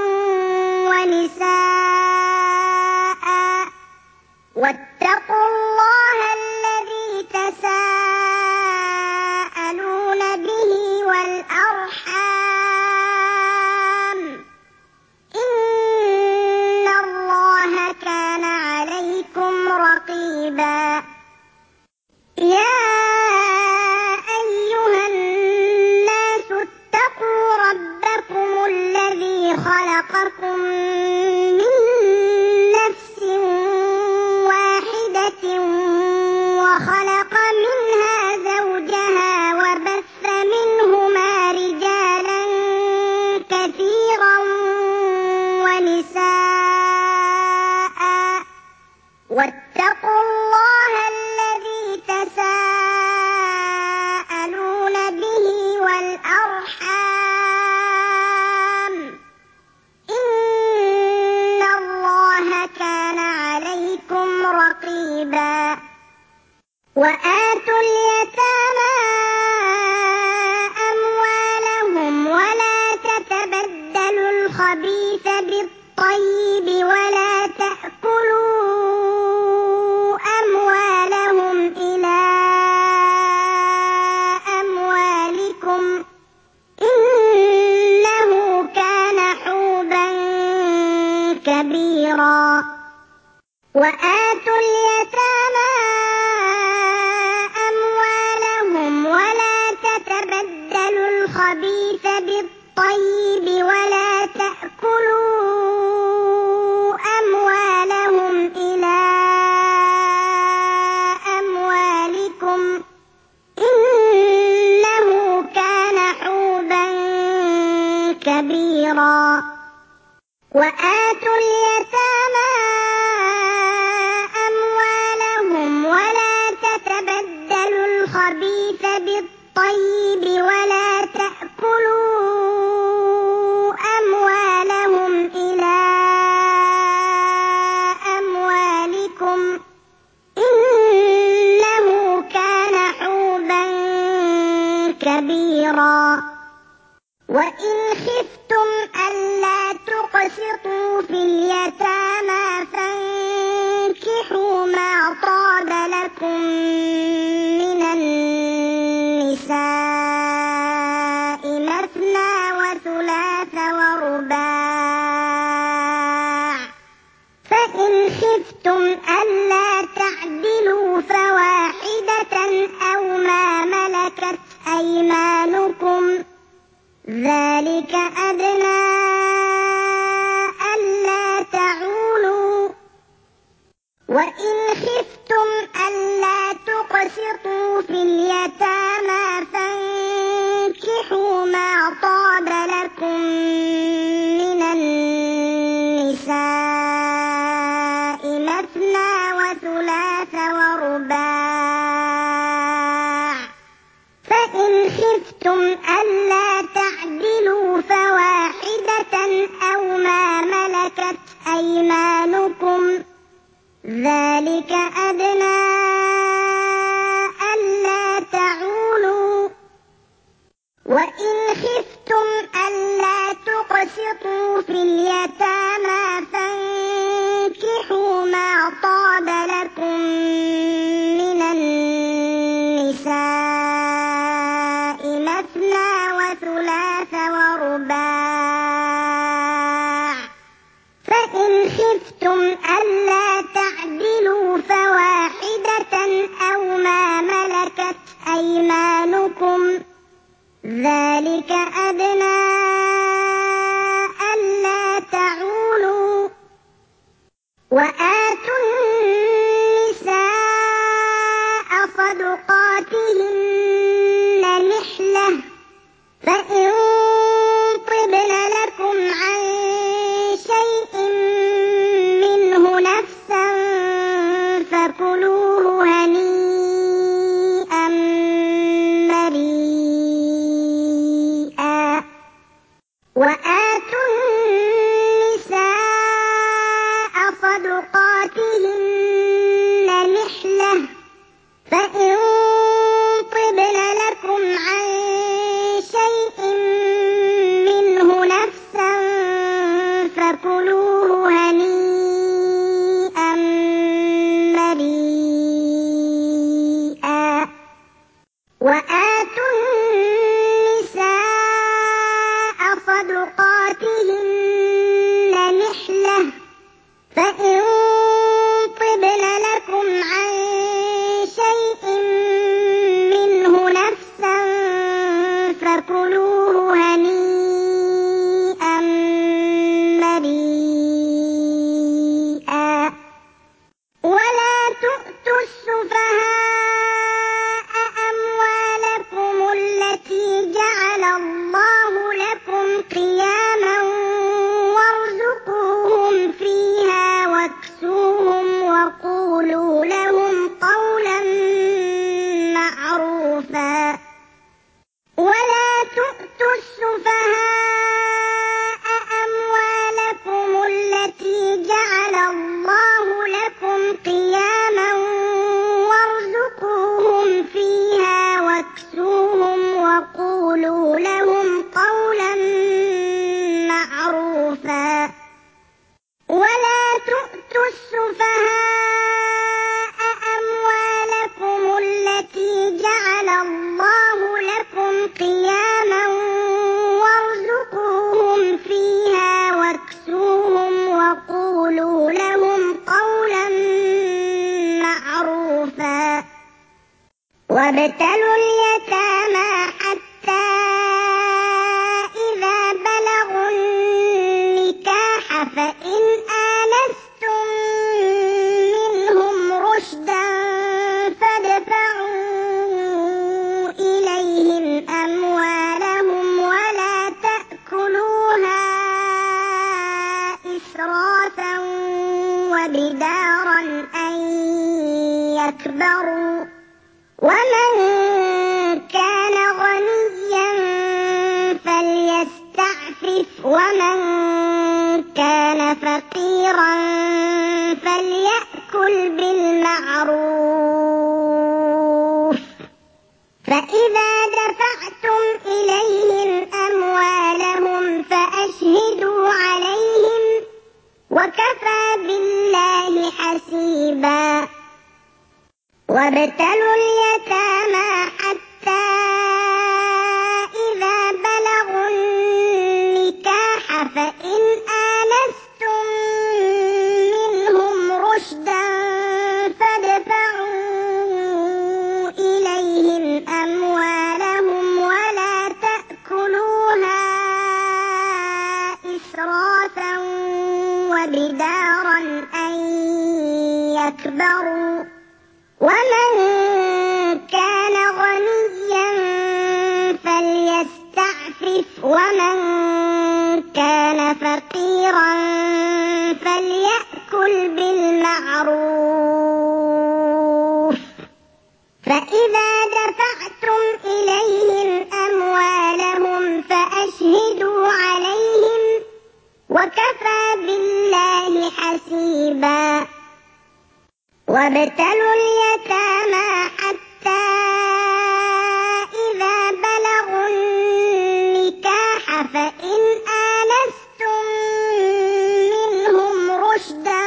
Speaker 1: ونساء واتقوا الله الذي تساءلون به والأرحام إن الله كان عليكم رقيبا يا أيها الناس اتقوا ربكم الذي خلقكم من نفس واحدة وخلق منها زوجها وبث منهما رجالا كثيرا ونساء واتقوا الله الذي تساءلون به والأرحام إن الله كان عليكم رقيبا وآتوا اليتامى أموالهم ولا تتبدلوا الخبيث بالطيب ولا تأكلوا أموالهم إلى أموالكم إنه كان حوبا كبيرا وآتوا اليتامى أموالهم ولا تتبدلوا الخبيث بالطيب ولا تأكلوا أموالهم إلى أموالكم إنه كان حوبا كبيرا وآتوا اليتامى أموالهم ولا تتبدلوا الخبيث بالطيب ولا تأكلوا أموالهم إلى أموالكم إنه كان حوبا كبيرا وإن خفتم ألا تقسطوا في اليتامى فانكحوا ما طاب لكم من النساء مثنى وثلاث ورباع فإن خفتم ألا تعدلوا فواحدة أو ما ملكت أيمانكم ذلك أدنى ألا تعولوا وإن خفتم ألا تقسطوا في اليتامى فانكحوا ما طاب لكم من النساء مثنى وثلاث ورباع فإن خفتم ألا تعدلوا فواحدة أو ما ملكت أيمانكم ذلك أدنى ألا تعولوا وإن خفتم ألا تقسطوا في اليتامى فانكحوا ما طاب لكم من النساء مثنى وثلاث ورباع فإن خفتم ألا تعدلوا فواحدة أو ما ملكت أيمانكم ذلك أدنى ألا تعولوا وآتوا النساء صدقاتهن نحلة فإن طبن لكم عن شيء منه نفسا فكلوه هنيئا مريئا وآتوا النساء صدقاتهن نحلة فإن طبن لكم عن شيء منه نفسا فكلوه هنيئا مريئا وآتوا النساء صدقاتهن نحلة فإن طبن لكم عن شيء منه نفسا فكلوه هنيئا مريئا ولا تؤتوا السفهاء أموالكم التي جعل الله لكم قياما وابتلوا اليتامى حتى إذا بلغوا النكاح فإن آنستم منهم رشدا فادفعوا إليهم أموالهم ولا تأكلوها إسرافا وبدارا أن يكبروا ومن كان غنيا فليستعفف ومن كان فقيرا فليأكل بالمعروف فإذا دفعتم إليهم أموالهم فأشهدوا عليهم وكفى بالله حسيبا وابتلوا اليتامى حتى إذا بلغوا النكاح فإن آنستم منهم رشدا فادفعوا إليهم أموالهم ولا تأكلوها إسرافا وبدارا أن يكبروا ومن كان غنيا فليستعفف ومن كان فقيرا فليأكل بالمعروف فإذا دفعتم إليهم أموالهم فأشهدوا عليهم وكفى بالله حسيبا وابتلوا اليتامى حتى إذا بلغوا النكاح فإن آنستم منهم رشدا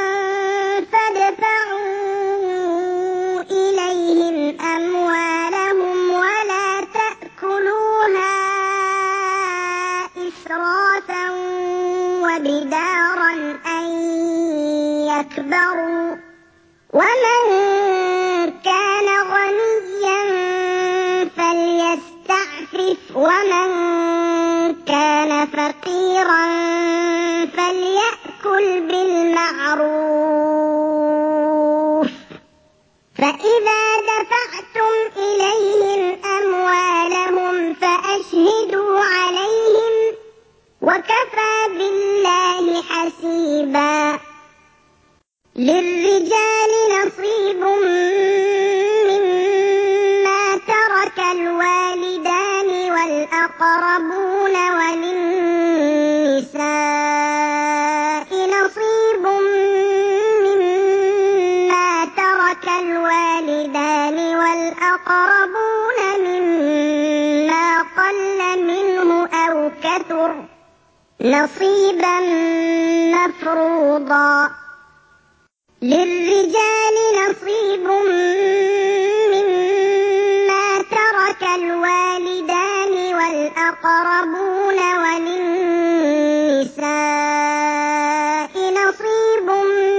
Speaker 1: فادفعوا إليهم أموالهم ولا تأكلوها إسرافا وبدارا أن يكبروا ومن كان غنيا فليستعفف ومن كان فقيرا فليأكل بالمعروف فإذا دفعتم إليهم أموالهم فأشهدوا عليهم وكفى بالله حسيبا للرجال نصيب مما ترك الوالدان والأقربون وللنساء نصيب مما ترك الوالدان والأقربون مما قل منه أو كثر نصيبا مفروضا للرجال نصيب مما ترك الوالدان والأقربون وللنساء نصيب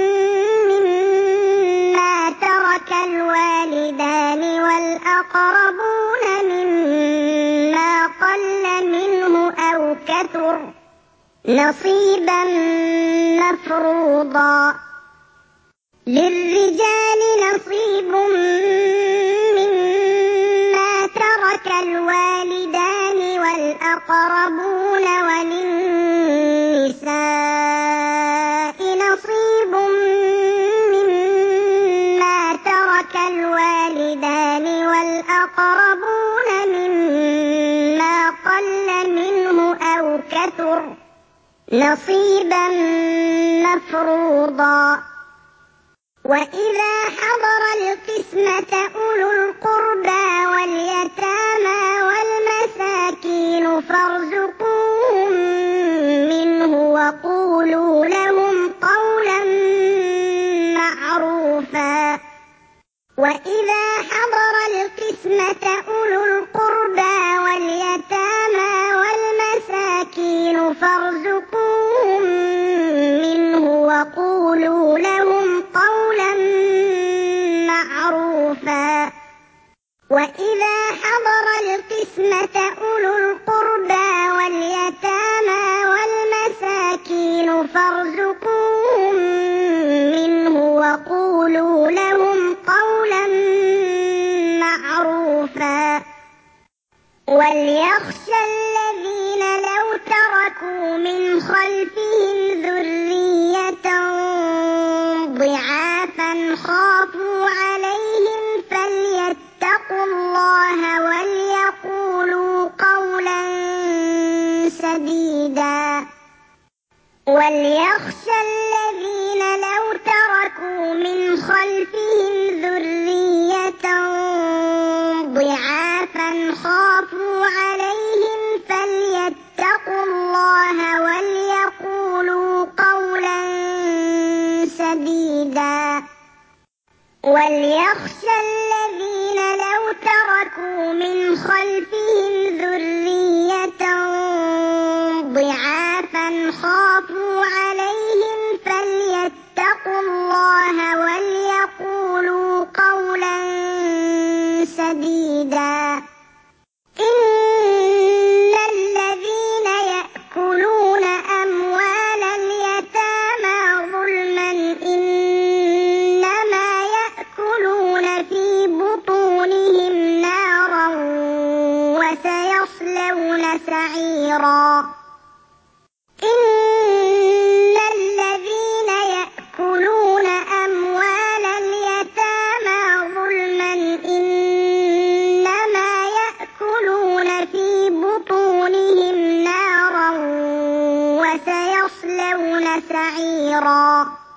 Speaker 1: مما ترك الوالدان والأقربون مما قل منه أو كثر نصيبا مفروضا للرجال نصيب مما ترك الوالدان والأقربون وللنساء نصيب مما ترك الوالدان والأقربون مما قل منه أو كثر نصيبا مفروضا وإذا حضر القسمة أولو القربى واليتامى والمساكين فارزقوهم منه وقولوا لهم قولا معروفا وإذا حضر القسمة أولو القربى واليتامى والمساكين فارزقوهم منه وقولوا لهم قولا معروفا وإذا حضر القسمة أولو القربى واليتامى والمساكين فارزقوهم منه وقولوا لهم قولا معروفا وليخشى الذين لو تركوا من خلفهم ذرية ضعافا خافوا عليهم فليتقوا الله وليقولوا قولا سديدا وليخشى الذين لو تركوا من خلفهم ذرية ضعافا خافوا عليهم فليتقوا الله وليقولوا قولا سديدا وليخشى الذين لو تركوا من خلفهم ذرية ضعافا خافوا عليهم فليتقوا الله وليقولوا قولا سديدا إن الذين يأكلون أموال اليتامى ظلما إنما يأكلون في بطونهم نارا وسيصلون سعيرا إن الذين يأكلون أموال اليتامى ظلما إنما يأكلون في بطونهم نارا وسيصلون سعيرا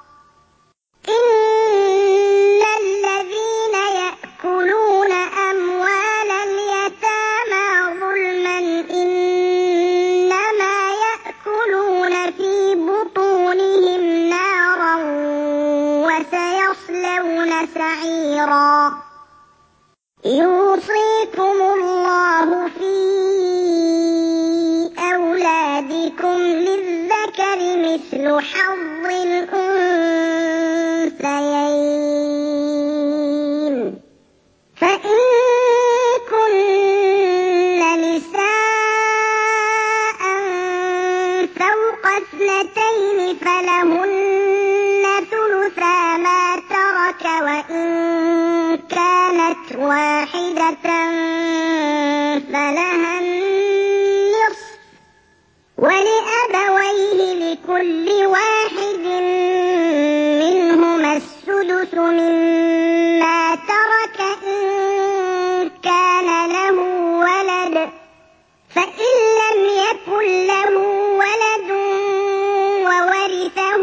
Speaker 1: إن الذين يأكلون أموال اليتامى ظلما إنما يأكلون في بطونهم نارا وسيصلون سعيرا يوصيكم الله في أولادكم للذكر مثل حظ الأنثيين فإن كن نساء فوق اثنتين فلهن ثلثا ما ترك وإن كانت واحدة فلها النصف ولأبويه لكل واحد منهما السدس مما ترك إن كان له ولد فإن لم يكن له ولد وورثه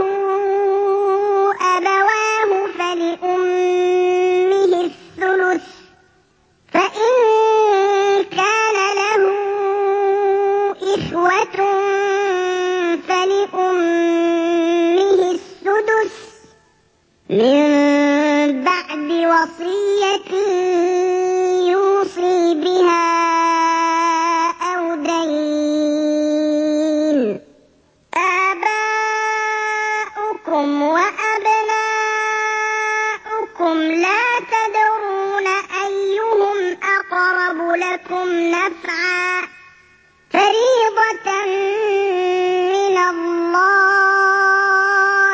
Speaker 1: أبواه فلأمه الثلث فإن كان له إخوة فلأمه السدس من بعد وصية يوصي بها أو دين آباؤكم وأبناؤكم لا تدرون أيهم أقرب لكم نفعا فريضة من الله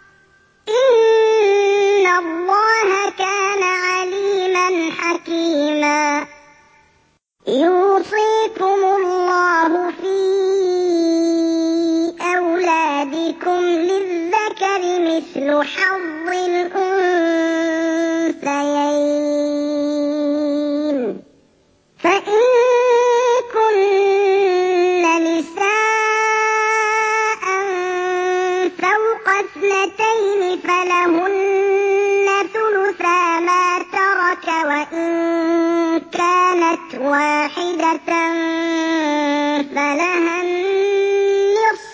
Speaker 1: إن الله كان عليما حكيما يوصيكم الله في أولادكم للذكر مثل حظ الأنثيين فإن كن نساء فوق اثنتين فلهن ثلثا ما ترك وإن كانت واحدة فلها النصف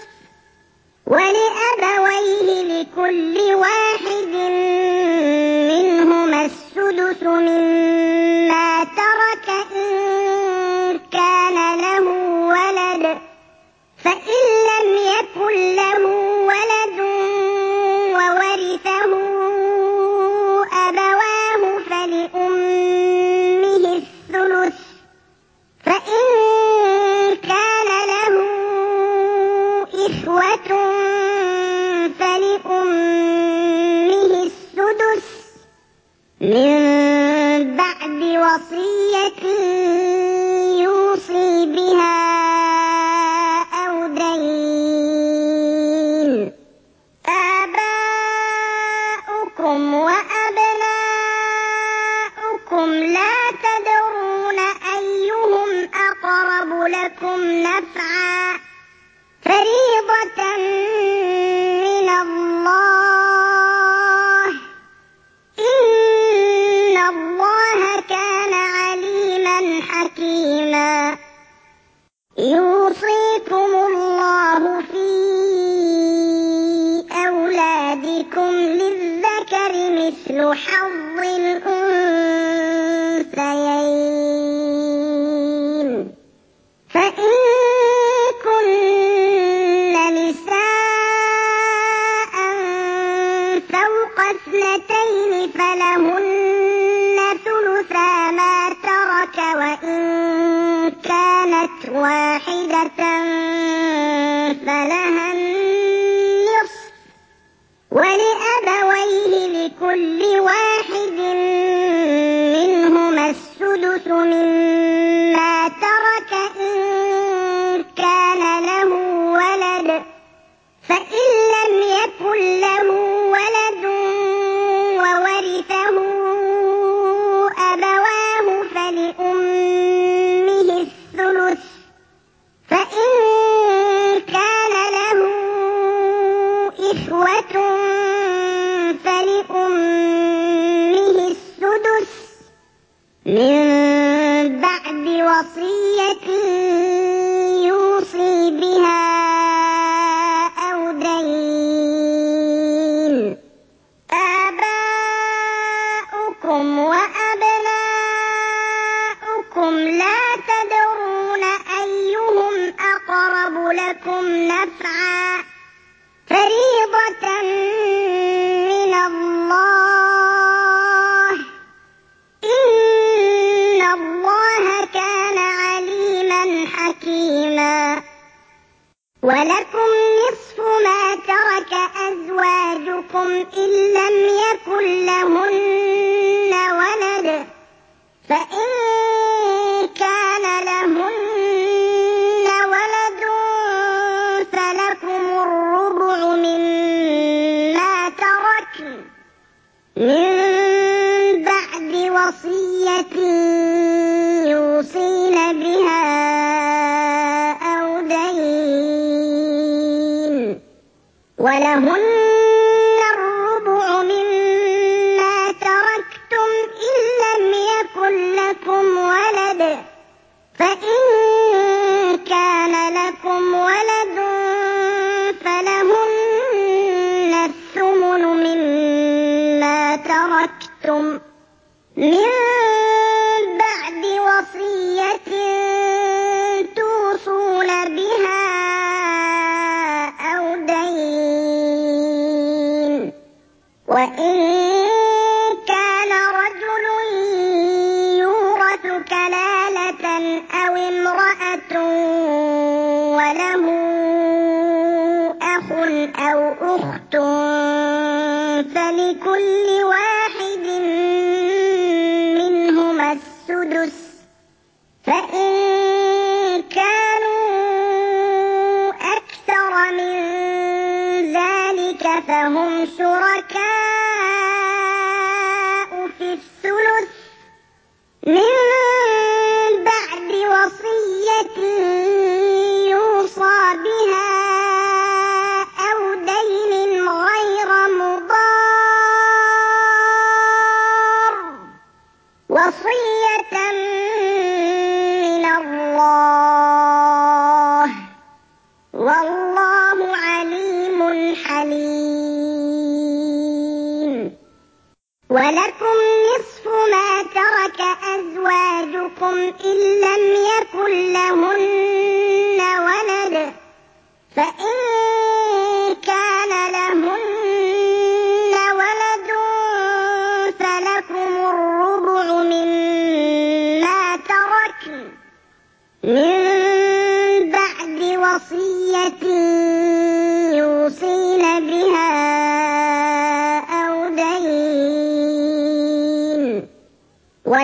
Speaker 1: ولأبويه لكل واحد منهما السدس مما ترك إن كان له ولد فإن لم يكن له ولد وورثه أبواه فلأمه إخوة فلأمه السدس من بعد وصية يوصي بها أو دين. آباؤكم وأبناؤكم لا تدرون أيهم أقرب لكم نفعا فريضة من الله إن الله كان عليما حكيما. يوصيكم الله في أولادكم للذكر مثل حظ الأنثيين فإن كن نساء فوق اثنتين فلهن ثلثا ما ترك وإن كانت واحدة فلها النصف ولأبويه لكل واحد منهما السدس مما ترك إن كان له ولد فإن لم يكن له ولد وورثه أبواه فلأمه الثلث فإن كان له إخوة فلأمه السدس من بعد وصية يوصي بها أو دين. آباؤكم وأبناؤكم لا تدرون أيهم أقرب لكم نفعا فريضة من الله إن الله كان عليما حكيما. ولكم نصف ما ترك أزواجكم إن لم يكن لهن ولد فإن كان لهن ولد فلكم الربع مما تركن من بعد وصية يوصين بها أو دين. ولهن الربع مما تركتم إن لم يكن لكم ولد فإن كان لكم ولد فلهن الثمن مما تركتم من بعد وصية توصون بها أو دين. وإن كان رجل يورث كلالة أو امرأة وله أخ أو أخت فلكل واحد منهما السدس فإن كانوا أكثر من ذلك فهم شركاء في الثلث من بعد وصية يوصى بها أو دين غير مضار وصية من الله والله عليم حليم. ولكم نصف ما ترك أزواجكم إن لم يكن لهن ولد فإن كان لهن ولد فلكم الربع مما تركن من بعد وصية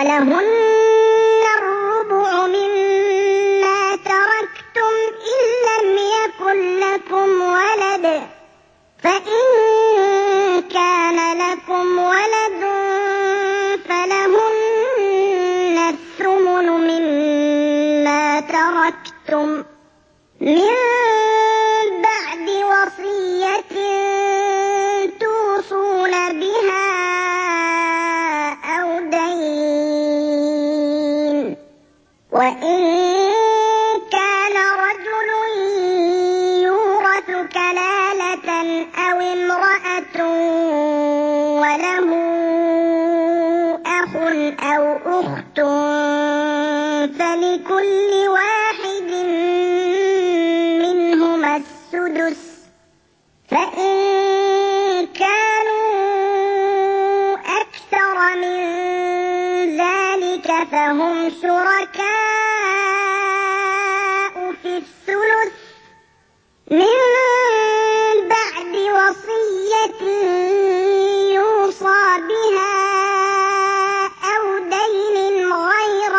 Speaker 1: ولهن الربع مما تركتم إن لم يكن لكم ولد، فإن كان لكم ولد فلهن الثمن مما تركتم من بعد وصية توصون بها أو دين. وإن كان رجل يورث كلالة أو امرأة وله أخ أو أخت فلكل واحد منهما السدس، فإن كانوا أكثر من ذلك فهم شركاء في الثلث من بعد وصية يوصى بها أو دين غير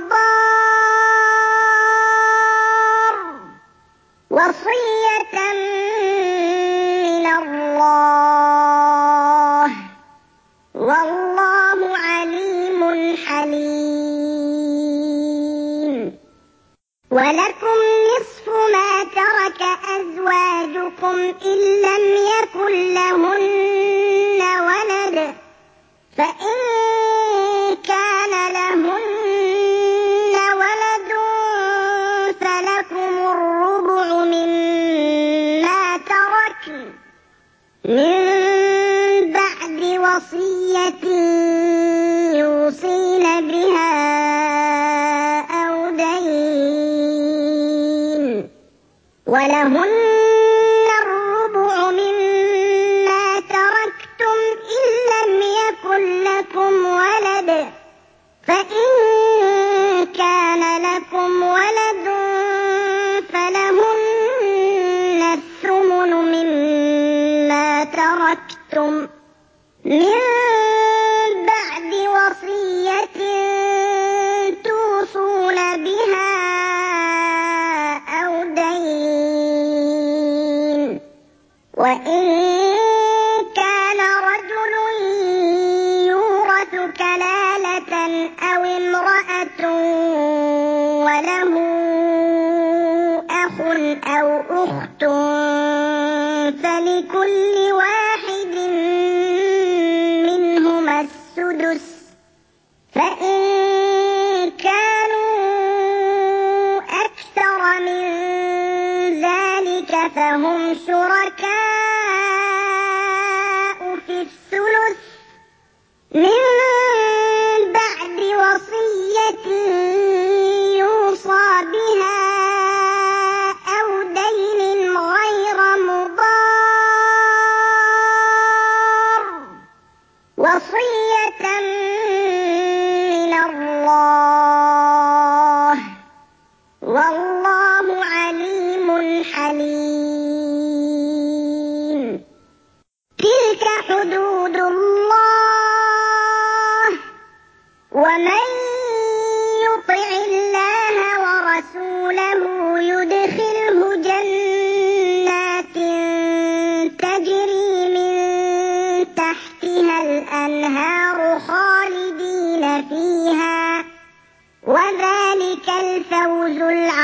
Speaker 1: مضار، وصية من الله والله عليم حليم. ولكم نصف ما ترك أزواجكم إن لم يكن لهن ولد، فإن كان لهن ولد فلكم الربع مما تركن من بعد وصية يوصين بها أو دين. ولهن الربع مما تركتم إن لم يكن لكم ولد، فإن كان لكم ولد فلهن الثمن مما تركتم من بعد وصية توصون بها أو دين. وإن كان رجل يورث كلالة أو امرأة وله أخ أو أخت فلكل واحد منهما السدس، فإن كانوا أكثر من ذلك فهم شركاء في الثلث من بعد وصية يوصى بها أو دين غير مضار، وصية من الله والله عليم حليم. تلك حدود الله، ومن يطع الله ورسوله يدخله جنات تجري من تحتها الأنهار خالدين فيها، وذلك الفوز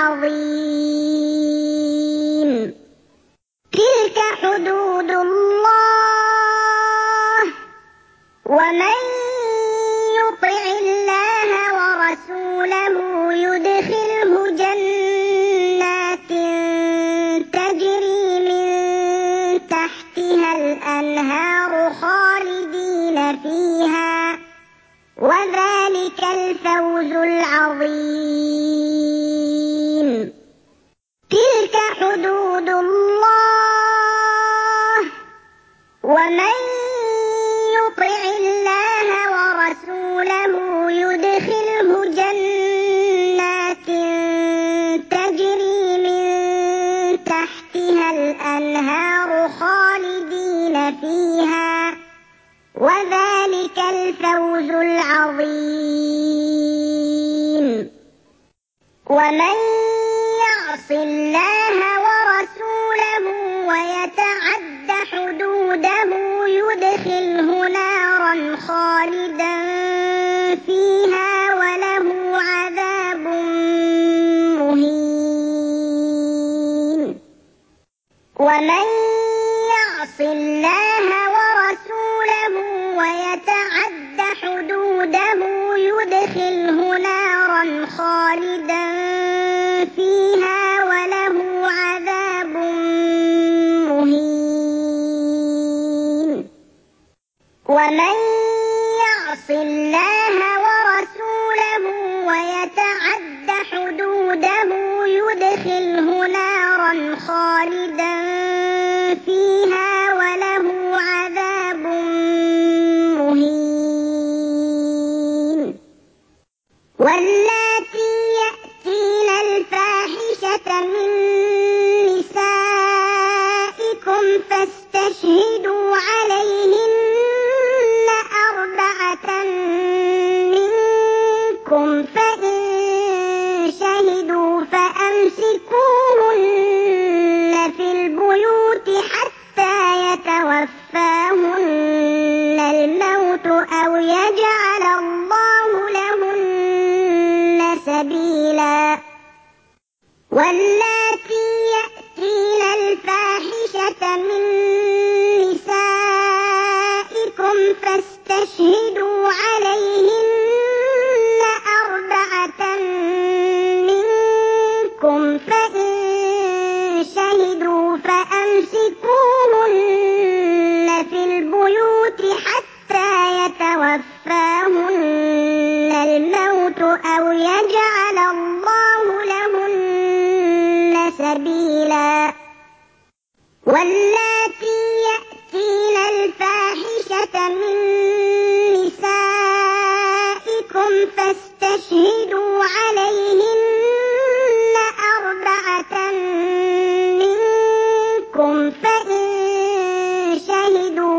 Speaker 1: العظيم. تلك حدود الله، ومن يطع الله ورسوله يدخله جنات تجري من تحتها الأنهار خالدين فيها، وذلك الفوز العظيم. تلك حدود الله، ومن يطع الله ورسوله يدخله جنات تجري من تحتها الأنهار خالدين فيها، وذلك الفوز العظيم. ومن يعص الله ورسوله ويتعد حدوده يدخله نارا خالدا فيها وله عذاب مهين. ومن يعص الله ورسوله ويتعد حدوده يدخله نارا خالدا فيها وله عذاب مهين. ومن يعص الله ورسوله ويتعد حدوده يدخله نارا خالدا فيها وله عذاب مهين. واللاتي يأتين الفاحشة من نسائكم فاستشهدوا عليهن أربعة منكم فإن شهدوا فأمسكوهن في البيوت حتى يتوفاهن الموت أو يجعل الله لهن سبيلا. واللاتي يأتين الفاحشة من نسائكم فاستشهدوا عليهن أربعة منكم فإن شهدوا فأمسكوهن في البيوت حتى يتوفاهن الموت أو يجعل الله لهن سبيلا. واللاتي يأتين الفاحشة من نسائكم فاستشهدوا عليهن أربعة منكم فإن شهدوا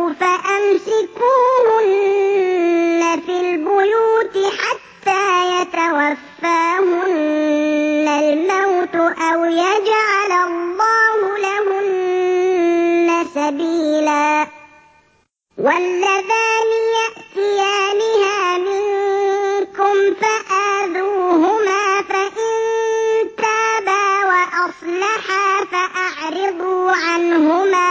Speaker 1: فأمسكوهن في البيوت حتى يتوفاهن الموت أو يجعل الله لهن سبيلا. واللذان يأتيانها منكم فآذوهما فإن تابا وأصلحا فأعرضوا عنهما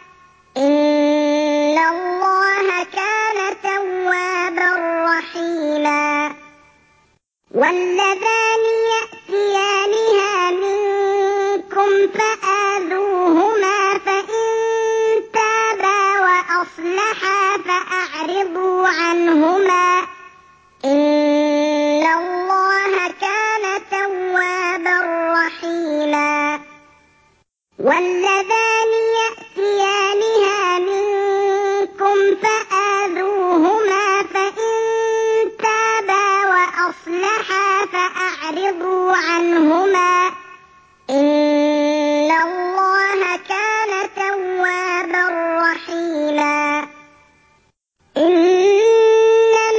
Speaker 1: إن الله كان توابا رحيما. واللذان يأتيانها منكم فآذوهما فإن تابا وأصلحا فأعرضوا عنهما إن الله كان توابا رحيما. واللذان يأتيانها منكم فآذوهما فإن تابا وأصلحا فأعرضوا عنهما إن الله كان توابا رحيما. إنما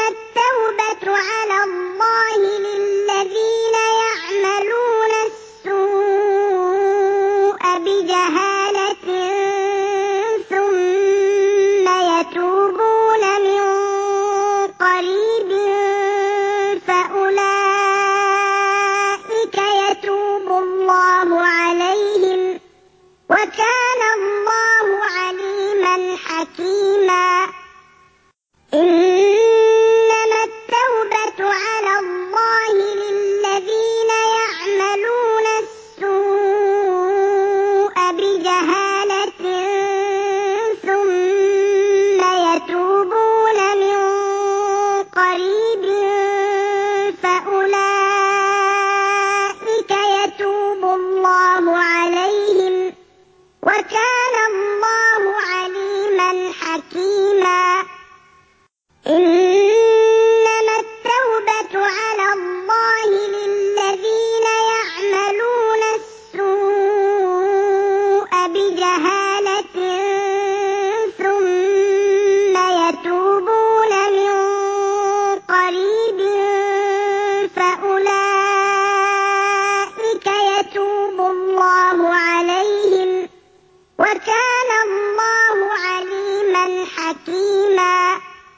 Speaker 1: حكيما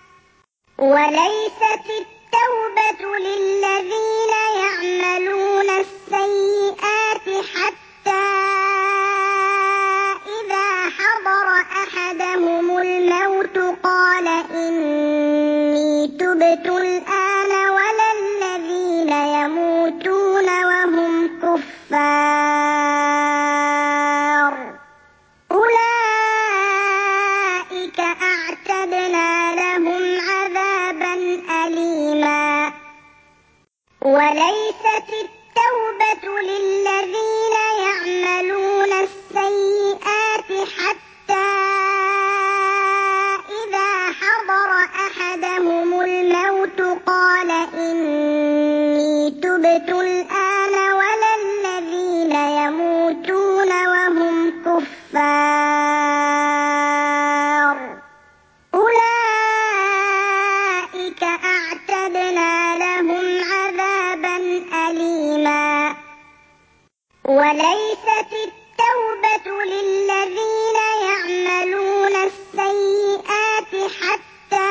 Speaker 1: وليست التوبة للذين يعملون السيئات حتى إذا حضر أحدهم الموت قال إني تبت الآن ولا الذين يموتون وهم كفار أولئك أعتدنا لهم عذابا أليما وليست التوبة للذين يعملون السيئات حتى إذا حضر أحدهم الموت قال إني تبت الآن ولا الذين يموتون وهم كفار أولئك أعتدنا لهم عذابا أليما وليست التوبة للذين يعملون السيئات حتى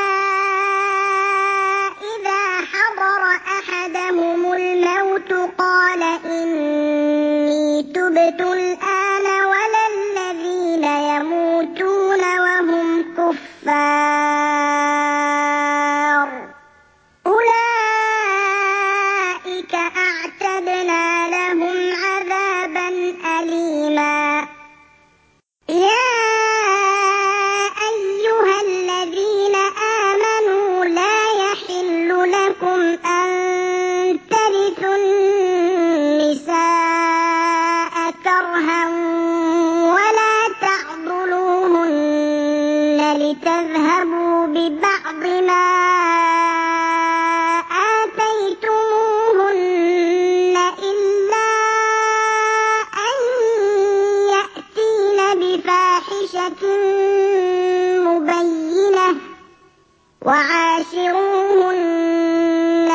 Speaker 1: إذا حضر أحدهم الموت قال إني تبت الآن ولا الذين يموتون وهم كفار أولئك أعتدنا لهم عذابا أليما يا أيها الذين آمنوا لا يحل لكم أن ترثوا النساء كرها ولا تعضلوهن لتذهبوا ببعض ما آتيتموهن إلا أن يأتين بفاحشة مبينة وعاشروهن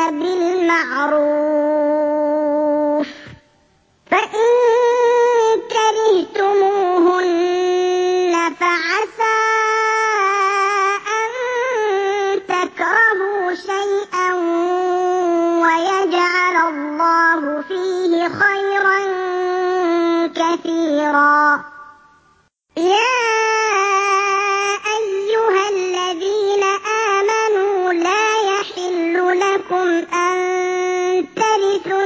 Speaker 1: بالمعروف فإن كرهتموهن فعسى أن تكرهوا شيئا ويجعل الله فيه خيرا كثيرا يا أيها الذين آمنوا لا يحل لكم أن ترثوا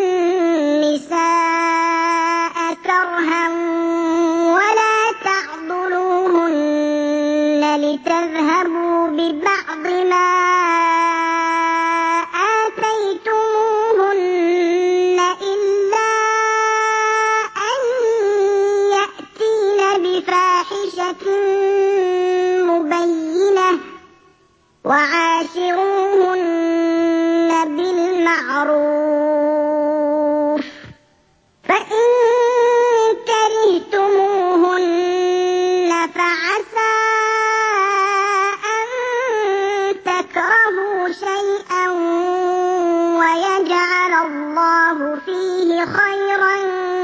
Speaker 1: النساء كرها ولا تعضلوهن لتذهبوا ببعض ما آتيتموهن إلا أن يأتين بفاحشة مبينة وعاشروهن بالمعروف فإن كرهتموهن فعسى أن تكرهوا شيئا ويجعل الله فيه خيرا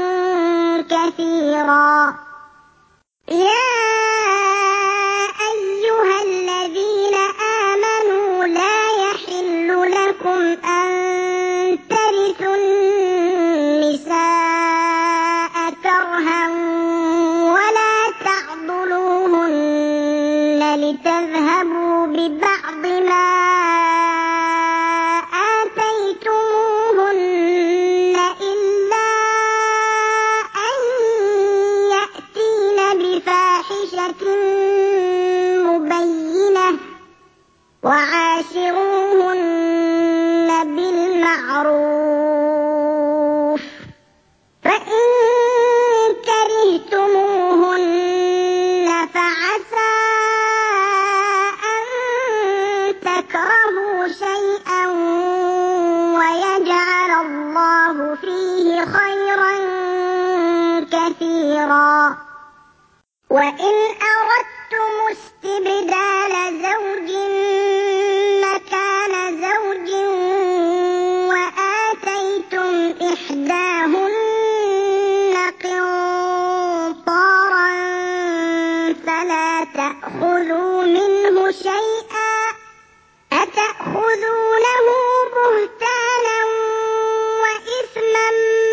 Speaker 1: كثيرا يا أيها الذين آمنوا لا يحل لكم أن ترثوا النساء كرها ولا تعضلوهن لتذهبوا ببعض ما آتيتموهن إلا أن يأتين بفاحشة مبينة وعاشروهن بالمعروف فإن كرهتموهن فعسى أن تكرهوا شيئا ويجعل الله فيه خيرا كثيرا وإن أردتم فلا تأخذوا منه شيئا أتأخذونه بهتانا وإثما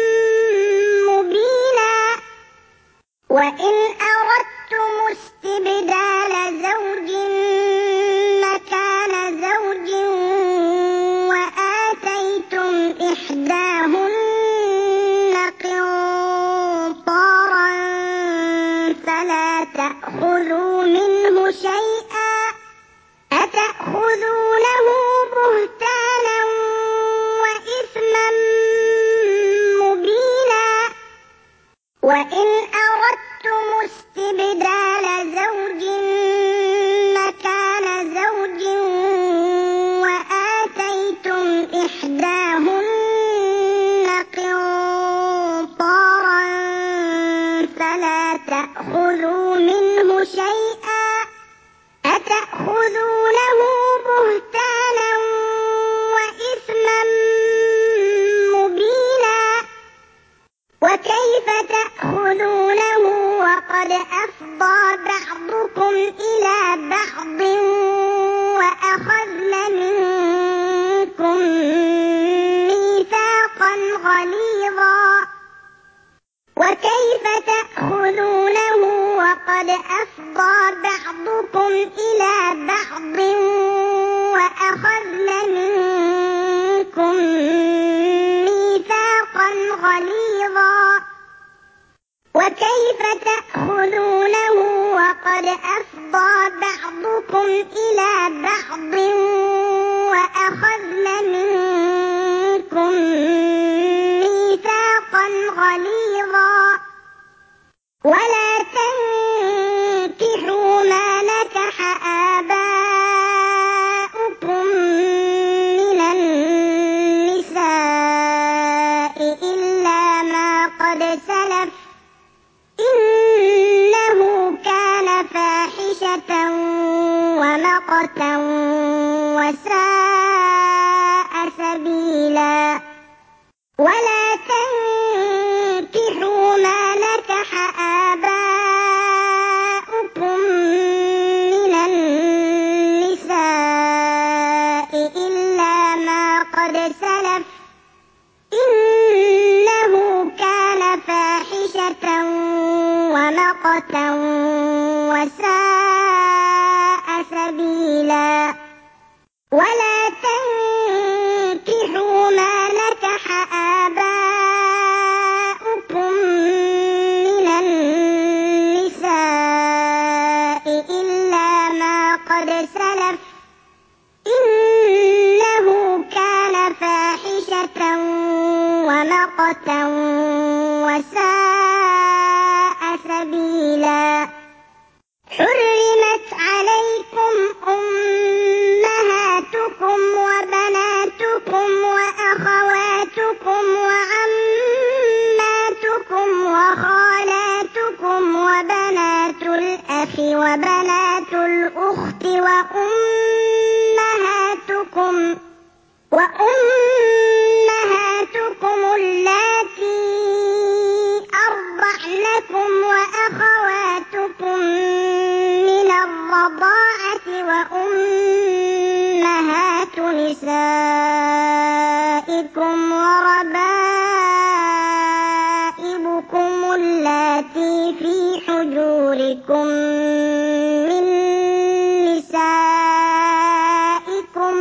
Speaker 1: مبينا وإن أردتم استبدال زوج مكان زوج وآتيتم إحداهن قنطارا فلا تأخذوا منه شيئا أتأخذونه بهتانا وإثما مبينا وإن أردتم استبدال زوج مكان زوج وآتيتم إحداهن قنطارا فلا تأخذوا منه شيئا أتأخذونه بهتانا وإثما مبينا وكيف تأخذونه وقد أفضى بعضكم إلى بعض وأخذن منكم ميثاقا غليظا وكيف تأخذونه وقد أفضى بعضكم إلى بعض وأخذن منكم ميثاقا غليظا وكيف تأخذونه وقد أفضى بعضكم إلى بعض وأخذن منكم ميثاقا غليظا ولا تنكحوا ما نكح آباؤكم من النساء إلا ما قد سلف إنه كان فاحشة ومقتا وساء سبيلا ولا تنكحوا ما نكح آباؤكم من النساء إلا ما قد سلف إنه كان فاحشة ومقتا وساء سبيلا ولا تنكحوا ما نكح آباؤكم من النساء إلا ما قد سلف إنه كان فاحشة ومقتا وساء سبيلا حرمت عليكم أمهاتكم وبناتكم وأخواتكم وعماتكم وخالاتكم وبنات الأخ وبنات الأخت وأمهاتكم وأمهاتكم اللاتي أرضعنكم وأخواتكم من الرضاعة وأمهات نسائكم وربائبكم اللاتي في حجوركم من نسائكم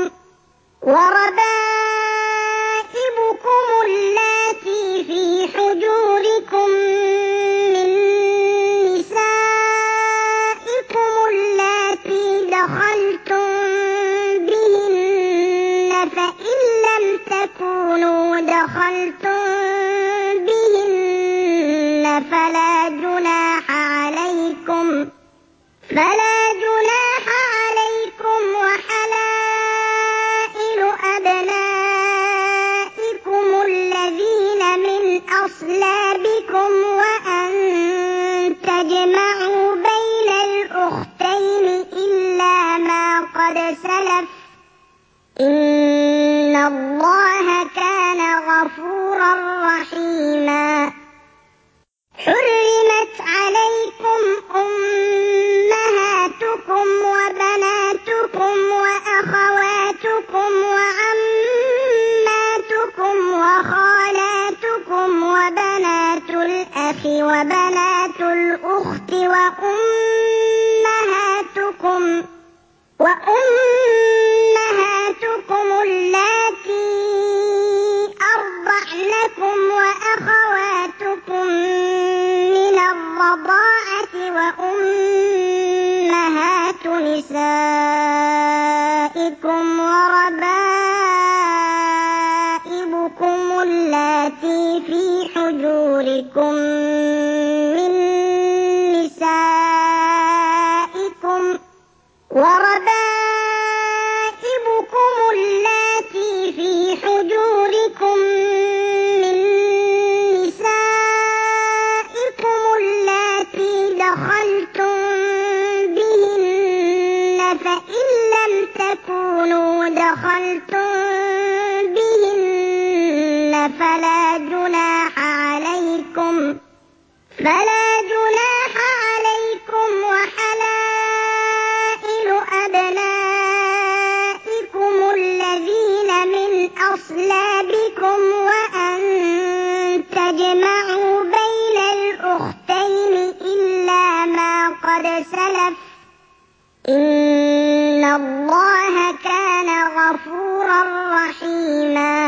Speaker 1: وربائبكم اللاتي في حجوركم من نسائكم اللاتي دخلتم بهن فإن لم تكونوا دخلتم بهن فلا جناح عليكم فلا جناح عليكم وحلائل أبنائكم الذين من أصلابكم وأن تجمعوا بين الأختين إلا ما قد سلف إن الله كان غفورا رحيما حرمت عليكم أمهاتكم الأخ وبنات الأخت وأمهاتكم وأمهاتكم اللاتي أرضعنكم وأخواتكم من الرضاعة وأمهات نسائكم وربائبكم اللاتي في حجوركم من نسائكم وربائبكم اللاتي في حجوركم من نسائكم اللاتي دخلتم بهن فإن لم تكونوا دخلتم بهن فلا جناح عليكم فلا جناح عليكم وحلائل أبنائكم الذين من أصلابكم وأن تجمعوا بين الأختين إلا ما قد سلف إن الله كان غفورا رحيما.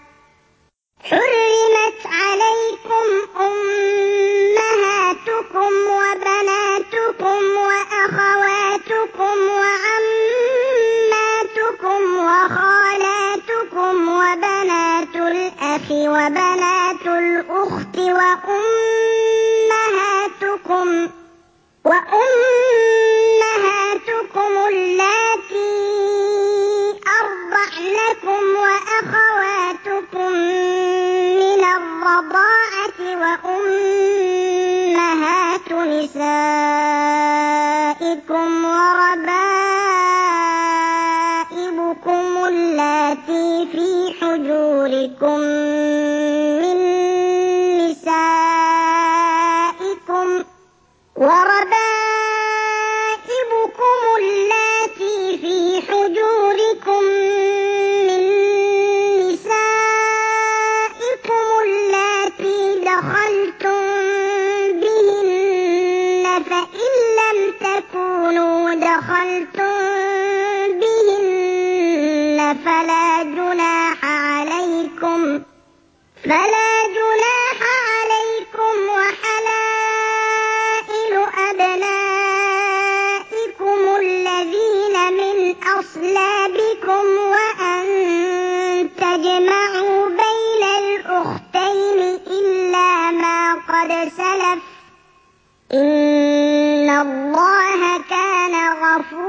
Speaker 1: حرمت عليكم أمهاتكم وبناتكم وأخواتكم وعماتكم وخالاتكم وبنات الأخ وبنات الأخت وأمهاتكم وأمهاتكم اللاتي أرضعنكم وأخواتكم من الرضاعة وأمهات نسائكم وربائبكم اللاتي في حجوركم من نسائكم وربائبكم اللاتي في حجوركم من نسائكم اللاتي دخلتم بهن فإن لم تكونوا دخلتم بهن فلا جناح عليكم فلا جناح عليكم وحلائل أبنائكم الذين من أصلابكم وأن تجمعوا بين الأختين إلا ما قد سلف إن الله كان غفورا